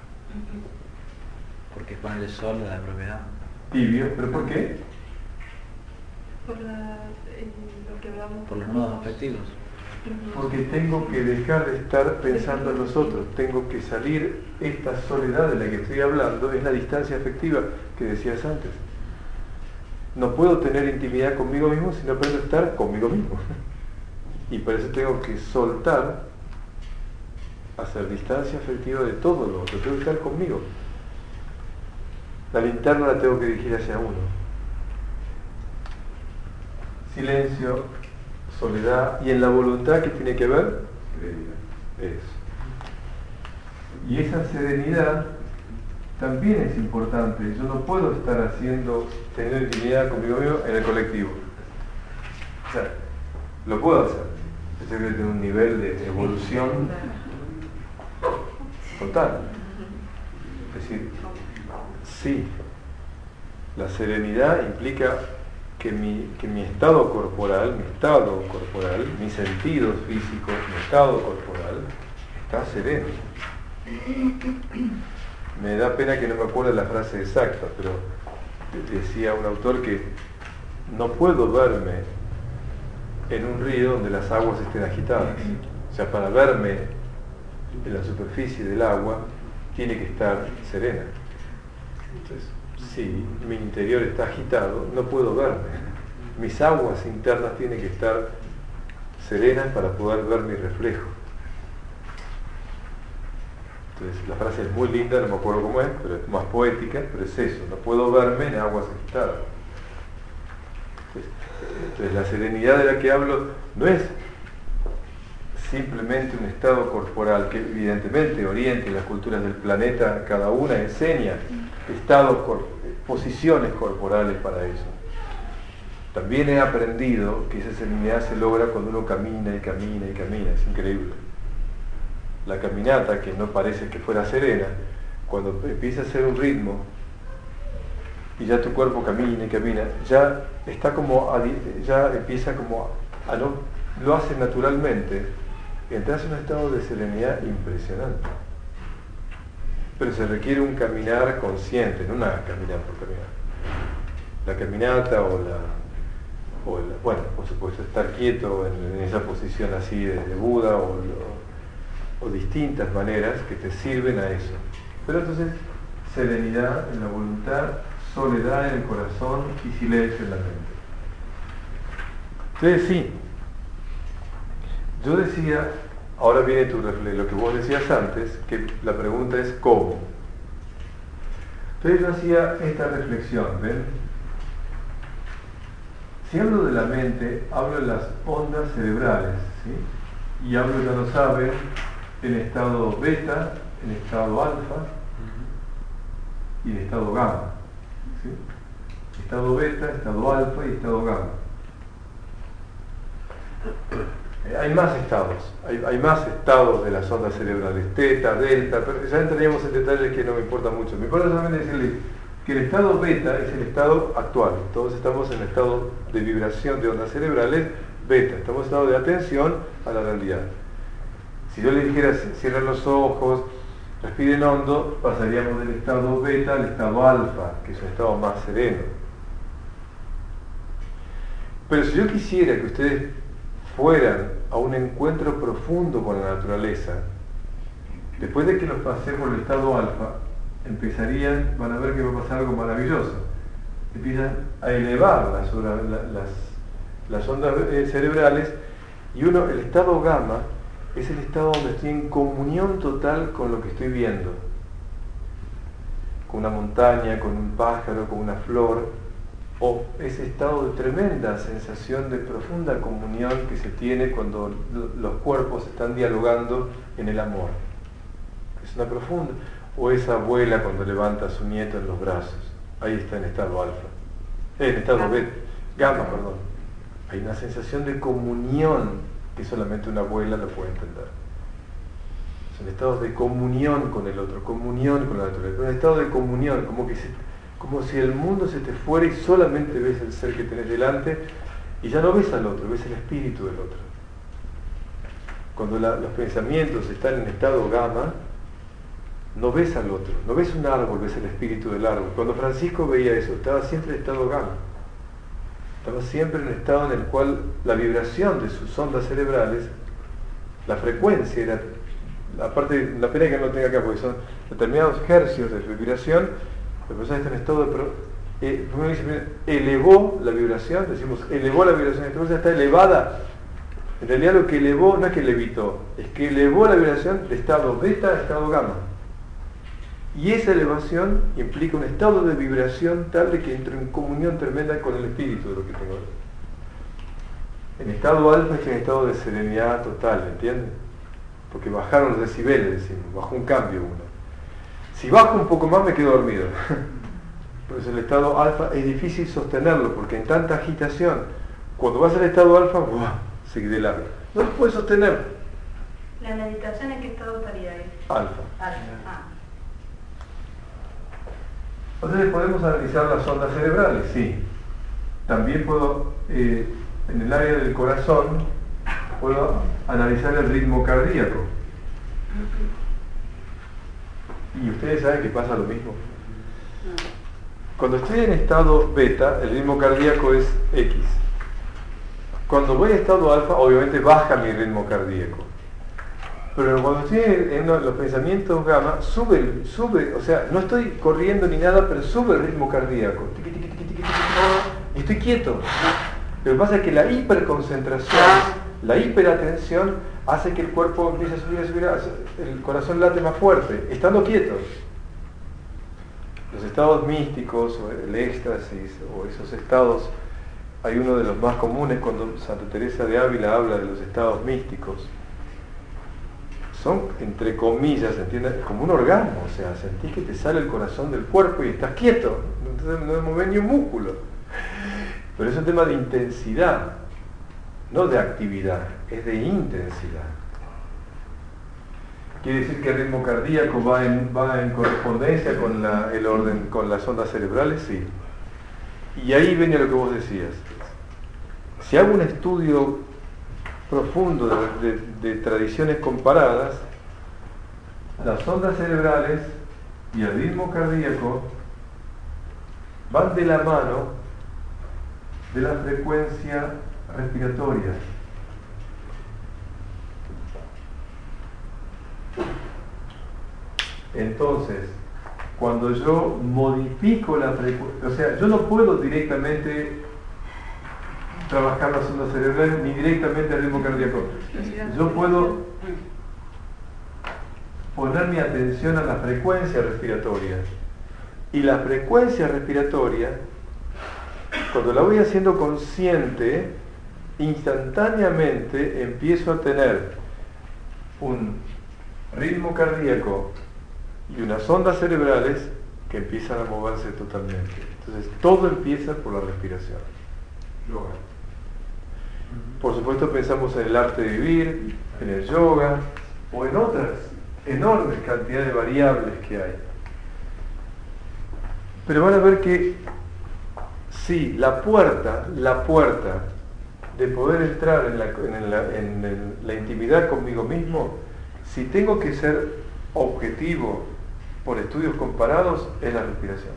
Porque con el sol de la propiedad. Tibio, ¿pero por qué? Por la, eh, lo que hablamos. Por los nodos afectivos. Porque tengo que dejar de estar pensando en los otros, tengo que salir. Esta soledad de la que estoy hablando es la distancia afectiva que decías antes. No puedo tener intimidad conmigo mismo si no aprendo a estar conmigo mismo. Y por eso tengo que soltar, hacer distancia afectiva de todo lo otro, tengo que estar conmigo. La linterna la tengo que dirigir hacia uno. Silencio, soledad, y en la voluntad que tiene que ver, eso. Y esa serenidad también es importante. Yo no puedo estar haciendo, tener intimidad conmigo mismo en el colectivo. O sea, lo puedo hacer. Yo creo que tiene un nivel de evolución total. Es decir, sí, la serenidad implica que mi, que mi estado corporal, mi estado corporal, mis sentidos físicos, mi estado corporal, está sereno. Me da pena que no me acuerde la frase exacta, pero decía un autor que no puedo verme en un río donde las aguas estén agitadas. O sea, para verme en la superficie del agua tiene que estar serena. Entonces, si mi interior está agitado, no puedo verme. Mis aguas internas tienen que estar serenas para poder ver mi reflejo. Entonces, la frase es muy linda, no me acuerdo cómo es, pero es más poética, pero es eso, no puedo verme en aguas agitadas. Entonces, entonces, la serenidad de la que hablo no es simplemente un estado corporal, que evidentemente Oriente y las culturas del planeta, cada una enseña estados, posiciones corporales para eso. También he aprendido que esa serenidad se logra cuando uno camina y camina y camina, es increíble. La caminata, que no parece que fuera serena, cuando empieza a hacer un ritmo y ya tu cuerpo camina y camina, ya está como a, ya empieza como a no, lo hace naturalmente, entras en un estado de serenidad impresionante. Pero se requiere un caminar consciente, no una caminar por caminar. La caminata o la, o la bueno, por supuesto, estar quieto en, en esa posición así de, de Buda o, o, o distintas maneras que te sirven a eso. Pero entonces, serenidad en la voluntad, soledad en el corazón y silencio en la mente. Entonces sí, yo decía, ahora viene tu reflejo, lo que vos decías antes, que la pregunta es ¿cómo? Entonces yo hacía esta reflexión, ¿ven? Si hablo de la mente, hablo de las ondas cerebrales, ¿sí? Y hablo, ya lo saben, en estado beta, en estado alfa y en estado gamma, ¿sí? Estado beta, estado alfa y estado gamma. Hay más estados, hay, hay más estados de las ondas cerebrales, teta, delta, pero ya entraríamos en detalles que no me importa mucho. Me importa solamente decirles que el estado beta es el estado actual. Todos estamos en el estado de vibración de ondas cerebrales beta, estamos en estado de atención a la realidad. Si yo les dijera cierren los ojos, respiren hondo, pasaríamos del estado beta al estado alfa, que es un estado más sereno. Pero si yo quisiera que ustedes fueran a un encuentro profundo con la naturaleza, después de que los pasé por el estado alfa, empezarían, van a ver que va a pasar algo maravilloso. Empiezan a elevar las, las, las ondas cerebrales y uno, el estado gamma, es el estado donde estoy en comunión total con lo que estoy viendo. Con una montaña, con un pájaro, con una flor, o ese estado de tremenda sensación de profunda comunión que se tiene cuando los cuerpos están dialogando en el amor. Es una profunda. O esa abuela cuando levanta a su nieto en los brazos. Ahí está en estado alfa. Eh, en estado beta. Gamma, perdón. Hay una sensación de comunión que solamente una abuela lo puede entender. Son estados de comunión con el otro, comunión con la naturaleza. Un estado de comunión, como que se, como si el mundo se te fuera y solamente ves el ser que tenés delante y ya no ves al otro, ves el espíritu del otro. Cuando la, los pensamientos están en estado gamma, no ves al otro, no ves un árbol, ves el espíritu del árbol. Cuando Francisco veía eso, estaba siempre en estado gamma. Estaba siempre en un estado en el cual la vibración de sus ondas cerebrales, la frecuencia era, aparte, la pena que no tenga acá, porque son determinados hercios de vibración, la persona está en estado de... Pro, eh, dice, elevó la vibración, decimos, elevó la vibración, entonces está elevada En realidad lo que elevó, no es que levitó, es que elevó la vibración de estado beta a estado gamma. Y esa elevación implica un estado de vibración tal de que entro en comunión tremenda con el espíritu de lo que tengo. En estado alfa estoy en estado de serenidad total, ¿entienden? Porque bajaron los decibeles, decimos, bajó un cambio uno. Si bajo un poco más me quedo dormido. Por eso el estado alfa es difícil sostenerlo, porque en tanta agitación, cuando vas al estado alfa, ¡buah!, se de largo. No lo puedes sostener. ¿La meditación en qué estado estaría ahí? Alfa. Alfa. Ah. Entonces podemos analizar las ondas cerebrales, sí. También puedo, eh, en el área del corazón, puedo analizar el ritmo cardíaco. Y ustedes saben que pasa lo mismo. Cuando estoy en estado beta, el ritmo cardíaco es X. Cuando voy a estado alfa, obviamente baja mi ritmo cardíaco. Pero cuando estoy en los pensamientos gamma, sube, sube, o sea, no estoy corriendo ni nada, pero sube el ritmo cardíaco. Tiqui, tiqui, tiqui, tiqui, tiqui, y estoy quieto. Lo que pasa es que la hiperconcentración, la hiperatención, hace que el cuerpo empiece a subir, a subir, el corazón late más fuerte, estando quietos. Los estados místicos, o el éxtasis, o esos estados, hay uno de los más comunes cuando Santa Teresa de Ávila habla de los estados místicos. Son, entre comillas, ¿entiendes?, como un orgasmo, o sea, sentís que te sale el corazón del cuerpo y estás quieto, no te mueves ni un músculo. Pero es un tema de intensidad, no de actividad, es de intensidad. ¿Quiere decir que el ritmo cardíaco va en, va en correspondencia con la, el orden, con las ondas cerebrales? Sí. Y ahí viene lo que vos decías. Si hago un estudio profundo de, de, de tradiciones comparadas, las ondas cerebrales y el ritmo cardíaco van de la mano de la frecuencia respiratoria. Entonces, cuando yo modifico la frecuencia, o sea, yo no puedo directamente trabajar las ondas cerebrales ni directamente el ritmo cardíaco. Yo puedo poner mi atención a la frecuencia respiratoria. Y la frecuencia respiratoria, cuando la voy haciendo consciente, instantáneamente empiezo a tener un ritmo cardíaco y unas ondas cerebrales que empiezan a moverse totalmente. Entonces todo empieza por la respiración. Yoga. Por supuesto pensamos en el arte de vivir, en el yoga o en otras enormes cantidades de variables que hay. Pero van a ver que sí, la puerta, la puerta de poder entrar en la, en la, en el, la intimidad conmigo mismo, si tengo que ser objetivo por estudios comparados, es la respiración.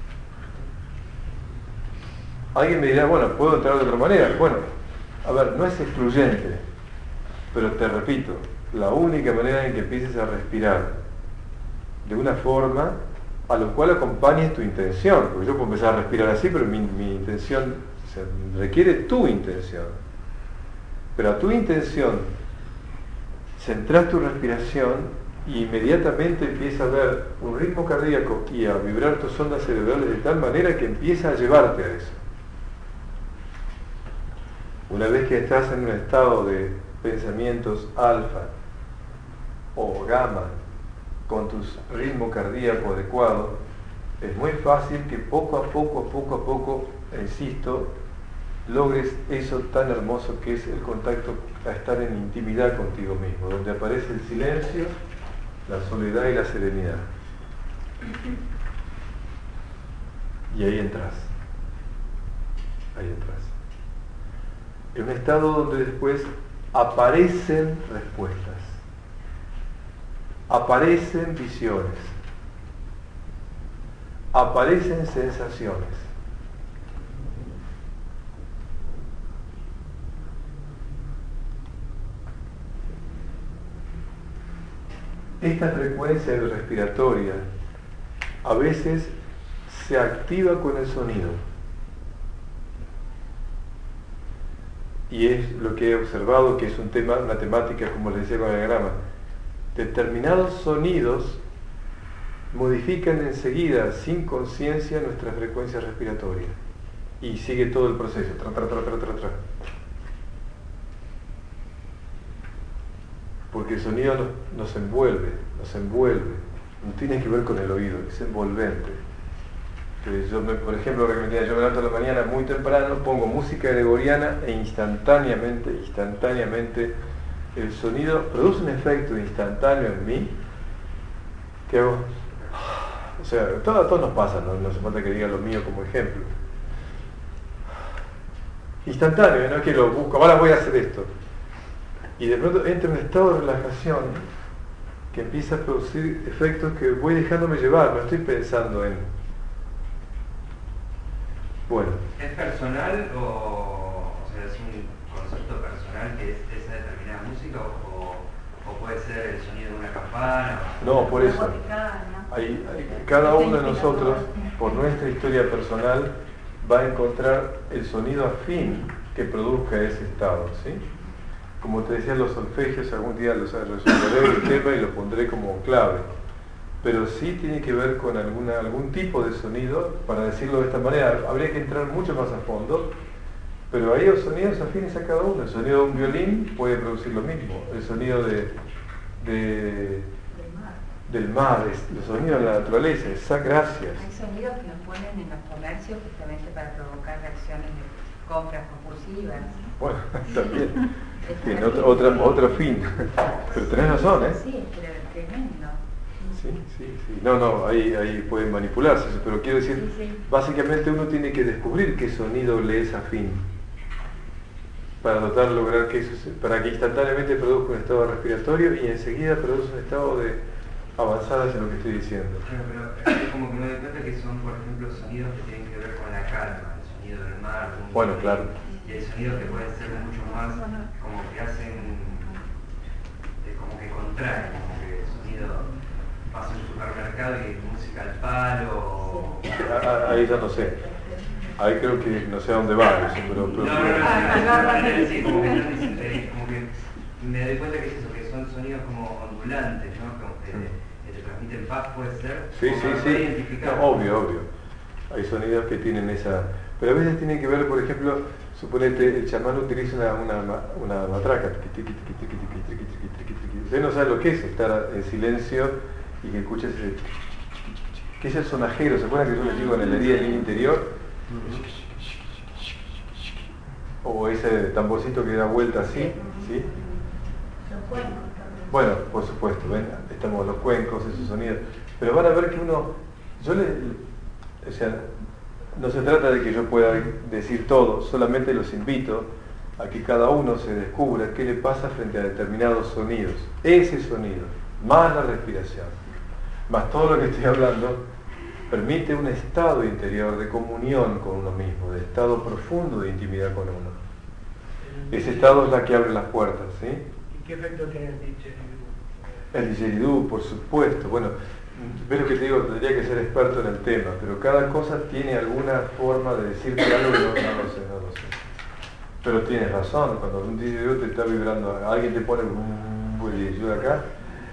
Alguien me dirá, bueno, ¿puedo entrar de otra manera? Bueno, a ver, no es excluyente, pero te repito, la única manera en que empieces a respirar de una forma a lo cual acompañes tu intención, porque yo puedo empezar a respirar así, pero mi, mi intención, o sea, requiere tu intención. Pero a tu intención, centrás tu respiración y inmediatamente empieza a ver un ritmo cardíaco y a vibrar tus ondas cerebrales de tal manera que empieza a llevarte a eso. Una vez que estás en un estado de pensamientos alfa o gamma, con tu ritmo cardíaco adecuado, es muy fácil que poco a poco, poco a poco, insisto, logres eso tan hermoso que es el contacto a estar en intimidad contigo mismo, donde aparece el silencio, la soledad y la serenidad. Y ahí entras. Ahí entras. En un estado donde después aparecen respuestas. Aparecen visiones, aparecen sensaciones. Esta frecuencia respiratoria a veces se activa con el sonido y es lo que he observado, que es un tema, una temática, como les decía con el diagrama, determinados sonidos modifican enseguida, sin conciencia, nuestra frecuencia respiratoria. Y sigue todo el proceso, tra, tra, tra, tra, tra, tra. Porque el sonido nos, nos envuelve, nos envuelve. No tiene que ver con el oído, es envolvente. Entonces yo me, por ejemplo, yo me levanto a la mañana muy temprano, pongo música gregoriana e instantáneamente, instantáneamente, el sonido produce un efecto instantáneo en mí, que hago, o sea, todo, a todos nos pasa, no, no hace falta que diga lo mío como ejemplo. Instantáneo, no es que lo busco, ahora voy a hacer esto. Y de pronto entra en un estado de relajación que empieza a producir efectos que voy dejándome llevar, no estoy pensando en... Bueno. ¿Es personal o, o sea, es un concepto personal que es esa determinada música o, o puede ser el sonido de una campana? No, por eso. Hay, hay, cada uno de nosotros, por nuestra historia personal, va a encontrar el sonido afín que produzca ese estado, ¿sí? Como te decía, los solfegios, algún día los resolveré el tema y lo pondré como clave. Pero sí tiene que ver con alguna, algún tipo de sonido, para decirlo de esta manera, habría que entrar mucho más a fondo, pero hay sonidos afines a cada uno. El sonido de un violín puede producir lo mismo, el sonido de, de, del mar, el sonido de la naturaleza, esa gracias. Hay sonidos que nos ponen en los comercios justamente para provocar reacciones de compras compulsivas. Bueno, también, tiene otra, otra, otro fin, pero tenés razón, ¿eh? Sí, pero es tremendo. Sí, sí, sí. No, no, ahí, ahí puede manipularse eso, pero quiero decir, sí, sí. Básicamente uno tiene que descubrir qué sonido le es afín para tratar de lograr que eso, para que instantáneamente produzca un estado respiratorio y enseguida produce un estado de avanzada hacia lo que estoy diciendo. Claro, pero es como que me doy cuenta que son, por ejemplo, sonidos que tienen que ver con la calma, el sonido del mar. Bueno, claro. Y hay sonidos que pueden ser mucho más, como que hacen, como que contraen, como que el sonido... Vas a un supermercado y música al palo. Ahí ya no sé. Ahí creo que no sé a dónde va eso, pero... pero... No, no, no, sí, como que no dicen, como que me doy cuenta que es eso, que son sonidos como ondulantes, ¿no? Como que, que te transmiten paz, puede ser. Sí, sí, sí. No, obvio, obvio. Hay sonidos que tienen esa... Pero a veces tienen que ver, por ejemplo, suponete, el chamán utiliza una, una, una matraca. Usted no sabe lo que es estar en silencio y que escuches ese, que es el sonajero. ¿Se acuerdan que yo les digo en el herida del interior? O ese tamborcito que da vuelta así, ¿sí? Bueno, por supuesto, ven, estamos los cuencos, esos sonidos, pero van a ver que uno, yo le, o sea, no se trata de que yo pueda decir todo, solamente los invito a que cada uno se descubra qué le pasa frente a determinados sonidos, ese sonido, más la respiración, más todo lo que estoy hablando, permite un estado interior de comunión con uno mismo, de estado profundo de intimidad con uno. Ese estado es la que abre las puertas, ¿sí? ¿Y qué efecto tiene el didgeridoo? El didgeridoo, por supuesto. Bueno, ves lo que te digo, tendría que ser experto en el tema, pero cada cosa tiene alguna forma de decirte algo que no, no lo sé, no lo sé. Pero tienes razón, cuando un didgeridoo te está vibrando, alguien te pone un didgeridoo acá,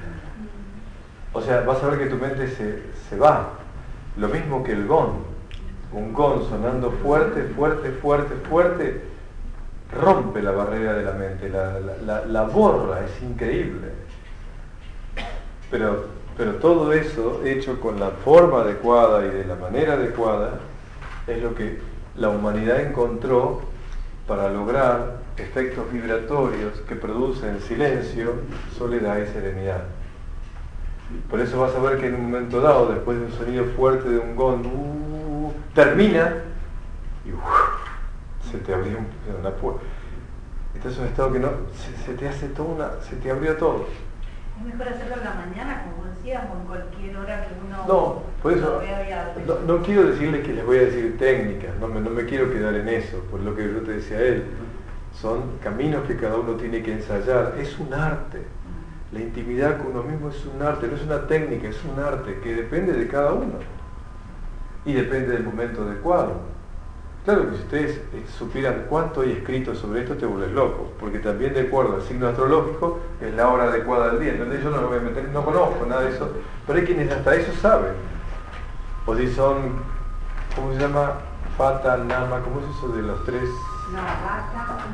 o sea, vas a ver que tu mente se, se va. Lo mismo que el gong. Un gong sonando fuerte, fuerte, fuerte, fuerte, rompe la barrera de la mente, la, la, la, la borra, es increíble. Pero, pero todo eso, hecho con la forma adecuada y de la manera adecuada, es lo que la humanidad encontró para lograr efectos vibratorios que producen silencio, soledad y serenidad. Por eso vas a ver que en un momento dado, después de un sonido fuerte de un gong, uh, termina y uh, se te abrió una puerta. Este es un estado que no, se, se te hace toda una, se te abrió todo. Es mejor hacerlo en la mañana, como decíamos, en cualquier hora que uno no, por eso, lo vea. No, no quiero decirles que les voy a decir técnicas, no me, no me quiero quedar en eso, por lo que yo te decía a él. Son caminos que cada uno tiene que ensayar, es un arte. La intimidad con uno mismo es un arte, no es una técnica, es un arte que depende de cada uno y depende del momento adecuado. Claro que si ustedes eh, supieran cuánto hay escrito sobre esto, te vuelves loco, porque también de acuerdo al signo astrológico es la hora adecuada del día. Entonces yo no lo voy a meter, no conozco nada de eso, pero hay quienes hasta eso saben. O si son, ¿cómo se llama? Fata, Nama, ¿cómo es eso de los tres? No, bata.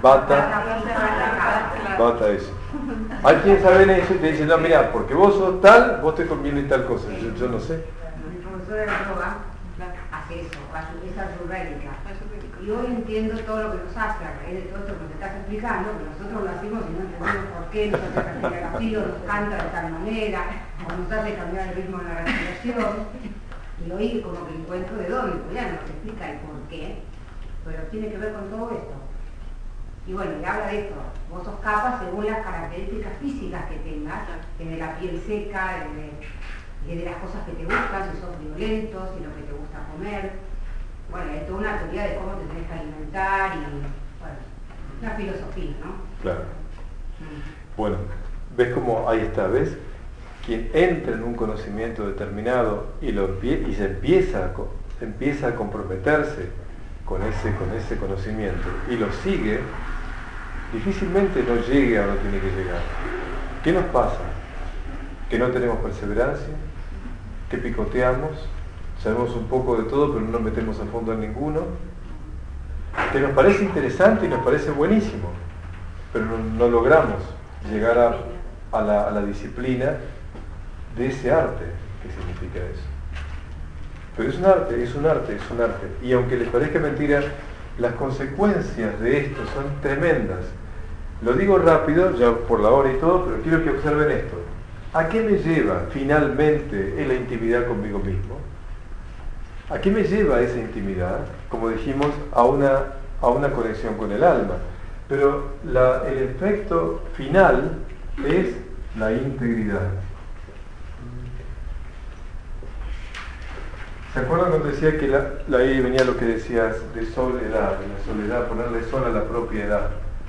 Bata. Bata eso. Hay quienes saben eso y te dicen, no, mira, porque vos sos tal, vos te conviene tal cosa. Yo, yo no sé. Mi profesora de yoga hace eso, es ayurvédica. Y hoy entiendo todo lo que nos hace a raíz de todo esto que te estás explicando, que nosotros lo hacemos y no entendemos por qué, nos hace cambiar el filo, nos canta de tal manera, o nos hace cambiar el ritmo de la respiración. Y hoy como que encuentro de dónde, pues ya no nos explica el por qué, pero tiene que ver con todo esto. Y bueno, y habla de esto, vos sos capaz según las características físicas que tengas, desde la piel seca, desde, desde las cosas que te gustan, si sos violento, si lo que te gusta comer. Bueno, hay toda una teoría de cómo te tenés que alimentar y, bueno, una filosofía, ¿no? Claro. Bueno, ves cómo ahí está, ¿ves? Quien entra en un conocimiento determinado y, lo, y se empieza a, empieza a comprometerse con ese, con ese conocimiento y lo sigue, difícilmente no llegue a donde tiene que llegar. ¿Qué nos pasa? Que no tenemos perseverancia, que picoteamos, sabemos un poco de todo pero no nos metemos a fondo en ninguno, que nos parece interesante y nos parece buenísimo, pero no, no logramos llegar a, a, la, a la disciplina de ese arte. ¿Qué significa eso? Pero es un arte, es un arte, es un arte. Y aunque les parezca mentira, las consecuencias de esto son tremendas. Lo digo rápido, ya por la hora y todo, pero quiero que observen esto. ¿A qué me lleva finalmente en la intimidad conmigo mismo? ¿A qué me lleva esa intimidad? Como dijimos, a una, a una conexión con el alma. Pero la, el efecto final es la integridad. ¿Se acuerdan cuando decía que la, la, ahí venía lo que decías de soledad, de la soledad, ponerle sol a la propiedad?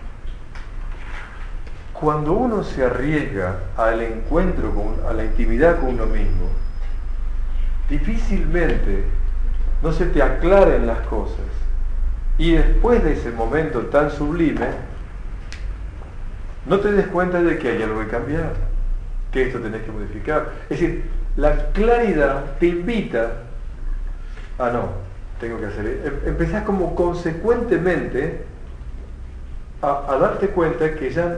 Cuando uno se arriesga al encuentro, con, a la intimidad con uno mismo, difícilmente no se te aclaren las cosas. Y después de ese momento tan sublime, no te des cuenta de que hay algo que cambiar, que esto tenés que modificar. Es decir, la claridad te invita a no, tengo que hacer. Empezás como consecuentemente a, a darte cuenta que ya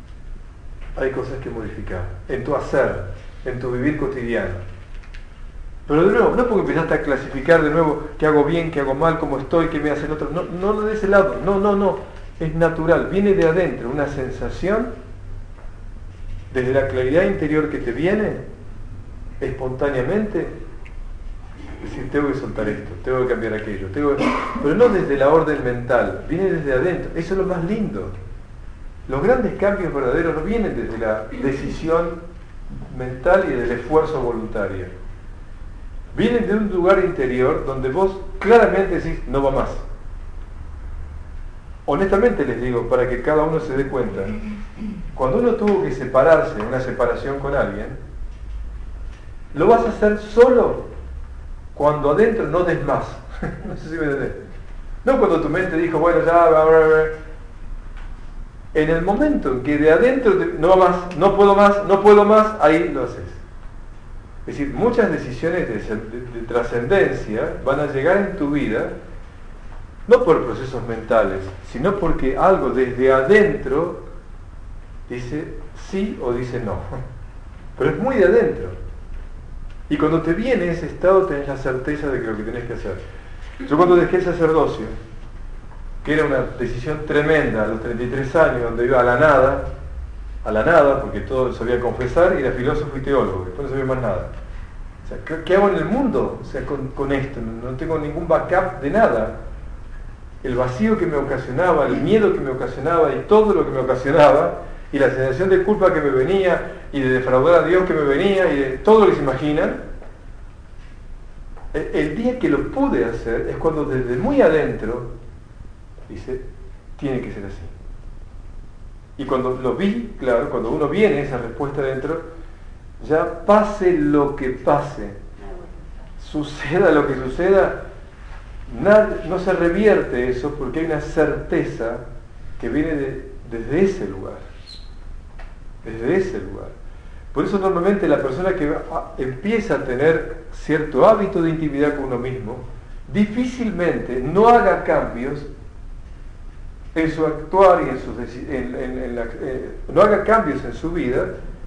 hay cosas que modificar en tu hacer, en tu vivir cotidiano. Pero de nuevo, no porque empezaste a clasificar de nuevo qué hago bien, qué hago mal, cómo estoy, qué me hace el otro. No, no de ese lado, no, no, no. Es natural, viene de adentro, una sensación desde la claridad interior que te viene espontáneamente. Es decir, tengo que soltar esto, tengo que cambiar aquello, tengo que... pero no desde la orden mental, viene desde adentro. Eso es lo más lindo. Los grandes cambios verdaderos no vienen desde la decisión mental y del esfuerzo voluntario. Vienen de un lugar interior donde vos claramente decís, no va más. Honestamente les digo, para que cada uno se dé cuenta, cuando uno tuvo que separarse, una separación con alguien, lo vas a hacer solo cuando adentro no des más. No sé si me entendés. No cuando tu mente dijo, bueno, ya, bla, bla, bla. En el momento en que de adentro te, no va más, no puedo más, no puedo más, ahí lo haces. Es decir, muchas decisiones de, de, de trascendencia van a llegar en tu vida, no por procesos mentales, sino porque algo desde adentro dice sí o dice no. Pero es muy de adentro. Y cuando te viene ese estado tenés la certeza de que lo que tenés que hacer. Yo cuando dejé el sacerdocio, que era una decisión tremenda a los treinta y tres años, donde iba a la nada, a la nada, porque todo sabía confesar, y era filósofo y teólogo, después no sabía más nada. O sea, ¿qué, qué hago en el mundo? O sea, con, con esto, no tengo ningún backup de nada. El vacío que me ocasionaba, el miedo que me ocasionaba y todo lo que me ocasionaba, y la sensación de culpa que me venía, y de defraudar a Dios que me venía, y de todo lo que se imaginan, el, el día que lo pude hacer es cuando desde muy adentro dice, tiene que ser así. Y cuando lo vi, claro, cuando uno viene esa respuesta adentro, ya pase lo que pase, suceda lo que suceda, Nada, no se revierte eso porque hay una certeza que viene de, desde ese lugar. Desde ese lugar. Por eso normalmente la persona que va, empieza a tener cierto hábito de intimidad con uno mismo, difícilmente no haga cambios en su actuar y en sus en, en, en la, eh, no haga cambios en su vida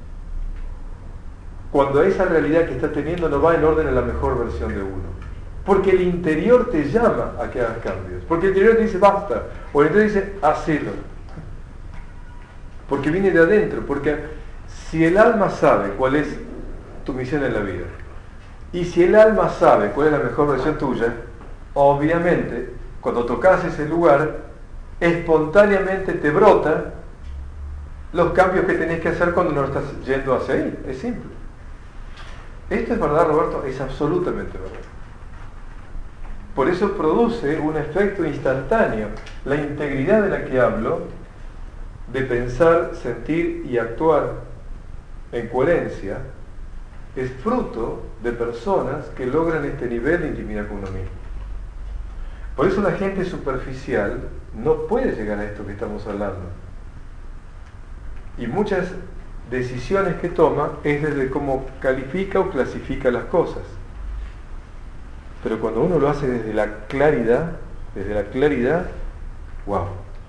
cuando esa realidad que está teniendo no va en orden a la mejor versión de uno. Porque el interior te llama a que hagas cambios. Porque el interior te dice basta. O el interior dice hacelo. Porque viene de adentro. Porque si el alma sabe cuál es tu misión en la vida, y si el alma sabe cuál es la mejor versión tuya, obviamente, cuando tocas ese lugar, espontáneamente te brota los cambios que tenés que hacer cuando no estás yendo hacia ahí. Es simple. Esto es verdad, Roberto, es absolutamente verdad. Por eso produce un efecto instantáneo. La integridad de la que hablo, de pensar, sentir y actuar en coherencia, es fruto de personas que logran este nivel de intimidad con uno mismo. Por eso la gente superficial no puede llegar a esto que estamos hablando. Y muchas decisiones que toma es desde cómo califica o clasifica las cosas. Pero cuando uno lo hace desde la claridad, desde la claridad, wow.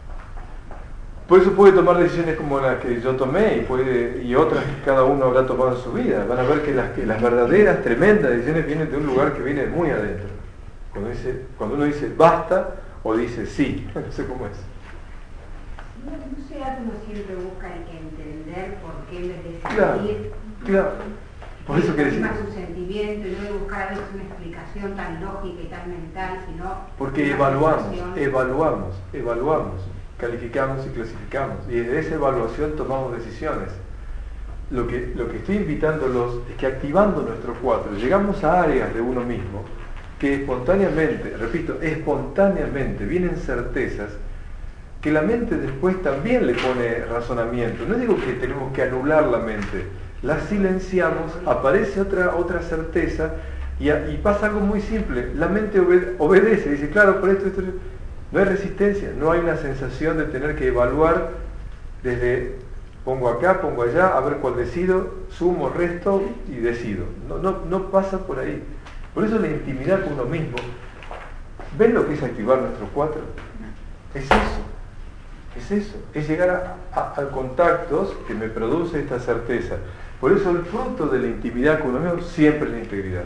Por eso puede tomar decisiones como las que yo tomé y, puede, y otras que cada uno habrá tomado en su vida. Van a ver que las, que las verdaderas, tremendas decisiones vienen de un lugar que viene muy adentro. Cuando, dice, cuando uno dice basta o dice sí, no sé cómo es. No, no sé, uno siempre busca entender por qué en vez de Claro, sentir, claro. Por eso que decimos. su sentimiento y no de buscar a veces una explicación tan lógica y tan mental, sino porque evaluamos, evaluamos, evaluamos, calificamos y clasificamos. Y desde esa evaluación tomamos decisiones. Lo que, lo que estoy invitándolos es que activando nuestro cuatro, llegamos a áreas de uno mismo que espontáneamente, repito, espontáneamente vienen certezas que la mente después también le pone razonamiento. No digo que tenemos que anular la mente, la silenciamos, aparece otra, otra certeza y, y pasa algo muy simple. La mente obede, obedece, dice, claro, por esto, esto, no hay resistencia, no hay una sensación de tener que evaluar desde pongo acá, pongo allá, a ver cuál decido, sumo, resto y decido. No, no, no pasa por ahí. Por eso la intimidad con uno mismo, ¿ven lo que es activar nuestro cuatro? Es eso. Es eso, es llegar a, a, a contactos que me produce esta certeza. Por eso el fruto de la intimidad con uno mismo siempre es la integridad.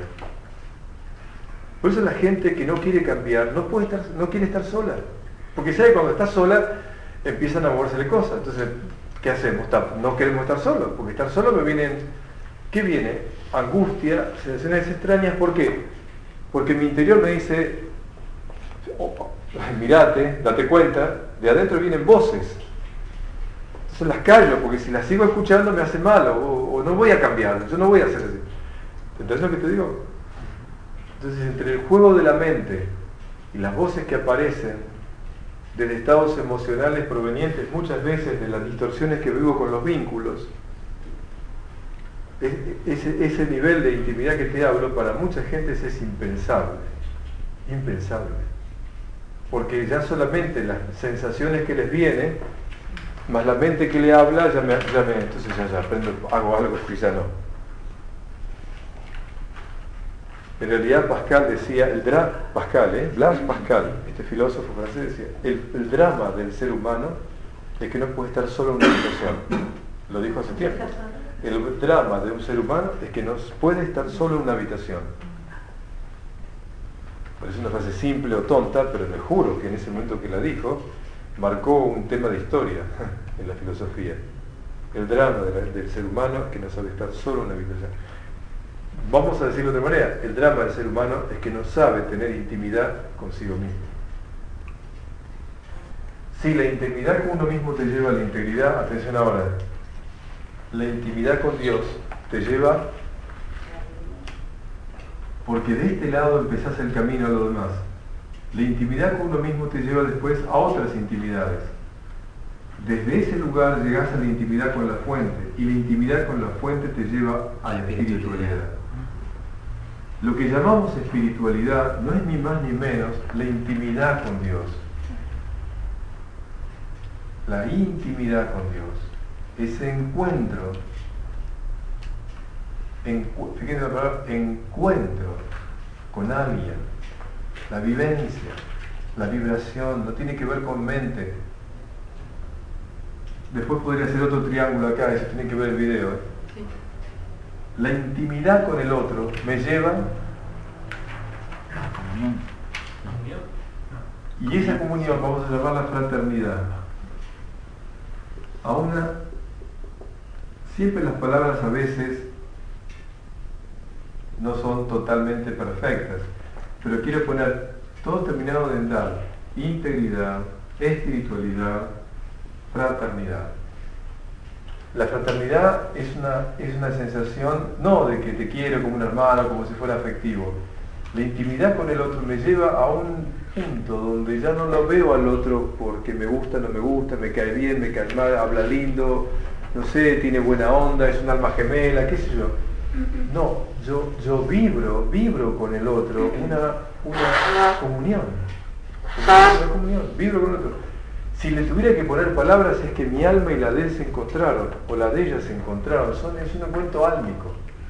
Por eso la gente que no quiere cambiar no puede estar, no quiere estar sola. Porque sabe que cuando está sola empiezan a moversele cosas. Entonces, ¿qué hacemos? No queremos estar solos, porque estar solo me vienen, ¿qué viene? Angustia, sensaciones extrañas. ¿Por qué? Porque mi interior me dice, opa, mirate, date cuenta, de adentro vienen voces. Entonces las callo, porque si las sigo escuchando me hace mal, o, o no voy a cambiar, yo no voy a hacer así. ¿Entendés lo que te digo? Entonces entre el juego de la mente y las voces que aparecen desde estados emocionales provenientes muchas veces de las distorsiones que vivo con los vínculos, ese, ese nivel de intimidad que te hablo para mucha gente es impensable, impensable. Porque ya solamente las sensaciones que les vienen, más la mente que le habla, ya me, ya me entonces ya, ya aprendo, hago algo que ya no. En realidad Pascal decía, el dra Pascal, ¿eh? Blaise Pascal, este filósofo francés decía, el, el drama del ser humano es que no puede estar solo en una habitación. Lo dijo hace tiempo. El drama de un ser humano es que no puede estar solo en una habitación. Parece una frase simple o tonta, pero me juro que en ese momento que la dijo, marcó un tema de historia en la filosofía. El drama de la, del ser humano es que no sabe estar solo en una habitación. Vamos a decirlo de otra manera, el drama del ser humano es que no sabe tener intimidad consigo mismo. Si la intimidad con uno mismo te lleva a la integridad, atención ahora, la intimidad con Dios te lleva, porque de este lado empezás el camino a lo demás. La intimidad con uno mismo te lleva después a otras intimidades. Desde ese lugar llegás a la intimidad con la fuente, y la intimidad con la fuente te lleva a la espiritualidad. Lo que llamamos espiritualidad no es ni más ni menos la intimidad con Dios. La intimidad con Dios. Ese encuentro. Encu fíjense la palabra encuentro con alguien. La vivencia, la vibración, no tiene que ver con mente. Después podría hacer otro triángulo acá, eso tiene que ver el video. ¿eh? Sí. La intimidad con el otro me lleva a comunión. Y esa comunión vamos a llamarla fraternidad. A una, siempre las palabras a veces no son totalmente perfectas, pero quiero poner todo terminado en dar: integridad, espiritualidad, fraternidad. La fraternidad es una, es una sensación no de que te quiero como un hermano, como si fuera afectivo. La intimidad con el otro me lleva a un punto donde ya no lo veo al otro porque me gusta, no me gusta, me cae bien, me cae mal, habla lindo, no sé, tiene buena onda, es un alma gemela, qué sé yo. No, yo, yo vibro, vibro con el otro, una, una comunión. Una comunión, vibro con el otro. Si le tuviera que poner palabras es que mi alma y la de él se encontraron, o la de ella se encontraron, son, es un encuentro álmico.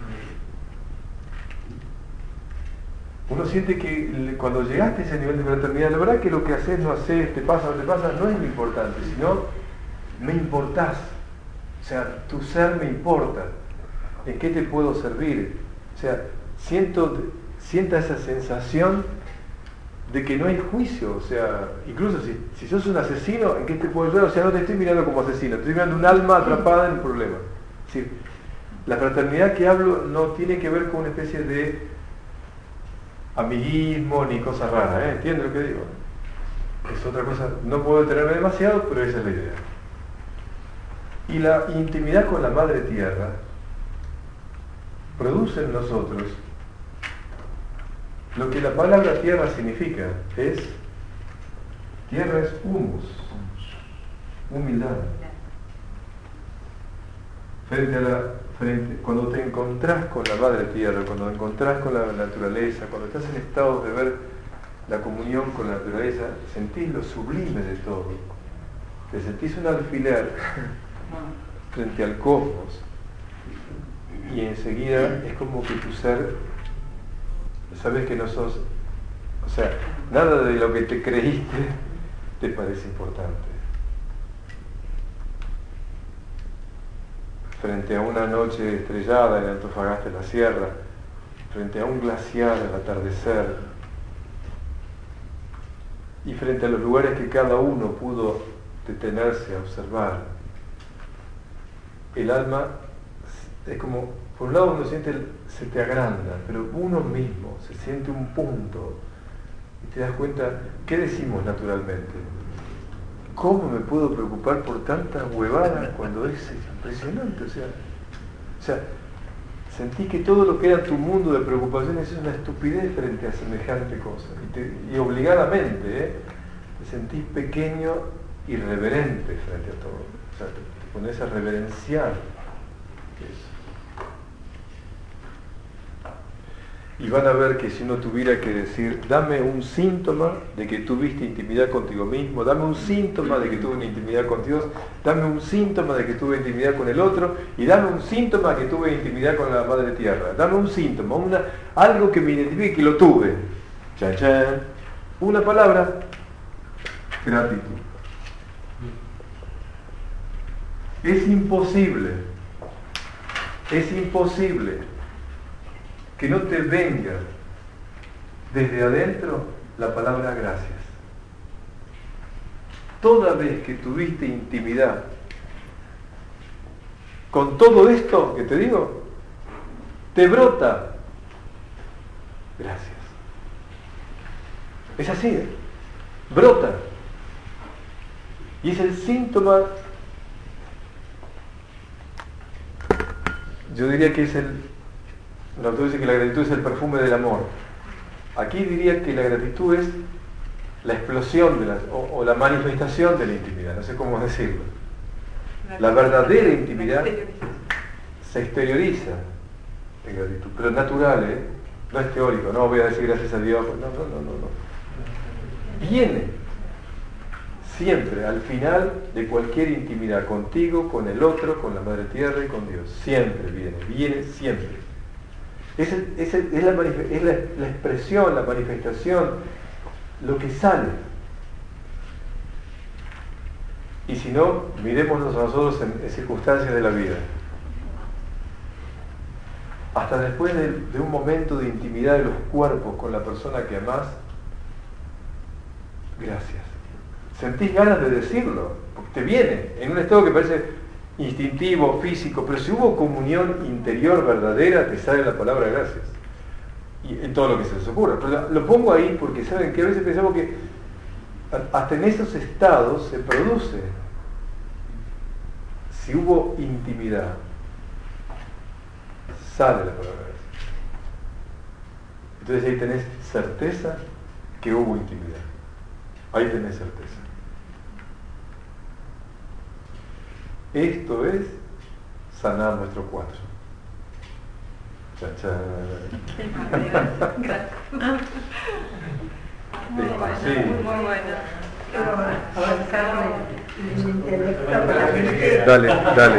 Uno siente que cuando llegaste a ese nivel de fraternidad, la verdad que lo que haces, no haces, te pasa, no te pasa, no es lo importante, sino me importás. O sea, tu ser me importa. ¿En qué te puedo servir? O sea, siento, sienta esa sensación de que no hay juicio. O sea, incluso si, si sos un asesino, ¿en qué te puedo ayudar? O sea, no te estoy mirando como asesino, te estoy mirando un alma atrapada en el problema. Es decir, la fraternidad que hablo no tiene que ver con una especie de amiguismo ni cosa rara, ¿eh? ¿Entiendes lo que digo? Es otra cosa, no puedo detenerme demasiado, pero esa es la idea. Y la intimidad con la Madre Tierra produce en nosotros lo que la palabra tierra significa. Es, tierra es humus, humildad. Frente a la, frente, cuando te encontrás con la Madre Tierra, cuando te encontrás con la naturaleza, cuando estás en estado de ver la comunión con la naturaleza, sentís lo sublime de todo. Te sentís un alfiler frente al cosmos. Y enseguida es como que tu ser, sabes que no sos, o sea, nada de lo que te creíste te parece importante. Frente a una noche estrellada en Antofagasta, en la sierra, frente a un glaciar al atardecer, y frente a los lugares que cada uno pudo detenerse a observar, el alma es como, por un lado uno siente, se te agranda, pero uno mismo se siente un punto y te das cuenta, ¿qué decimos naturalmente? ¿Cómo me puedo preocupar por tantas huevadas cuando es impresionante? O sea, o sea, sentí que todo lo que era tu mundo de preocupaciones es una estupidez frente a semejante cosa. Y, te, y obligadamente, ¿eh? te sentís pequeño y reverente frente a todo. O sea, te, te pones a reverenciar eso. Y van a ver que si uno tuviera que decir, dame un síntoma de que tuviste intimidad contigo mismo, dame un síntoma de que tuve una intimidad con Dios, dame un síntoma de que tuve intimidad con el otro, y dame un síntoma de que tuve intimidad con la Madre Tierra, dame un síntoma, una, algo que me identifique que lo tuve. Chan, chan. Una palabra, gratitud. Es imposible, es imposible que no te venga desde adentro la palabra gracias. Toda vez que tuviste intimidad con todo esto que te digo, te brota gracias. Es así, ¿eh? Brota. Y es el síntoma, yo diría que es el el autor dice que la gratitud es el perfume del amor. Aquí diría que la gratitud es la explosión de la, o, o la manifestación de la intimidad, no sé cómo decirlo. La verdadera intimidad se exterioriza en gratitud, pero es natural, ¿eh? No es teórico, no voy a decir gracias a Dios, no, no, no, no, no. Viene siempre, al final de cualquier intimidad, contigo, con el otro, con la Madre Tierra y con Dios. Siempre viene, viene siempre. Es, el, es, el, es, la, es la, la expresión, la manifestación, lo que sale. Y si no, mirémonos a nosotros en, en circunstancias de la vida. Hasta después de, de un momento de intimidad de los cuerpos con la persona que amás, gracias. Sentís ganas de decirlo, porque te viene, en un estado que parece instintivo, físico, pero si hubo comunión interior verdadera, te sale la palabra gracias. Y en todo lo que se les ocurra. Pero lo pongo ahí porque saben que a veces pensamos que hasta en esos estados se produce, si hubo intimidad, sale la palabra gracias. Entonces ahí tenés certeza que hubo intimidad. Ahí tenés certeza. Esto es sanar nuestro cuatro. Cha, cha. Sí. Muy bueno. Avanzar en el intelecto con la mente. Dale, dale.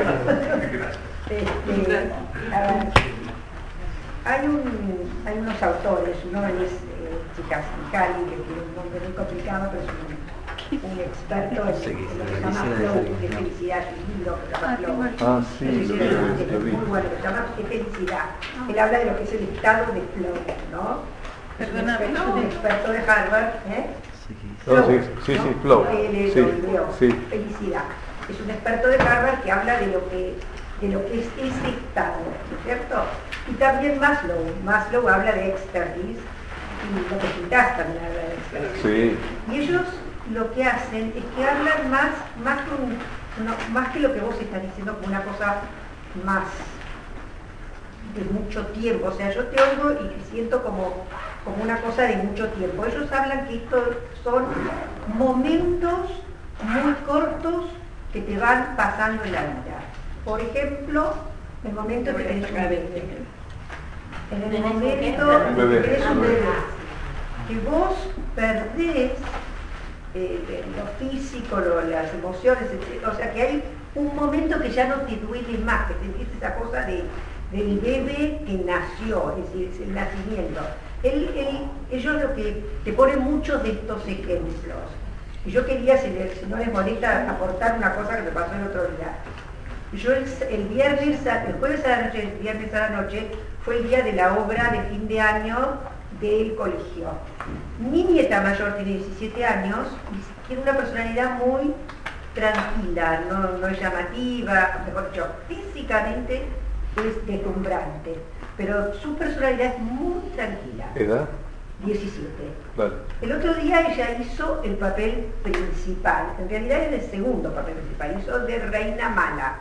Este, a ver, hay, un, hay unos autores, uno es eh, Csikszentmihalyi, que tiene un nombre muy complicado, pero es un, un experto en, en lo que se llama flow de felicidad, un libro que se llama flow. Ah, sí, Es lo vi, lo vi. muy bueno, que se llama de felicidad. Él habla de lo que es el estado de flow, ¿no? Es un experto, un experto de Harvard, ¿eh? No, sí, sí, sí, flow. Él Sí, lo leo, sí. felicidad. Es un experto de Harvard que habla de lo que de lo que es ese estado, ¿no es cierto? Y también Maslow. Maslow habla de éxtasis, y lo que pintas también habla de éxtasis. Sí. Y ellos lo que hacen es que hablan más, más, que un, no, más que lo que vos estás diciendo, como una cosa más de mucho tiempo. O sea, yo te oigo y siento como, como una cosa de mucho tiempo. Ellos hablan que esto son momentos muy cortos que te van pasando en la vida. Por ejemplo, el momento que tenés un bebé. En el momento que tenés un bebé, que vos perdés eh, lo físico, lo, las emociones, etcétera. O sea que hay un momento que ya no te duele más, que sentís esa cosa de, del bebé que nació, es decir, es el nacimiento. Él, él, ellos lo que te ponen muchos de estos ejemplos. Y yo quería, si, les, si no les molesta, aportar una cosa que me pasó el otro día. Yo el, el viernes, el jueves a la noche, el viernes a la noche, fue el día de la obra de fin de año del colegio. Mi nieta mayor tiene diecisiete años y tiene una personalidad muy tranquila, no, no es llamativa, mejor dicho, físicamente es deslumbrante, pero su personalidad es muy tranquila. ¿Edad? diecisiete. Vale. El otro día ella hizo el papel principal, en realidad es el segundo papel principal, hizo de reina mala.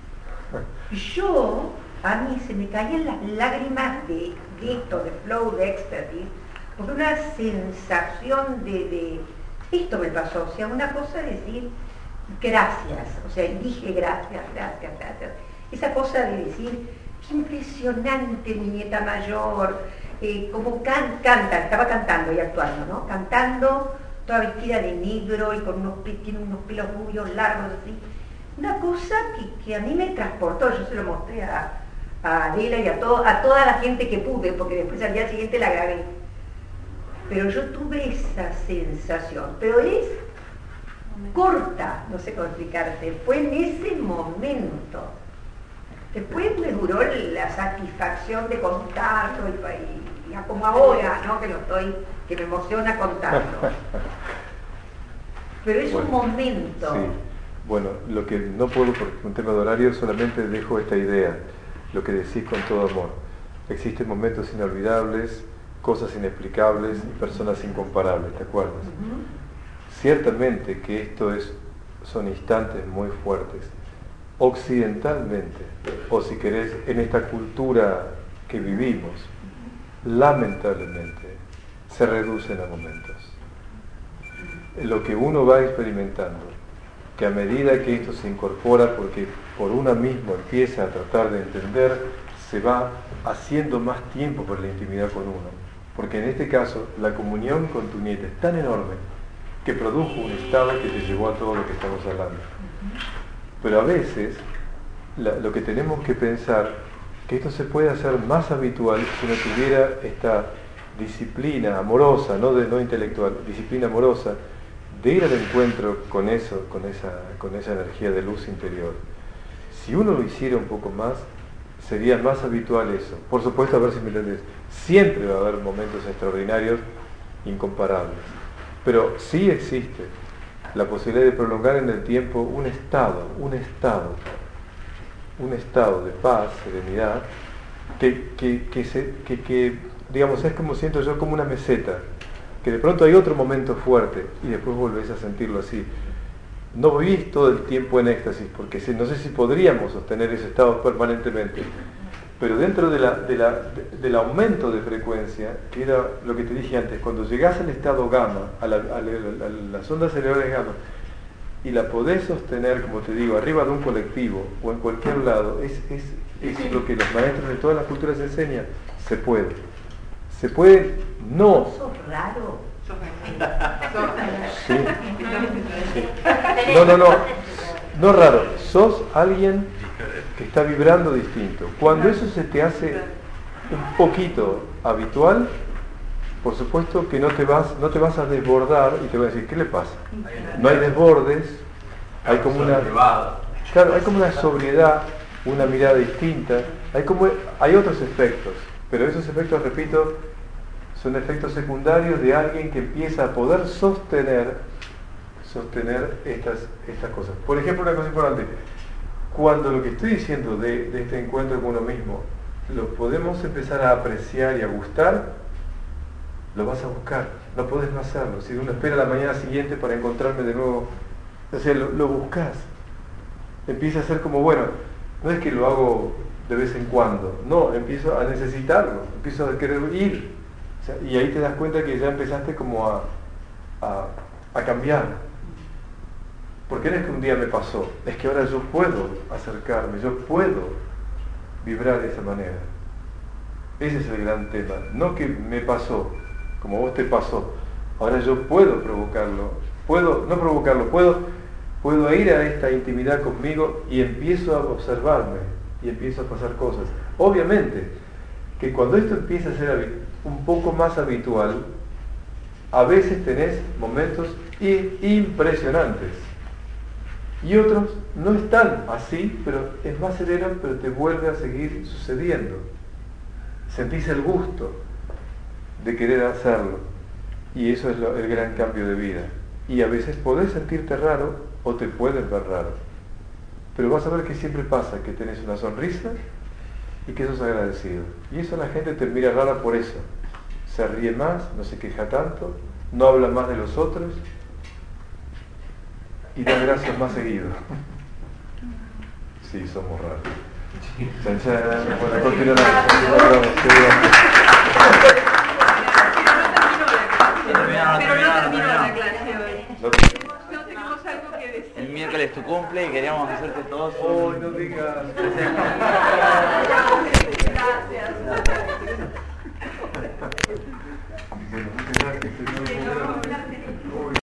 Yo, a mí se me caían las lágrimas de, de esto, de flow, de éxtasis, porque una sensación de, de, esto me pasó, o sea, una cosa de decir gracias, o sea, dije gracias, gracias, gracias. Esa cosa de decir, qué impresionante mi nieta mayor, eh, como can, canta, estaba cantando y actuando, ¿no? Cantando, toda vestida de negro y con unos, tiene unos pelos rubios largos así. Una cosa que, que a mí me transportó, yo se lo mostré a, a Adela y a, todo, a toda la gente que pude, porque después al día siguiente la grabé. Pero yo tuve esa sensación, pero es corta, no sé cómo explicarte, fue en ese momento. Después me duró la satisfacción de contarlo y, y, y como ahora, ¿no? Que lo estoy, que me emociona contarlo. Pero es Bueno, un momento. Sí. Bueno, lo que no puedo, porque un tema de horario, solamente dejo esta idea, lo que decís con todo amor. Existen momentos inolvidables, cosas inexplicables y personas incomparables, ¿te acuerdas? Uh-huh. Ciertamente que esto es, son instantes muy fuertes. Occidentalmente, o si querés, en esta cultura que vivimos, lamentablemente, se reducen a momentos. Lo que uno va experimentando, que a medida que esto se incorpora, porque por una misma empieza a tratar de entender, se va haciendo más tiempo por la intimidad con uno. Porque en este caso, la comunión con tu nieta es tan enorme que produjo un estado que te llevó a todo lo que estamos hablando. Pero a veces, la, lo que tenemos que pensar, que esto se puede hacer más habitual si no tuviera esta disciplina amorosa, no, de, no intelectual, disciplina amorosa, de ir al encuentro con eso, con esa, con esa energía de luz interior. Si uno lo hiciera un poco más, sería más habitual eso. Por supuesto, a ver si me entendés, siempre va a haber momentos extraordinarios, incomparables. Pero sí existe la posibilidad de prolongar en el tiempo un estado, un estado, un estado de paz, serenidad, que, que, que, se, que, que digamos, es como siento yo, como una meseta, que de pronto hay otro momento fuerte y después volvés a sentirlo así. No vivís todo el tiempo en éxtasis, porque no sé si podríamos sostener ese estado permanentemente, pero dentro de la, de la, de, del aumento de frecuencia, que era lo que te dije antes, cuando llegás al estado gamma, a, la, a, la, a las ondas cerebrales gamma, y la podés sostener, como te digo, arriba de un colectivo o en cualquier lado, es, es, es lo que los maestros de todas las culturas enseñan, se puede. Se puede, no. ¿Sos raro? Sí. Sí. No, no, no. No raro. Sos alguien que está vibrando distinto. Cuando eso se te hace un poquito habitual, por supuesto que no te vas, no te vas a desbordar y te vas a decir, ¿qué le pasa? No hay desbordes, hay como una, claro, hay como una sobriedad, una mirada distinta, hay como, hay otros efectos, pero esos efectos, repito, son efectos secundarios de alguien que empieza a poder sostener, sostener estas, estas cosas. Por ejemplo, una cosa importante, cuando lo que estoy diciendo de, de este encuentro con uno mismo, lo podemos empezar a apreciar y a gustar, lo vas a buscar, no podés no hacerlo. Si uno espera la mañana siguiente para encontrarme de nuevo, o sea, lo, lo buscas. Empieza a ser como, bueno, no es que lo hago de vez en cuando, no, empiezo a necesitarlo, empiezo a querer ir. O sea, y ahí te das cuenta que ya empezaste como a, a, a cambiar. Porque no es que un día me pasó, es que ahora yo puedo acercarme, yo puedo vibrar de esa manera. Ese es el gran tema, no que me pasó, como vos te pasó, ahora yo puedo provocarlo, puedo, no provocarlo, puedo, puedo ir a esta intimidad conmigo y empiezo a observarme y empiezo a pasar cosas. Obviamente que cuando esto empieza a ser un poco más habitual, a veces tenés momentos impresionantes y otros no están así, pero es más sereno, pero te vuelve a seguir sucediendo. Sentís el gusto de querer hacerlo y eso es lo, el gran cambio de vida. Y a veces podés sentirte raro o te pueden ver raro, pero vas a ver que siempre pasa que tenés una sonrisa y que sos agradecido, y eso la gente te mira rara por eso, se ríe más, no se queja tanto, no habla más de los otros y da gracias más seguido. Sí, somos raros. Chan, chan. Bueno, continuamos. Pero no terminó la clase hoy. No tenemos algo que decir. El miércoles tu cumple y queríamos hacerte todos un... Oh, no digas. Gracias.